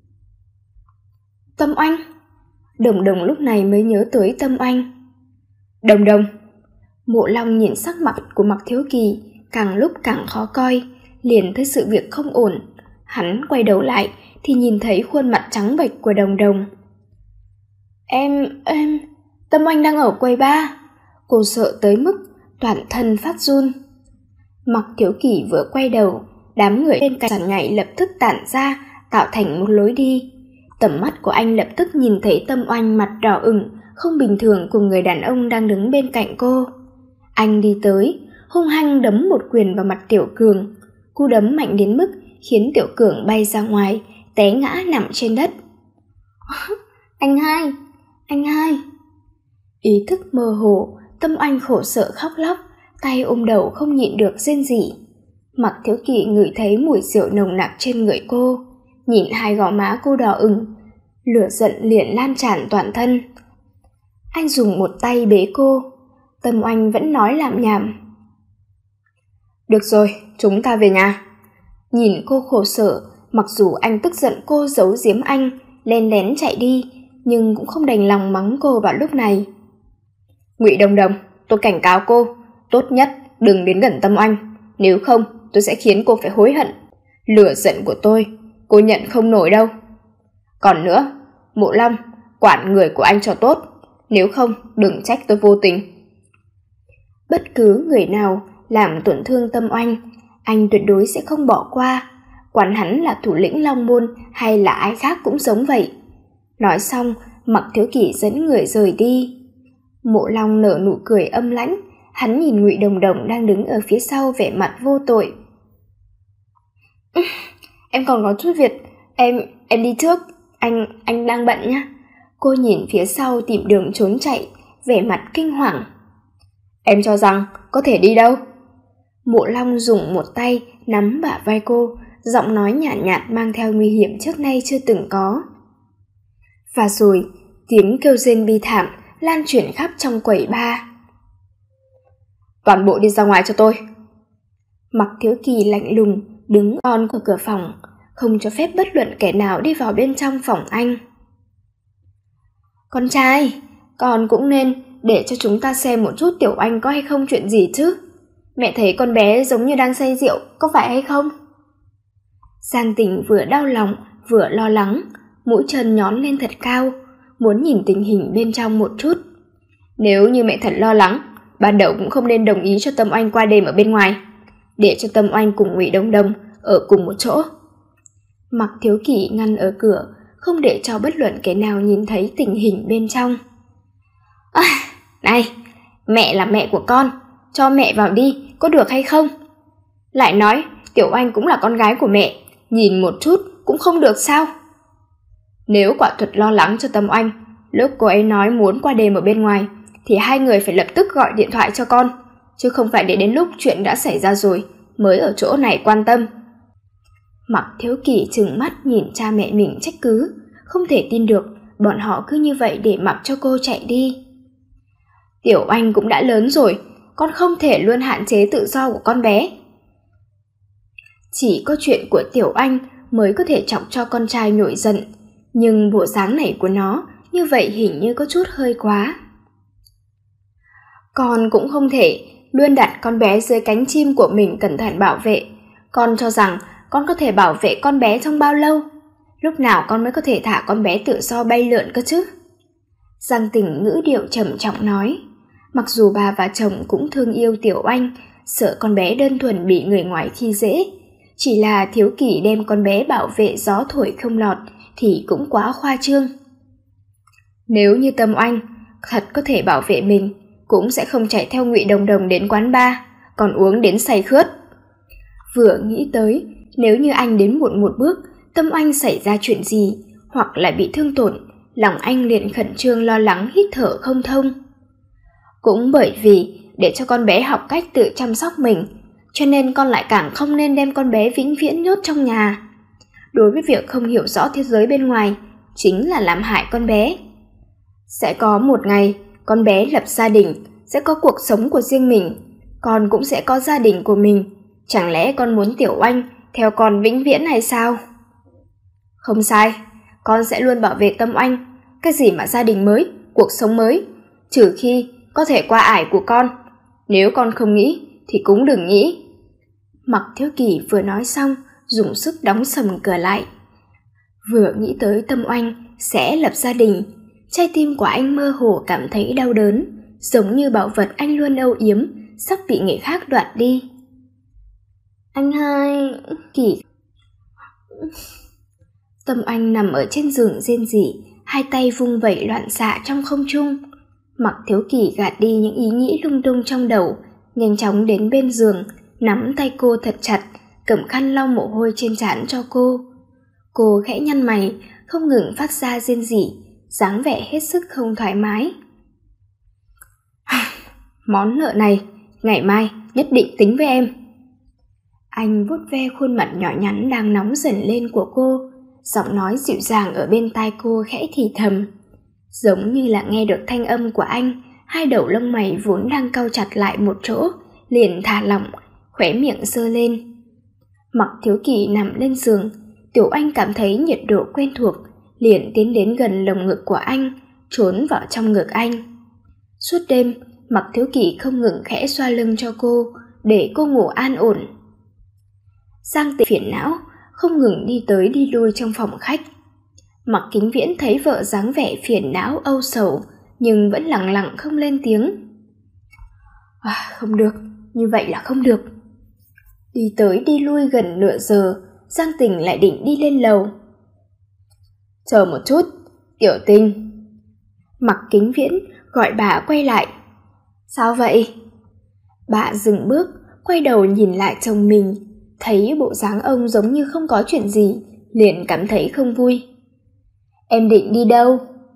Tâm Anh. Đồng Đồng lúc này mới nhớ tới Tâm Anh. Đồng Đồng. Mộ Long nhìn sắc mặt của Mặc Thiếu Kỳ càng lúc càng khó coi, liền thấy sự việc không ổn. Hắn quay đầu lại thì nhìn thấy khuôn mặt trắng bệch của Đồng Đồng. Em, em, Tâm Anh đang ở quầy bar. Cô sợ tới mức toàn thân phát run. Mặc Thiếu Kỳ vừa quay đầu, đám người bên cạnh sàn nhảy lập tức tản ra, tạo thành một lối đi. Tầm mắt của anh lập tức nhìn thấy Tâm Oanh mặt đỏ ửng, không bình thường cùng người đàn ông đang đứng bên cạnh cô. Anh đi tới, hung hăng đấm một quyền vào mặt Tiểu Cường. Cú đấm mạnh đến mức khiến Tiểu Cường bay ra ngoài, té ngã nằm trên đất. Anh hai, anh hai. Ý thức mơ hồ, Tâm Oanh khổ sở khóc lóc, tay ôm đầu không nhịn được rên rỉ. Mặc Thiếu Kỳ ngửi thấy mùi rượu nồng nặc trên người cô, nhìn hai gò má cô đỏ ửng, lửa giận liền lan tràn toàn thân. Anh dùng một tay bế cô, Tâm Oanh vẫn nói lảm nhảm. Được rồi, chúng ta về nhà. Nhìn cô khổ sở, mặc dù anh tức giận cô giấu giếm anh, len lén chạy đi, nhưng cũng không đành lòng mắng cô vào lúc này. Ngụy Đồng Đồng, tôi cảnh cáo cô, tốt nhất đừng đến gần Tâm Oanh, nếu không
tôi sẽ khiến cô phải hối hận. Lửa giận của tôi, cô nhận không nổi đâu. Còn nữa, Mộ Long, quản người của anh cho tốt, nếu không đừng trách tôi vô tình.
Bất cứ người nào làm tổn thương Tâm Oanh, anh tuyệt đối sẽ không bỏ qua, quản hắn là thủ lĩnh Long Môn hay là ai khác cũng giống vậy. Nói xong, Mặc Thiếu Kỷ dẫn người rời đi. Mộ Long nở nụ cười âm lãnh, hắn nhìn Ngụy Đồng Đồng đang đứng ở phía sau vẻ mặt vô tội. Em còn có chút việc, em em đi trước, anh anh đang bận nhá. Cô nhìn phía sau tìm đường trốn chạy, vẻ mặt kinh hoàng.
Em cho rằng có thể đi đâu?
Mộ Long dùng một tay nắm bả vai cô, giọng nói nhàn nhạt, nhạt mang theo nguy hiểm trước nay chưa từng có. Và rồi, tiếng kêu rên bi thảm lan truyền khắp trong quầy bar.
Toàn bộ đi ra ngoài cho tôi.
Mặc Thiếu Kỳ lạnh lùng đứng on ở cửa phòng, không cho phép bất luận kẻ nào đi vào bên trong phòng anh. Con trai, con cũng nên để cho chúng ta xem một chút Tiểu Oanh có hay không chuyện gì chứ. Mẹ thấy con bé giống như đang say rượu, có phải hay không? Giang Tình vừa đau lòng vừa lo lắng, mũi chân nhón lên thật cao, muốn nhìn tình hình bên trong một chút.
Nếu như mẹ thật lo lắng, ban đầu cũng không nên đồng ý cho Tâm Oanh qua đêm ở bên ngoài, để cho Tâm Oanh cùng Ngụy Đông Đông ở cùng một chỗ.
Mặc Thiếu Kỷ ngăn ở cửa, không để cho bất luận kẻ nào nhìn thấy tình hình bên trong. À, này, mẹ là mẹ của con, cho mẹ vào đi, có được hay không? Lại nói, Tiểu Oanh cũng là con gái của mẹ, nhìn một chút cũng không được sao?
Nếu quả thật lo lắng cho Tâm Oanh, lúc cô ấy nói muốn qua đêm ở bên ngoài, thì hai người phải lập tức gọi điện thoại cho con, chứ không phải để đến lúc chuyện đã xảy ra rồi mới ở chỗ này quan tâm.
Mặc Thiếu Kỷ trừng mắt nhìn cha mẹ mình trách cứ, không thể tin được bọn họ cứ như vậy để mặc cho cô chạy đi. Tiểu Oanh cũng đã lớn rồi, con không thể luôn hạn chế tự do của con bé. Chỉ có chuyện của Tiểu Oanh mới có thể chọc cho con trai nổi giận, nhưng bộ dáng này của nó như vậy hình như có chút hơi quá. Con cũng không thể luôn đặt con bé dưới cánh chim của mình cẩn thận bảo vệ. Con cho rằng con có thể bảo vệ con bé trong bao lâu? Lúc nào con mới có thể thả con bé tự do bay lượn cơ chứ? Giang Tình ngữ điệu trầm trọng nói. Mặc dù bà và chồng cũng thương yêu Tiểu Oanh, sợ con bé đơn thuần bị người ngoài khi dễ, chỉ là Thiếu Kỷ đem con bé bảo vệ gió thổi không lọt thì cũng quá khoa trương. Nếu như Tâm Oanh thật có thể bảo vệ mình, cũng sẽ không chạy theo Ngụy Đồng Đồng đến quán bar, còn uống đến say khướt. Vừa nghĩ tới, nếu như anh đến muộn một bước, Tâm Oanh xảy ra chuyện gì, hoặc lại bị thương tổn, lòng anh liền khẩn trương lo lắng hít thở không thông. Cũng bởi vì để cho con bé học cách tự chăm sóc mình, cho nên con lại càng không nên đem con bé vĩnh viễn nhốt trong nhà. Đối với việc không hiểu rõ thế giới bên ngoài, chính là làm hại con bé. Sẽ có một ngày, con bé lập gia đình, sẽ có cuộc sống của riêng mình, con cũng sẽ có gia đình của mình. Chẳng lẽ con muốn Tiểu Oanh theo con vĩnh viễn hay sao? Không sai, con sẽ luôn bảo vệ Tâm Oanh. Cái gì mà gia đình mới, cuộc sống mới, trừ khi có thể qua ải của con. Nếu con không nghĩ thì cũng đừng nghĩ. Mặc Thiếu Kỷ vừa nói xong, dùng sức đóng sầm cửa lại. Vừa nghĩ tới Tâm Oanh sẽ lập gia đình, trái tim của anh mơ hồ cảm thấy đau đớn, giống như bảo vật anh luôn âu yếm sắp bị người khác đoạt đi. Anh hai... Kỷ... Tâm Oanh nằm ở trên giường rên rỉ, hai tay vung vẩy loạn xạ trong không trung. Mặc Thiếu Kỷ gạt đi những ý nghĩ lung tung trong đầu, nhanh chóng đến bên giường, nắm tay cô thật chặt, cầm khăn lau mồ hôi trên trán cho cô. Cô khẽ nhăn mày, không ngừng phát ra rên rỉ, dáng vẻ hết sức không thoải mái. Món nợ này, ngày mai nhất định tính với em. Anh vuốt ve khuôn mặt nhỏ nhắn đang nóng dần lên của cô, giọng nói dịu dàng ở bên tai cô khẽ thì thầm. Giống như là nghe được thanh âm của anh, hai đầu lông mày vốn đang cau chặt lại một chỗ, liền thả lỏng, khóe miệng giơ lên. Mặc Thiếu Kỷ nằm lên giường, Tiểu Oanh cảm thấy nhiệt độ quen thuộc, liền tiến đến gần lồng ngực của anh, trốn vào trong ngực anh. Suốt đêm, Mặc Thiếu Kỷ không ngừng khẽ xoa lưng cho cô, để cô ngủ an ổn. Giang Tịnh phiền não, không ngừng đi tới đi lui trong phòng khách. Mặc Kính Viễn thấy vợ dáng vẻ phiền não âu sầu, nhưng vẫn lặng lặng không lên tiếng. À, không được, như vậy là không được. Đi tới đi lui gần nửa giờ, Giang Tình lại định đi lên lầu. Chờ một chút, Tiểu Tình. Mặc Kính Viễn gọi bà quay lại. Sao vậy? Bà dừng bước, quay đầu nhìn lại chồng mình, thấy bộ dáng ông giống như không có chuyện gì, liền cảm thấy không vui. Em định đi đâu?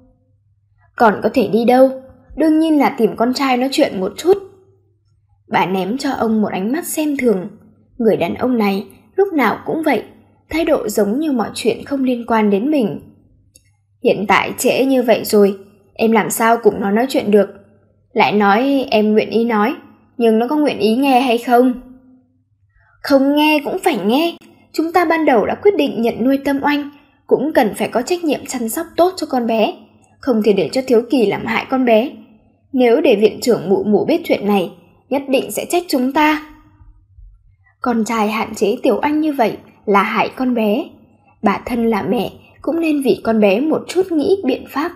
Còn có thể đi đâu? Đương nhiên là tìm con trai nói chuyện một chút. Bà ném cho ông một ánh mắt xem thường. Người đàn ông này lúc nào cũng vậy, thái độ giống như mọi chuyện không liên quan đến mình. Hiện tại trễ như vậy rồi, em làm sao cùng nó nói chuyện được? Lại nói em nguyện ý nói, nhưng nó có nguyện ý nghe hay không? Không nghe cũng phải nghe. Chúng ta ban đầu đã quyết định nhận nuôi Tâm Oanh, cũng cần phải có trách nhiệm chăm sóc tốt cho con bé, không thể để cho Thiếu Kỳ làm hại con bé. Nếu để viện trưởng Mụ Mụ biết chuyện này, nhất định sẽ trách chúng ta. Con trai hạn chế Tiểu Oanh như vậy là hại con bé. Bà thân là mẹ cũng nên vì con bé một chút nghĩ biện pháp.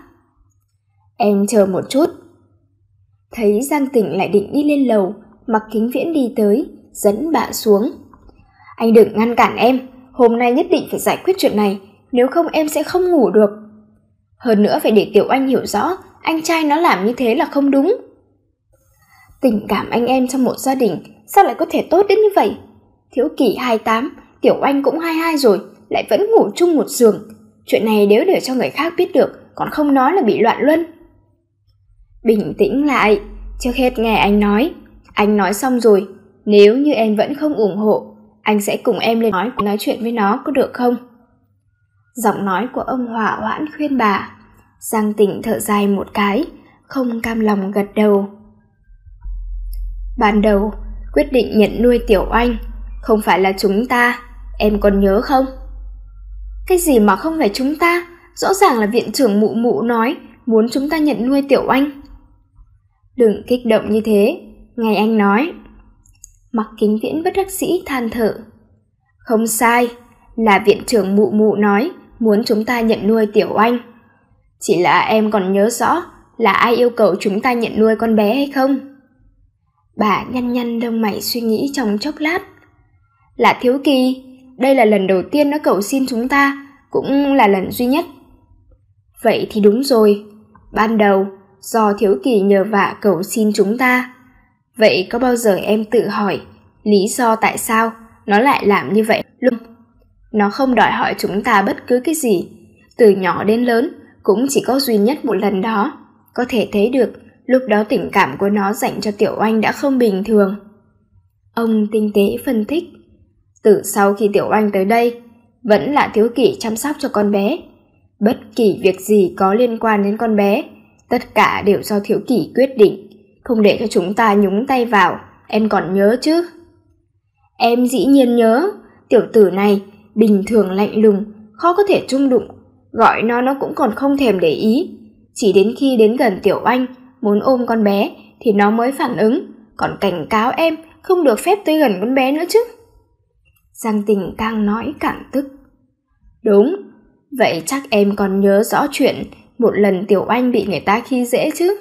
Em chờ một chút. Thấy Giang Tình lại định đi lên lầu, Mặc Kính Viễn đi tới, dẫn bà xuống. Anh đừng ngăn cản em, hôm nay nhất định phải giải quyết chuyện này, nếu không em sẽ không ngủ được. Hơn nữa phải để Tiểu Oanh hiểu rõ, anh trai nó làm như thế là không đúng. Tình cảm anh em trong một gia đình sao lại có thể tốt đến như vậy? Thiếu Kỳ hai mươi tám, Tiểu Oanh cũng hai mươi hai rồi, lại vẫn ngủ chung một giường. Chuyện này nếu để cho người khác biết được, còn không nói là bị loạn luân. Bình tĩnh lại, trước hết nghe anh nói. Anh nói xong rồi, nếu như em vẫn không ủng hộ, anh sẽ cùng em lên nói nói chuyện với nó, có được không? Giọng nói của ông hỏa hoãn khuyên bà. Giang Tình thở dài một cái, không cam lòng gật đầu. Ban đầu quyết định nhận nuôi Tiểu Oanh không phải là chúng ta, em còn nhớ không? Cái gì mà không phải chúng ta? Rõ ràng là viện trưởng Mụ Mụ nói muốn chúng ta nhận nuôi Tiểu Oanh. Đừng kích động như thế, nghe anh nói. Mặc Kính Viễn bất đắc dĩ than thở. Không sai, là viện trưởng Mụ Mụ nói muốn chúng ta nhận nuôi Tiểu Oanh. Chỉ là em còn nhớ rõ là ai yêu cầu chúng ta nhận nuôi con bé hay không? Bà nhăn nhăn lông mày suy nghĩ trong chốc lát. Là Thiếu Kỳ, đây là lần đầu tiên nó cầu xin chúng ta, cũng là lần duy nhất. Vậy thì đúng rồi, ban đầu do Thiếu Kỳ nhờ vả cầu xin chúng ta. Vậy có bao giờ em tự hỏi lý do tại sao nó lại làm như vậy luôn? Nó không đòi hỏi chúng ta bất cứ cái gì, từ nhỏ đến lớn cũng chỉ có duy nhất một lần đó. Có thể thấy được lúc đó tình cảm của nó dành cho Tiểu Oanh đã không bình thường. Ông tinh tế phân tích. Từ sau khi Tiểu Oanh tới đây, vẫn là Thiếu Kỳ chăm sóc cho con bé. Bất kỳ việc gì có liên quan đến con bé, tất cả đều do Thiếu Kỳ quyết định, không để cho chúng ta nhúng tay vào, em còn nhớ chứ? Em dĩ nhiên nhớ, tiểu tử này bình thường lạnh lùng, khó có thể chung đụng, gọi nó nó cũng còn không thèm để ý. Chỉ đến khi đến gần Tiểu Oanh, muốn ôm con bé thì nó mới phản ứng, còn cảnh cáo em không được phép tới gần con bé nữa chứ. Giang Tình càng nói càng tức. Đúng, vậy chắc em còn nhớ rõ chuyện một lần Tiểu Oanh bị người ta khi dễ chứ.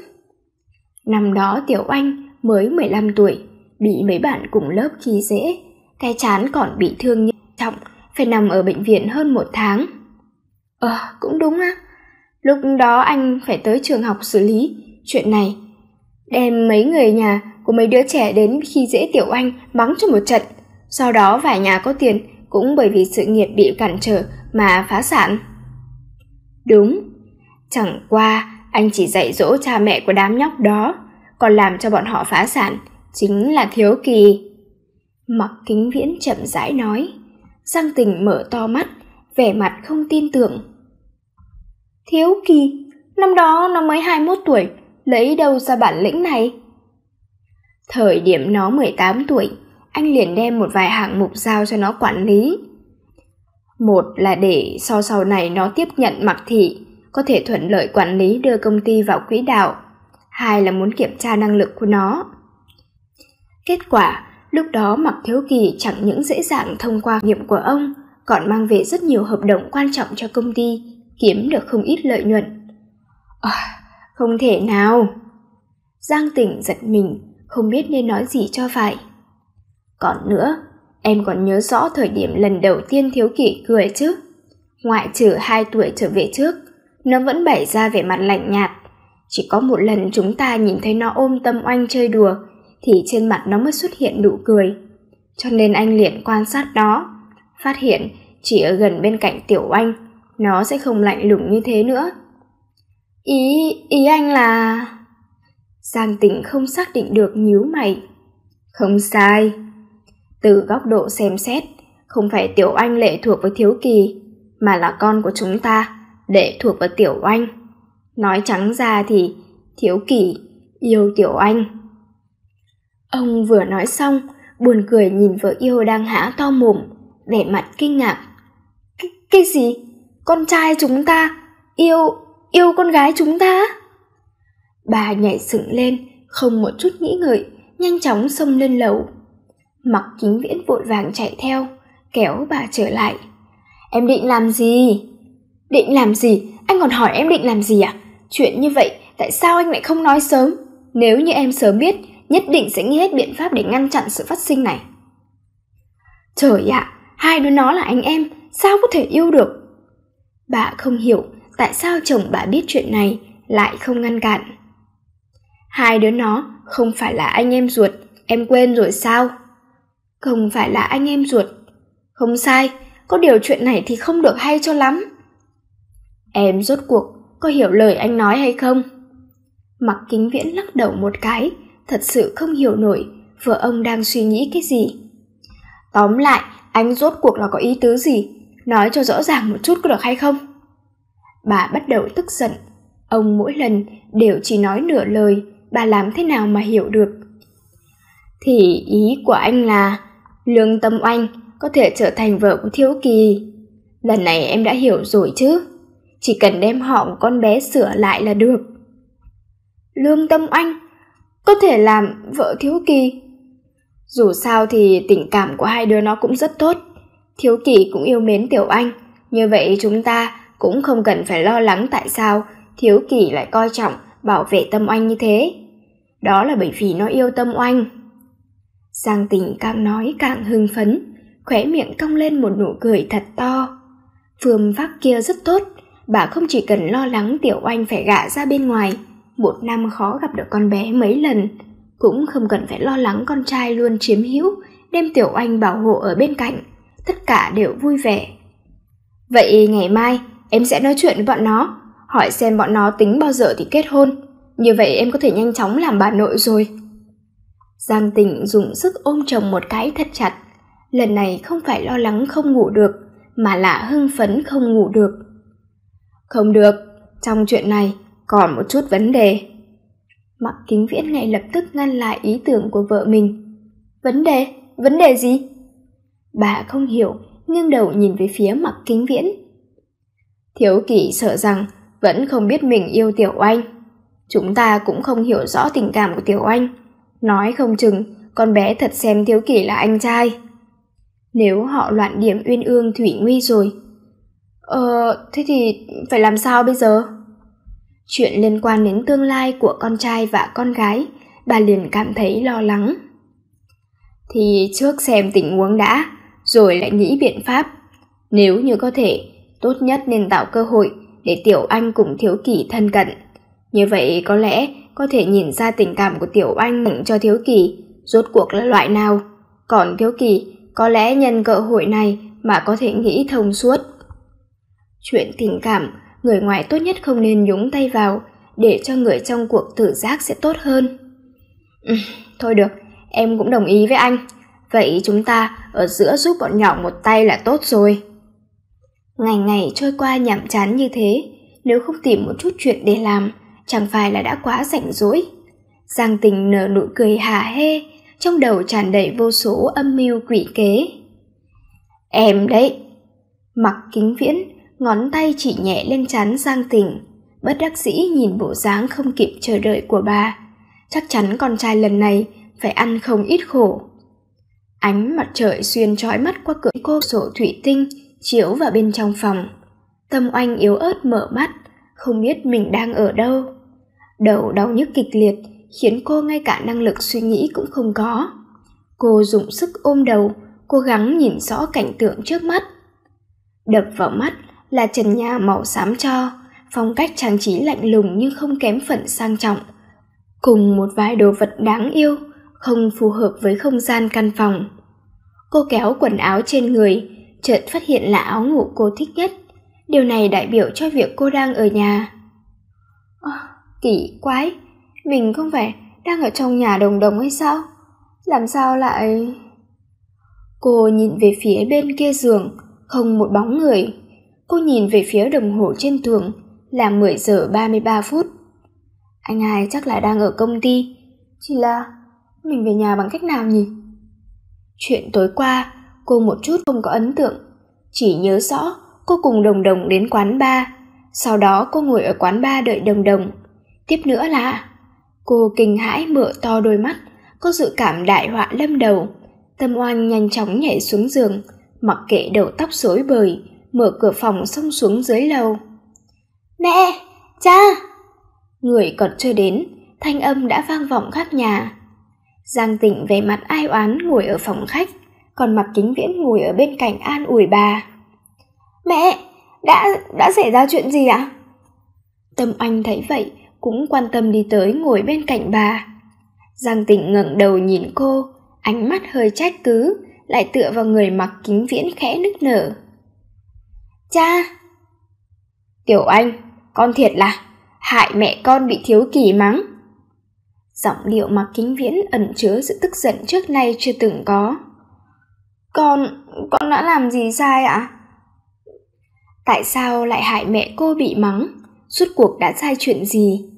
Năm đó Tiểu Oanh mới mười lăm tuổi, bị mấy bạn cùng lớp khi dễ, cái trán còn bị thương nghiêm trọng, phải nằm ở bệnh viện hơn một tháng. Ờ, cũng đúng á. Lúc đó anh phải tới trường học xử lý chuyện này, đem mấy người nhà của mấy đứa trẻ đến khi dễ Tiểu Oanh mắng cho một trận. Sau đó vài nhà có tiền cũng bởi vì sự nghiệp bị cản trở mà phá sản. Đúng, chẳng qua anh chỉ dạy dỗ cha mẹ của đám nhóc đó, còn làm cho bọn họ phá sản chính là Thiếu Kỳ. Mặc Kính Viễn chậm rãi nói. Giang Tình mở to mắt, vẻ mặt không tin tưởng. Thiếu Kỳ, năm đó nó mới hai mươi mốt tuổi, lấy đâu ra bản lĩnh này? Thời điểm nó mười tám tuổi, anh liền đem một vài hạng mục giao cho nó quản lý. Một là để sau sau này nó tiếp nhận Mặc Thị, có thể thuận lợi quản lý đưa công ty vào quỹ đạo. Hai là muốn kiểm tra năng lực của nó. Kết quả,
lúc đó Mạc Thiếu Kỳ chẳng những dễ dàng thông qua nghiệm của ông, còn mang về rất nhiều hợp đồng quan trọng cho công ty, kiếm được không ít lợi nhuận. À, không thể nào. Giang Tình giật mình, không biết nên nói gì cho phải. Còn nữa, em còn nhớ rõ thời điểm lần đầu tiên Thiếu Kỳ cười chứ? Ngoại trừ hai tuổi trở về trước, nó vẫn bày ra vẻ mặt lạnh nhạt. Chỉ có một lần chúng ta nhìn thấy nó ôm Tâm Oanh chơi đùa, thì trên mặt nó mới xuất hiện nụ cười. Cho nên anh liền quan sát nó, phát hiện chỉ ở gần bên cạnh Tiểu Oanh, nó sẽ không lạnh lùng như thế nữa. Ý, ý anh là... Giang Tình không xác định được, nhíu mày. Không sai. Từ góc độ xem xét, không phải Tiểu Oanh lệ thuộc với Thiếu Kỳ, mà là con của chúng ta lệ thuộc với Tiểu Oanh. Nói trắng ra thì Thiếu Kỳ yêu Tiểu Oanh. Ông vừa nói xong, buồn cười nhìn vợ yêu đang há to mồm, vẻ mặt kinh ngạc. Cái, cái gì? Con trai chúng ta yêu, yêu con gái chúng ta? Bà nhảy dựng lên, không một chút nghĩ ngợi, nhanh chóng xông lên lầu. Mạc Kính Viễn vội vàng chạy theo, kéo bà trở lại. Em định làm gì? Định làm gì? Anh còn hỏi em định làm gì à? Chuyện như vậy, tại sao anh lại không nói sớm? Nếu như em sớm biết, nhất định sẽ nghĩ hết biện pháp để ngăn chặn sự phát sinh này. Trời ạ, à, hai đứa nó là anh em, sao có thể yêu được? Bà không hiểu tại sao chồng bà biết chuyện này, lại không ngăn cản. Hai đứa nó không phải là anh em ruột, em quên rồi sao? Không phải là anh em ruột. Không sai, có điều chuyện này thì không được hay cho lắm. Em rốt cuộc có hiểu lời anh nói hay không? Mạc Kính Viễn lắc đầu một cái, thật sự không hiểu nổi vợ ông đang suy nghĩ cái gì. Tóm lại, anh rốt cuộc là có ý tứ gì? Nói cho rõ ràng một chút có được hay không? Bà bắt đầu tức giận. Ông mỗi lần đều chỉ nói nửa lời, bà làm thế nào mà hiểu được? Thì ý của anh là Lương Tâm Oanh có thể trở thành vợ của Thiếu Kỳ. Lần này em đã hiểu rồi chứ? Chỉ cần đem họ của con bé sửa lại là được. Lương Tâm Oanh có thể làm vợ Thiếu Kỳ? Dù sao thì tình cảm của hai đứa nó cũng rất tốt. Thiếu Kỳ cũng yêu mến Tiểu Oanh, như vậy chúng ta cũng không cần phải lo lắng tại sao Thiếu Kỳ lại coi trọng bảo vệ Tâm Oanh như thế. Đó là bởi vì nó yêu Tâm Oanh. Giang Tình càng nói càng hưng phấn, khóe miệng cong lên một nụ cười thật to. Phương pháp kia rất tốt, bà không chỉ cần lo lắng Tiểu Oanh phải gả ra bên ngoài, một năm khó gặp được con bé mấy lần, cũng không cần phải lo lắng con trai luôn chiếm hữu, đem Tiểu Oanh bảo hộ ở bên cạnh, tất cả đều vui vẻ. Vậy ngày mai em sẽ nói chuyện với bọn nó, hỏi xem bọn nó tính bao giờ thì kết hôn, như vậy em có thể nhanh chóng làm bà nội rồi. Giang Tình dùng sức ôm chồng một cái thật chặt, lần này không phải lo lắng không ngủ được, mà là hưng phấn không ngủ được. Không được, trong chuyện này còn một chút vấn đề. Mạc Kính Viễn ngay lập tức ngăn lại ý tưởng của vợ mình. Vấn đề? Vấn đề gì? Bà không hiểu, nghiêng đầu nhìn về phía Mạc Kính Viễn. Thiếu Kỳ sợ rằng vẫn không biết mình yêu Tiểu Oanh. Chúng ta cũng không hiểu rõ tình cảm của Tiểu Oanh. Nói không chừng con bé thật xem Thiếu Kỳ là anh trai. Nếu họ loạn điểm uyên ương thủy nguy rồi, Ờ, thế thì phải làm sao bây giờ? Chuyện liên quan đến tương lai của con trai và con gái, bà liền cảm thấy lo lắng. Thì trước xem tình huống đã, rồi lại nghĩ biện pháp. Nếu như có thể, tốt nhất nên tạo cơ hội để Tiểu Anh cùng Thiếu Kỳ thân cận. Như vậy có lẽ có thể nhìn ra tình cảm của Tiểu Anh dành cho Thiếu Kỳ rốt cuộc là loại nào. Còn Thiếu Kỳ có lẽ nhân cơ hội này mà có thể nghĩ thông suốt. Chuyện tình cảm, người ngoài tốt nhất không nên nhúng tay vào, để cho người trong cuộc tự giác sẽ tốt hơn. Ừ, thôi được, em cũng đồng ý với anh. Vậy chúng ta ở giữa giúp bọn nhỏ một tay là tốt rồi. Ngày ngày trôi qua nhàm chán như thế, nếu không tìm một chút chuyện để làm, chẳng phải là đã quá rảnh rỗi. Giang Tình nở nụ cười hả hê, trong đầu tràn đầy vô số âm mưu quỷ kế. Em đấy. Mạc Kính Viễn ngón tay chỉ nhẹ lên trán Giang Tình, bất đắc dĩ nhìn bộ dáng không kịp chờ đợi của bà. Chắc chắn con trai lần này phải ăn không ít khổ. Ánh mặt trời xuyên trói mắt qua cửa cô sổ thủy tinh chiếu vào bên trong phòng. Tâm Oanh yếu ớt mở mắt, không biết mình đang ở đâu. Đầu đau nhức kịch liệt khiến cô ngay cả năng lực suy nghĩ cũng không có. Cô dùng sức ôm đầu, cố gắng nhìn rõ cảnh tượng trước mắt. Đập vào mắt là trần nhà màu xám tro, phong cách trang trí lạnh lùng nhưng không kém phần sang trọng, cùng một vài đồ vật đáng yêu, không phù hợp với không gian căn phòng. Cô kéo quần áo trên người, chợt phát hiện là áo ngủ cô thích nhất. Điều này đại biểu cho việc cô đang ở nhà. À, kỳ quái, mình không phải đang ở trong nhà Đồng Đồng hay sao? Làm sao lại... Cô nhìn về phía bên kia giường, không một bóng người. Cô nhìn về phía đồng hồ trên tường, là mười giờ ba mươi ba phút. Anh hai chắc là đang ở công ty, chỉ là mình về nhà bằng cách nào nhỉ? Chuyện tối qua, cô một chút không có ấn tượng, chỉ nhớ rõ cô cùng Đồng Đồng đến quán bar, sau đó cô ngồi ở quán bar đợi Đồng Đồng. Tiếp nữa là cô kinh hãi mở to đôi mắt, có dự cảm đại họa lâm đầu. Tâm Oanh nhanh chóng nhảy xuống giường, mặc kệ đầu tóc rối bời, mở cửa phòng xông xuống dưới lầu. Mẹ! Cha! Người còn chưa đến, thanh âm đã vang vọng khắp nhà. Giang Tịnh vẻ mặt ai oán ngồi ở phòng khách, còn Mạc Kính Viễn ngồi ở bên cạnh an ủi bà. Mẹ! Đã, đã xảy ra chuyện gì ạ? Tâm Oanh thấy vậy, cũng quan tâm đi tới ngồi bên cạnh bà. Giang Tịnh ngẩng đầu nhìn cô, ánh mắt hơi trách cứ, lại tựa vào người Mạc Kính Viễn khẽ nức nở. Cha! Tiểu Anh, con thiệt là hại mẹ con bị thiếu kỷ mắng. Giọng điệu Mạc Kính Viễn ẩn chứa sự tức giận trước nay chưa từng có. Con, con đã làm gì sai ạ? Tại sao lại hại mẹ cô bị mắng? Suốt cuộc đã sai chuyện gì?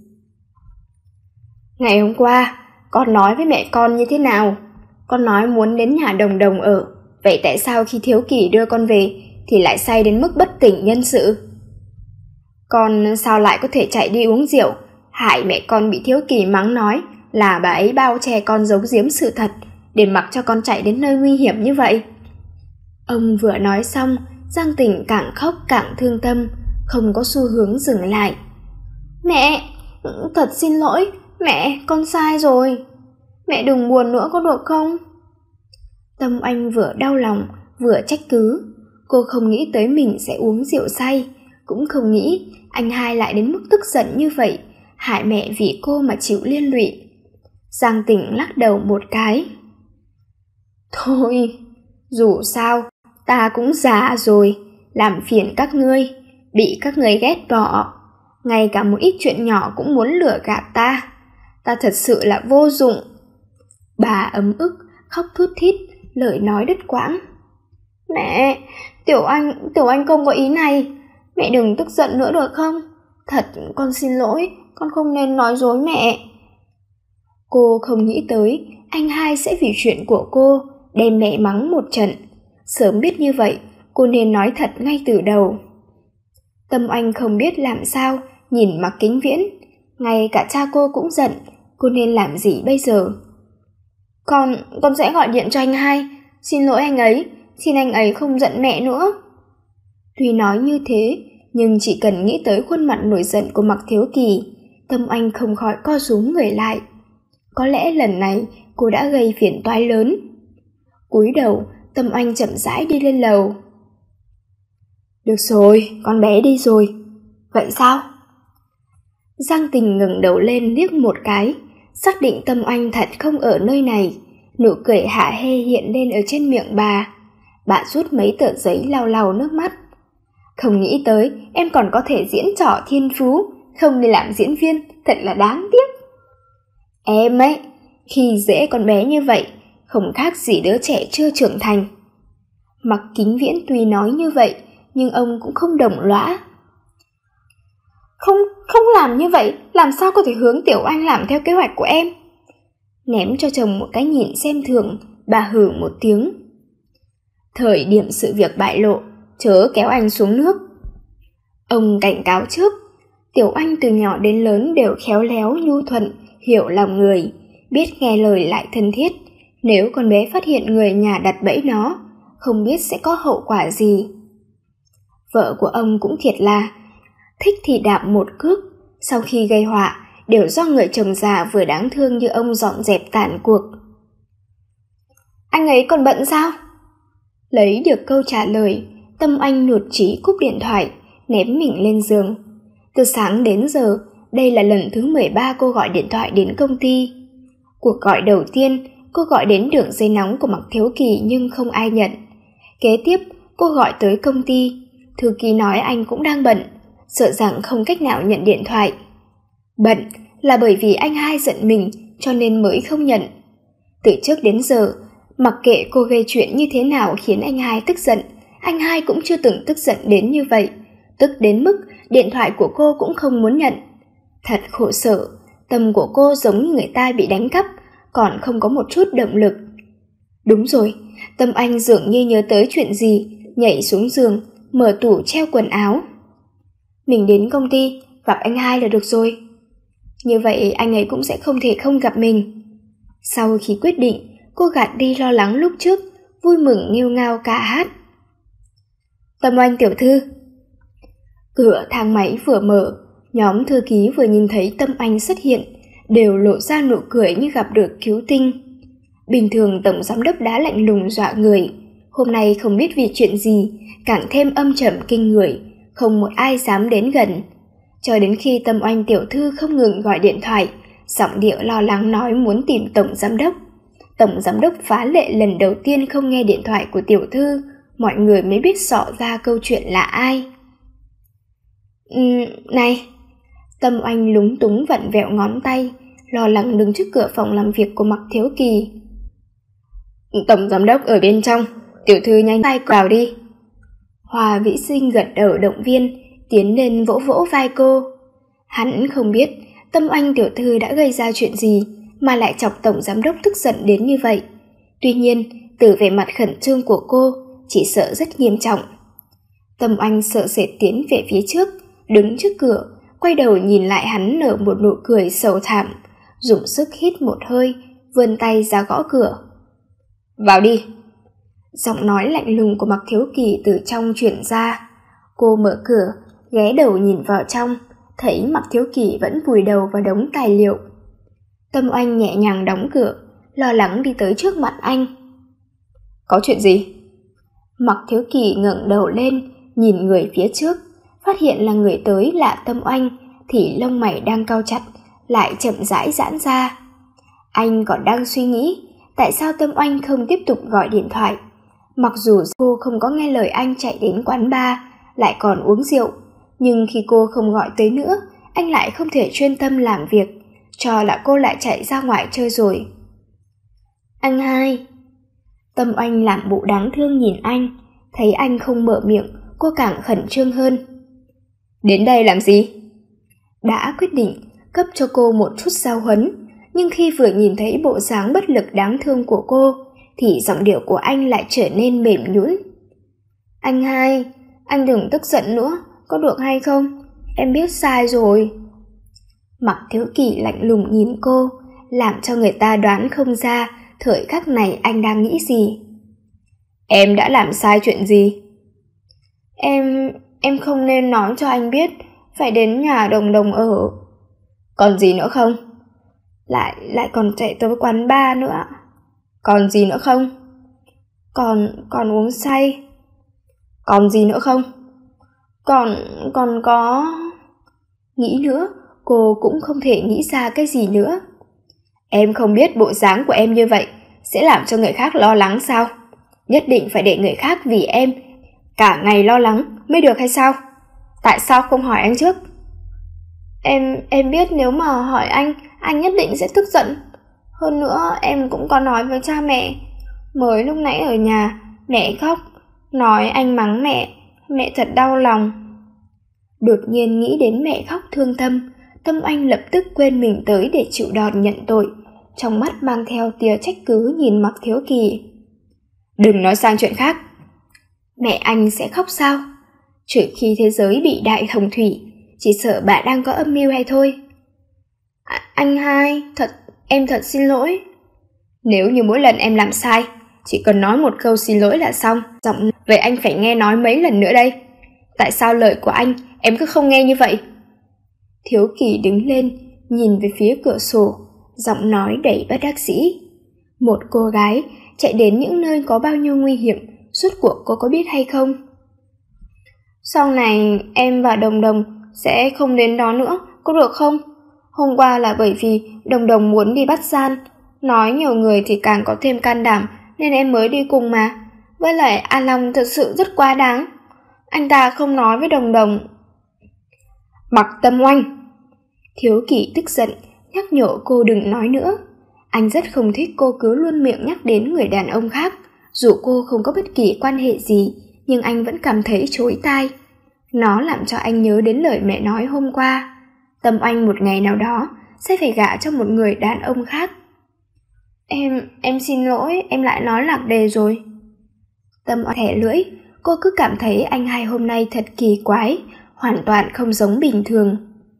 Ngày hôm qua, con nói với mẹ con như thế nào? Con nói muốn đến nhà Đồng Đồng ở, vậy tại sao khi Thiếu Kỷ đưa con về thì lại say đến mức bất tỉnh nhân sự? Con sao lại có thể chạy đi uống rượu, hại mẹ con bị Thiếu Kỷ mắng nói là bà ấy bao che con giấu giếm sự thật, để mặc cho con chạy đến nơi nguy hiểm như vậy? Ông vừa nói xong, Giang Tịnh càng khóc càng thương tâm, không có xu hướng dừng lại. Mẹ, thật xin lỗi, mẹ, con sai rồi. Mẹ đừng buồn nữa có được không? Tâm Oanh vừa đau lòng, vừa trách cứ. Cô không nghĩ tới mình sẽ uống rượu say, cũng không nghĩ anh hai lại đến mức tức giận như vậy, hại mẹ vì cô mà chịu liên lụy. Giang Tịnh lắc đầu một cái. Thôi, dù sao, ta cũng già rồi, làm phiền các ngươi, bị các ngươi ghét bỏ. Ngay cả một ít chuyện nhỏ cũng muốn lừa gạt ta. Ta thật sự là vô dụng. Bà ấm ức, khóc thút thít, lời nói đứt quãng. Mẹ, Tiểu Anh, Tiểu Anh không có ý này. Mẹ đừng tức giận nữa được không? Thật, con xin lỗi, con không nên nói dối mẹ. Cô không nghĩ tới anh hai sẽ vì chuyện của cô đem mẹ mắng một trận. Sớm biết như vậy, cô nên nói thật ngay từ đầu. Tâm Oanh không biết làm sao, nhìn Mạc Kính Viễn. Ngay cả cha cô cũng giận, cô nên làm gì bây giờ? Con, con sẽ gọi điện cho anh hai, xin lỗi anh ấy, xin anh ấy không giận mẹ nữa. Tuy nói như thế, nhưng chỉ cần nghĩ tới khuôn mặt nổi giận của Mạc Thiếu Kỳ, Tâm Oanh không khỏi co rúm người lại. Có lẽ lần này cô đã gây phiền toái lớn. Cúi đầu, Tâm Oanh chậm rãi đi lên lầu. Được rồi, con bé đi rồi. Vậy sao? Giang Tình ngẩng đầu lên liếc một cái, xác định Tâm Oanh thật không ở nơi này. Nụ cười hạ hê hiện lên ở trên miệng bà. Bà rút mấy tờ giấy lau lau nước mắt. Không nghĩ tới em còn có thể diễn trò thiên phú, không đi làm diễn viên, thật là đáng tiếc. Em ấy, khi dễ con bé như vậy, không khác gì đứa trẻ chưa trưởng thành. Mạc Kính Viễn tuy nói như vậy, nhưng ông cũng không đồng lõa. Không, không làm như vậy, làm sao có thể hướng Tiểu Anh làm theo kế hoạch của em? Ném cho chồng một cái nhìn xem thường, bà hừ một tiếng. Thời điểm sự việc bại lộ, chớ kéo anh xuống nước. Ông cảnh cáo trước, Tiểu Anh từ nhỏ đến lớn đều khéo léo nhu thuận, hiểu lòng người, biết nghe lời lại thân thiết, Nếu con bé phát hiện người nhà đặt bẫy nó, không biết sẽ có hậu quả gì. Vợ của ông cũng thiệt là thích thì đạp một cước, sau khi gây họa đều do người chồng già vừa đáng thương như ông dọn dẹp tàn cuộc. Anh ấy còn bận sao? Lấy được câu trả lời, Tâm Anh nuột chí cúp điện thoại, ném mình lên giường. Từ sáng đến giờ, đây là lần thứ mười ba cô gọi điện thoại đến công ty. Cuộc gọi đầu tiên, cô gọi đến đường dây nóng của Mạc Thiếu Kỳ nhưng không ai nhận. Kế tiếp, cô gọi tới công ty, thư ký nói anh cũng đang bận, sợ rằng không cách nào nhận điện thoại. Bận là bởi vì anh hai giận mình cho nên mới không nhận. Từ trước đến giờ, mặc kệ cô gây chuyện như thế nào khiến anh hai tức giận, anh hai cũng chưa từng tức giận đến như vậy, tức đến mức điện thoại của cô cũng không muốn nhận. Thật khổ sở, tâm của cô giống như người ta bị đánh cắp, còn không có một chút động lực. Đúng rồi, Tâm Anh dường như nhớ tới chuyện gì, nhảy xuống giường, mở tủ treo quần áo. Mình đến công ty, gặp anh hai là được rồi. Như vậy anh ấy cũng sẽ không thể không gặp mình. Sau khi quyết định, cô gạt đi lo lắng lúc trước, vui mừng nghêu ngao ca hát. Tâm Anh tiểu thư. Cửa thang máy vừa mở, nhóm thư ký vừa nhìn thấy Tâm Anh xuất hiện, đều lộ ra nụ cười như gặp được cứu tinh. Bình thường tổng giám đốc đã lạnh lùng dọa người, hôm nay không biết vì chuyện gì, càng thêm âm trầm kinh người, không một ai dám đến gần. Cho đến khi Tâm Anh tiểu thư không ngừng gọi điện thoại, giọng điệu lo lắng nói muốn tìm tổng giám đốc. Tổng giám đốc phá lệ lần đầu tiên không nghe điện thoại của tiểu thư, mọi người mới biết rõ ra câu chuyện là ai. Uhm, này, Tâm Anh lúng túng vặn vẹo ngón tay, lo lắng đứng trước cửa phòng làm việc của Mạc Thiếu Kỳ. Tổng giám đốc ở bên trong, tiểu thư nhanh tay vào đi. Hoa Vĩ Sinh gật đầu động viên, tiến lên vỗ vỗ vai cô. Hắn không biết Tâm Anh tiểu thư đã gây ra chuyện gì mà lại chọc tổng giám đốc tức giận đến như vậy. Tuy nhiên, từ vẻ mặt khẩn trương của cô, chỉ sợ rất nghiêm trọng. Tâm Anh sợ sệt tiến về phía trước, đứng trước cửa, quay đầu nhìn lại hắn nở một nụ cười sầu thảm, dùng sức hít một hơi, vươn tay ra gõ cửa. Vào đi. Giọng nói lạnh lùng của Mạc Thiếu Kỳ từ trong truyền ra. Cô mở cửa, ghé đầu nhìn vào trong, thấy Mạc Thiếu Kỳ vẫn vùi đầu vào đống tài liệu. Tâm Anh nhẹ nhàng đóng cửa, lo lắng đi tới trước mặt anh. Có chuyện gì? Mạc Thiếu Kỳ ngẩng đầu lên, nhìn người phía trước, phát hiện là người tới là Tâm Anh, thì lông mày đang cau chặt, lại chậm rãi giãn ra. Anh còn đang suy nghĩ, tại sao Tâm Anh không tiếp tục gọi điện thoại. Mặc dù cô không có nghe lời anh chạy đến quán bar, lại còn uống rượu, nhưng khi cô không gọi tới nữa, anh lại không thể chuyên tâm làm việc, cho là cô lại chạy ra ngoài chơi rồi. Anh hai. Tâm Anh làm bộ đáng thương nhìn anh, thấy anh không mở miệng, cô càng khẩn trương hơn. Đến đây làm gì? Đã quyết định cấp cho cô một chút giao huấn, nhưng khi vừa nhìn thấy bộ dáng bất lực đáng thương của cô, thì giọng điệu của anh lại trở nên mềm nhũn. Anh hai, anh đừng tức giận nữa, có được hay không? Em biết sai rồi. Mạc Thiếu Kỳ lạnh lùng nhìn cô, làm cho người ta đoán không ra thời khắc này anh đang nghĩ gì. Em đã làm sai chuyện gì? Em... em không nên nói cho anh biết, phải đến nhà Đồng Đồng ở. Còn gì nữa không? Lại... lại còn chạy tới quán bar nữa. Còn gì nữa không? Còn... còn uống say. Còn gì nữa không? Còn... còn có... Nghĩ nữa, cô cũng không thể nghĩ ra cái gì nữa. Em không biết bộ dáng của em như vậy sẽ làm cho người khác lo lắng sao? Nhất định phải để người khác vì em cả ngày lo lắng mới được hay sao? Tại sao không hỏi anh trước? Em... em biết nếu mà hỏi anh, anh nhất định sẽ tức giận. Hơn nữa em cũng có nói với cha mẹ. Mới lúc nãy ở nhà, mẹ khóc, nói anh mắng mẹ, mẹ thật đau lòng. Đột nhiên nghĩ đến mẹ khóc thương Tâm, Tâm Anh lập tức quên mình tới để chịu đòn nhận tội, trong mắt mang theo tia trách cứ nhìn Mạc Thiếu Kỳ. Đừng nói sang chuyện khác. Mẹ anh sẽ khóc sao? Trừ khi thế giới bị đại hồng thủy, chỉ sợ bà đang có âm mưu hay thôi. À, anh hai, thật, em thật xin lỗi. Nếu như mỗi lần em làm sai, chỉ cần nói một câu xin lỗi là xong, giọng vậy anh phải nghe nói mấy lần nữa đây? Tại sao lời của anh em cứ không nghe như vậy? Thiếu Kỳ đứng lên, nhìn về phía cửa sổ, giọng nói đầy bất đắc dĩ. Một cô gái chạy đến những nơi có bao nhiêu nguy hiểm, rốt cuộc cô có biết hay không? Sau này em và Đồng Đồng sẽ không đến đó nữa, có được không? Hôm qua là bởi vì Đồng Đồng muốn đi bắt gian, nói nhiều người thì càng có thêm can đảm nên em mới đi cùng mà. Với lại An Long thật sự rất quá đáng. Anh ta không nói với Đồng Đồng. Mặc Tâm Oanh! Thiếu Kỳ tức giận, nhắc nhở cô đừng nói nữa. Anh rất không thích cô cứ luôn miệng nhắc đến người đàn ông khác. Dù cô không có bất kỳ quan hệ gì, nhưng anh vẫn cảm thấy chối tai. Nó làm cho anh nhớ đến lời mẹ nói hôm qua. Tâm Oanh một ngày nào đó sẽ phải gả cho một người đàn ông khác. Em, em xin lỗi, em lại nói lạc đề rồi. Tâm Oanh thẻ lưỡi, cô cứ cảm thấy anh hai hôm nay thật kỳ quái, hoàn toàn không giống bình thường.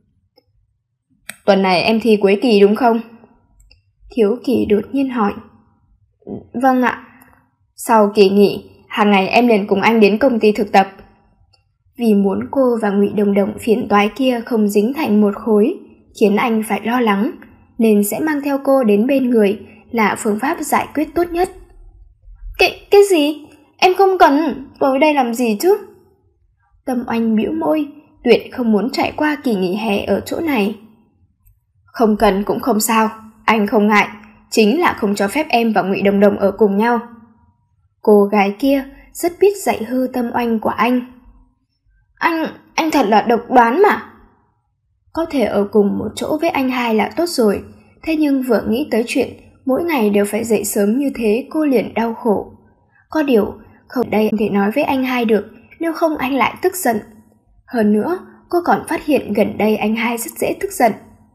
Tuần này em thi cuối kỳ đúng không? Thiếu Kỳ đột nhiên hỏi. Vâng ạ. Sau kỳ nghỉ, hàng ngày em liền cùng anh đến công ty thực tập. Vì muốn cô và Ngụy Đồng Đồng phiền toái kia không dính thành một khối, khiến anh phải lo lắng, nên sẽ mang theo cô đến bên người là phương pháp giải quyết tốt nhất. Cái, cái gì? Em không cần, tôi đây làm gì chứ? Tâm Oanh bĩu môi, tuyệt không muốn trải qua kỳ nghỉ hè ở chỗ này. Không cần cũng không sao, anh không ngại, chính là không cho phép em và Ngụy Đồng Đồng ở cùng nhau. Cô gái kia rất biết dạy hư Tâm Oanh của anh. Anh, anh thật là độc đoán mà. Có thể ở cùng một chỗ với anh hai là tốt rồi, thế nhưng vừa nghĩ tới chuyện mỗi ngày đều phải dậy sớm như thế cô liền đau khổ. Có điều, không đây không thể nói với anh hai được, nếu không anh lại tức giận. Hơn nữa, cô còn phát hiện gần đây anh hai rất dễ tức giận.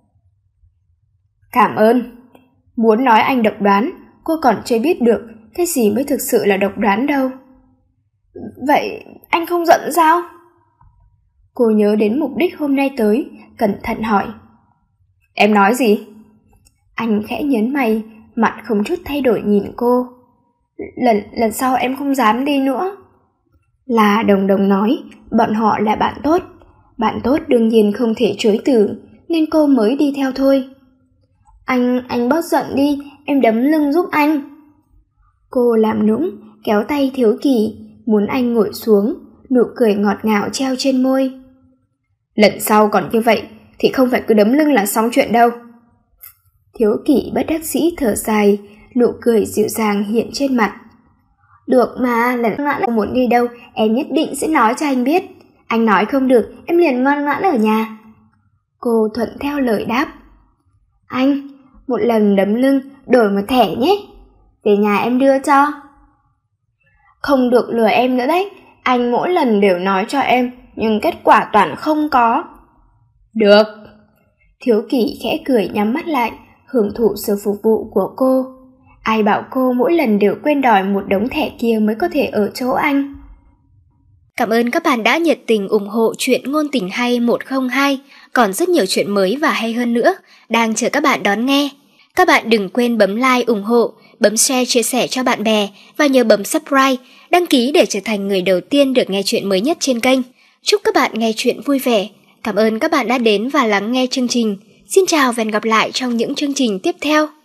Cảm ơn. Muốn nói anh độc đoán, cô còn chưa biết được cái gì mới thực sự là độc đoán đâu. Vậy anh không giận sao? Cô nhớ đến mục đích hôm nay tới, cẩn thận hỏi. Em nói gì? Anh khẽ nhớn mày, mặt không chút thay đổi nhìn cô. Lần, lần sau em không dám đi nữa. Là Đồng Đồng nói, bọn họ là bạn tốt. Bạn tốt đương nhiên không thể chối từ, nên cô mới đi theo thôi. Anh, anh bớt giận đi, em đấm lưng giúp anh. Cô làm nũng, kéo tay Thiếu Kỳ, muốn anh ngồi xuống, nụ cười ngọt ngào treo trên môi. Lần sau còn như vậy, thì không phải cứ đấm lưng là xong chuyện đâu. Thiếu Kỳ bất đắc dĩ thở dài, nụ cười dịu dàng hiện trên mặt. Được mà, lần ngoãn là muốn đi đâu, em nhất định sẽ nói cho anh biết. Anh nói không được, em liền ngoan ngoãn ở nhà. Cô thuận theo lời đáp. Anh, một lần đấm lưng, đổi một thẻ nhé. Về nhà em đưa cho. Không được lừa em nữa đấy, anh mỗi lần đều nói cho em, nhưng kết quả toàn không có. Được. Thiếu Kỳ khẽ cười nhắm mắt lại, hưởng thụ sự phục vụ của cô. Ai bảo cô mỗi lần đều quên đòi một đống thẻ kia mới có thể ở chỗ anh.
Cảm ơn các bạn đã nhiệt tình ủng hộ chuyện Ngôn Tình Hay một không hai, còn rất nhiều chuyện mới và hay hơn nữa đang chờ các bạn đón nghe. Các bạn đừng quên bấm like ủng hộ, bấm share chia sẻ cho bạn bè và nhớ bấm subscribe, đăng ký để trở thành người đầu tiên được nghe chuyện mới nhất trên kênh. Chúc các bạn nghe chuyện vui vẻ. Cảm ơn các bạn đã đến và lắng nghe chương trình. Xin chào và hẹn gặp lại trong những chương trình tiếp theo.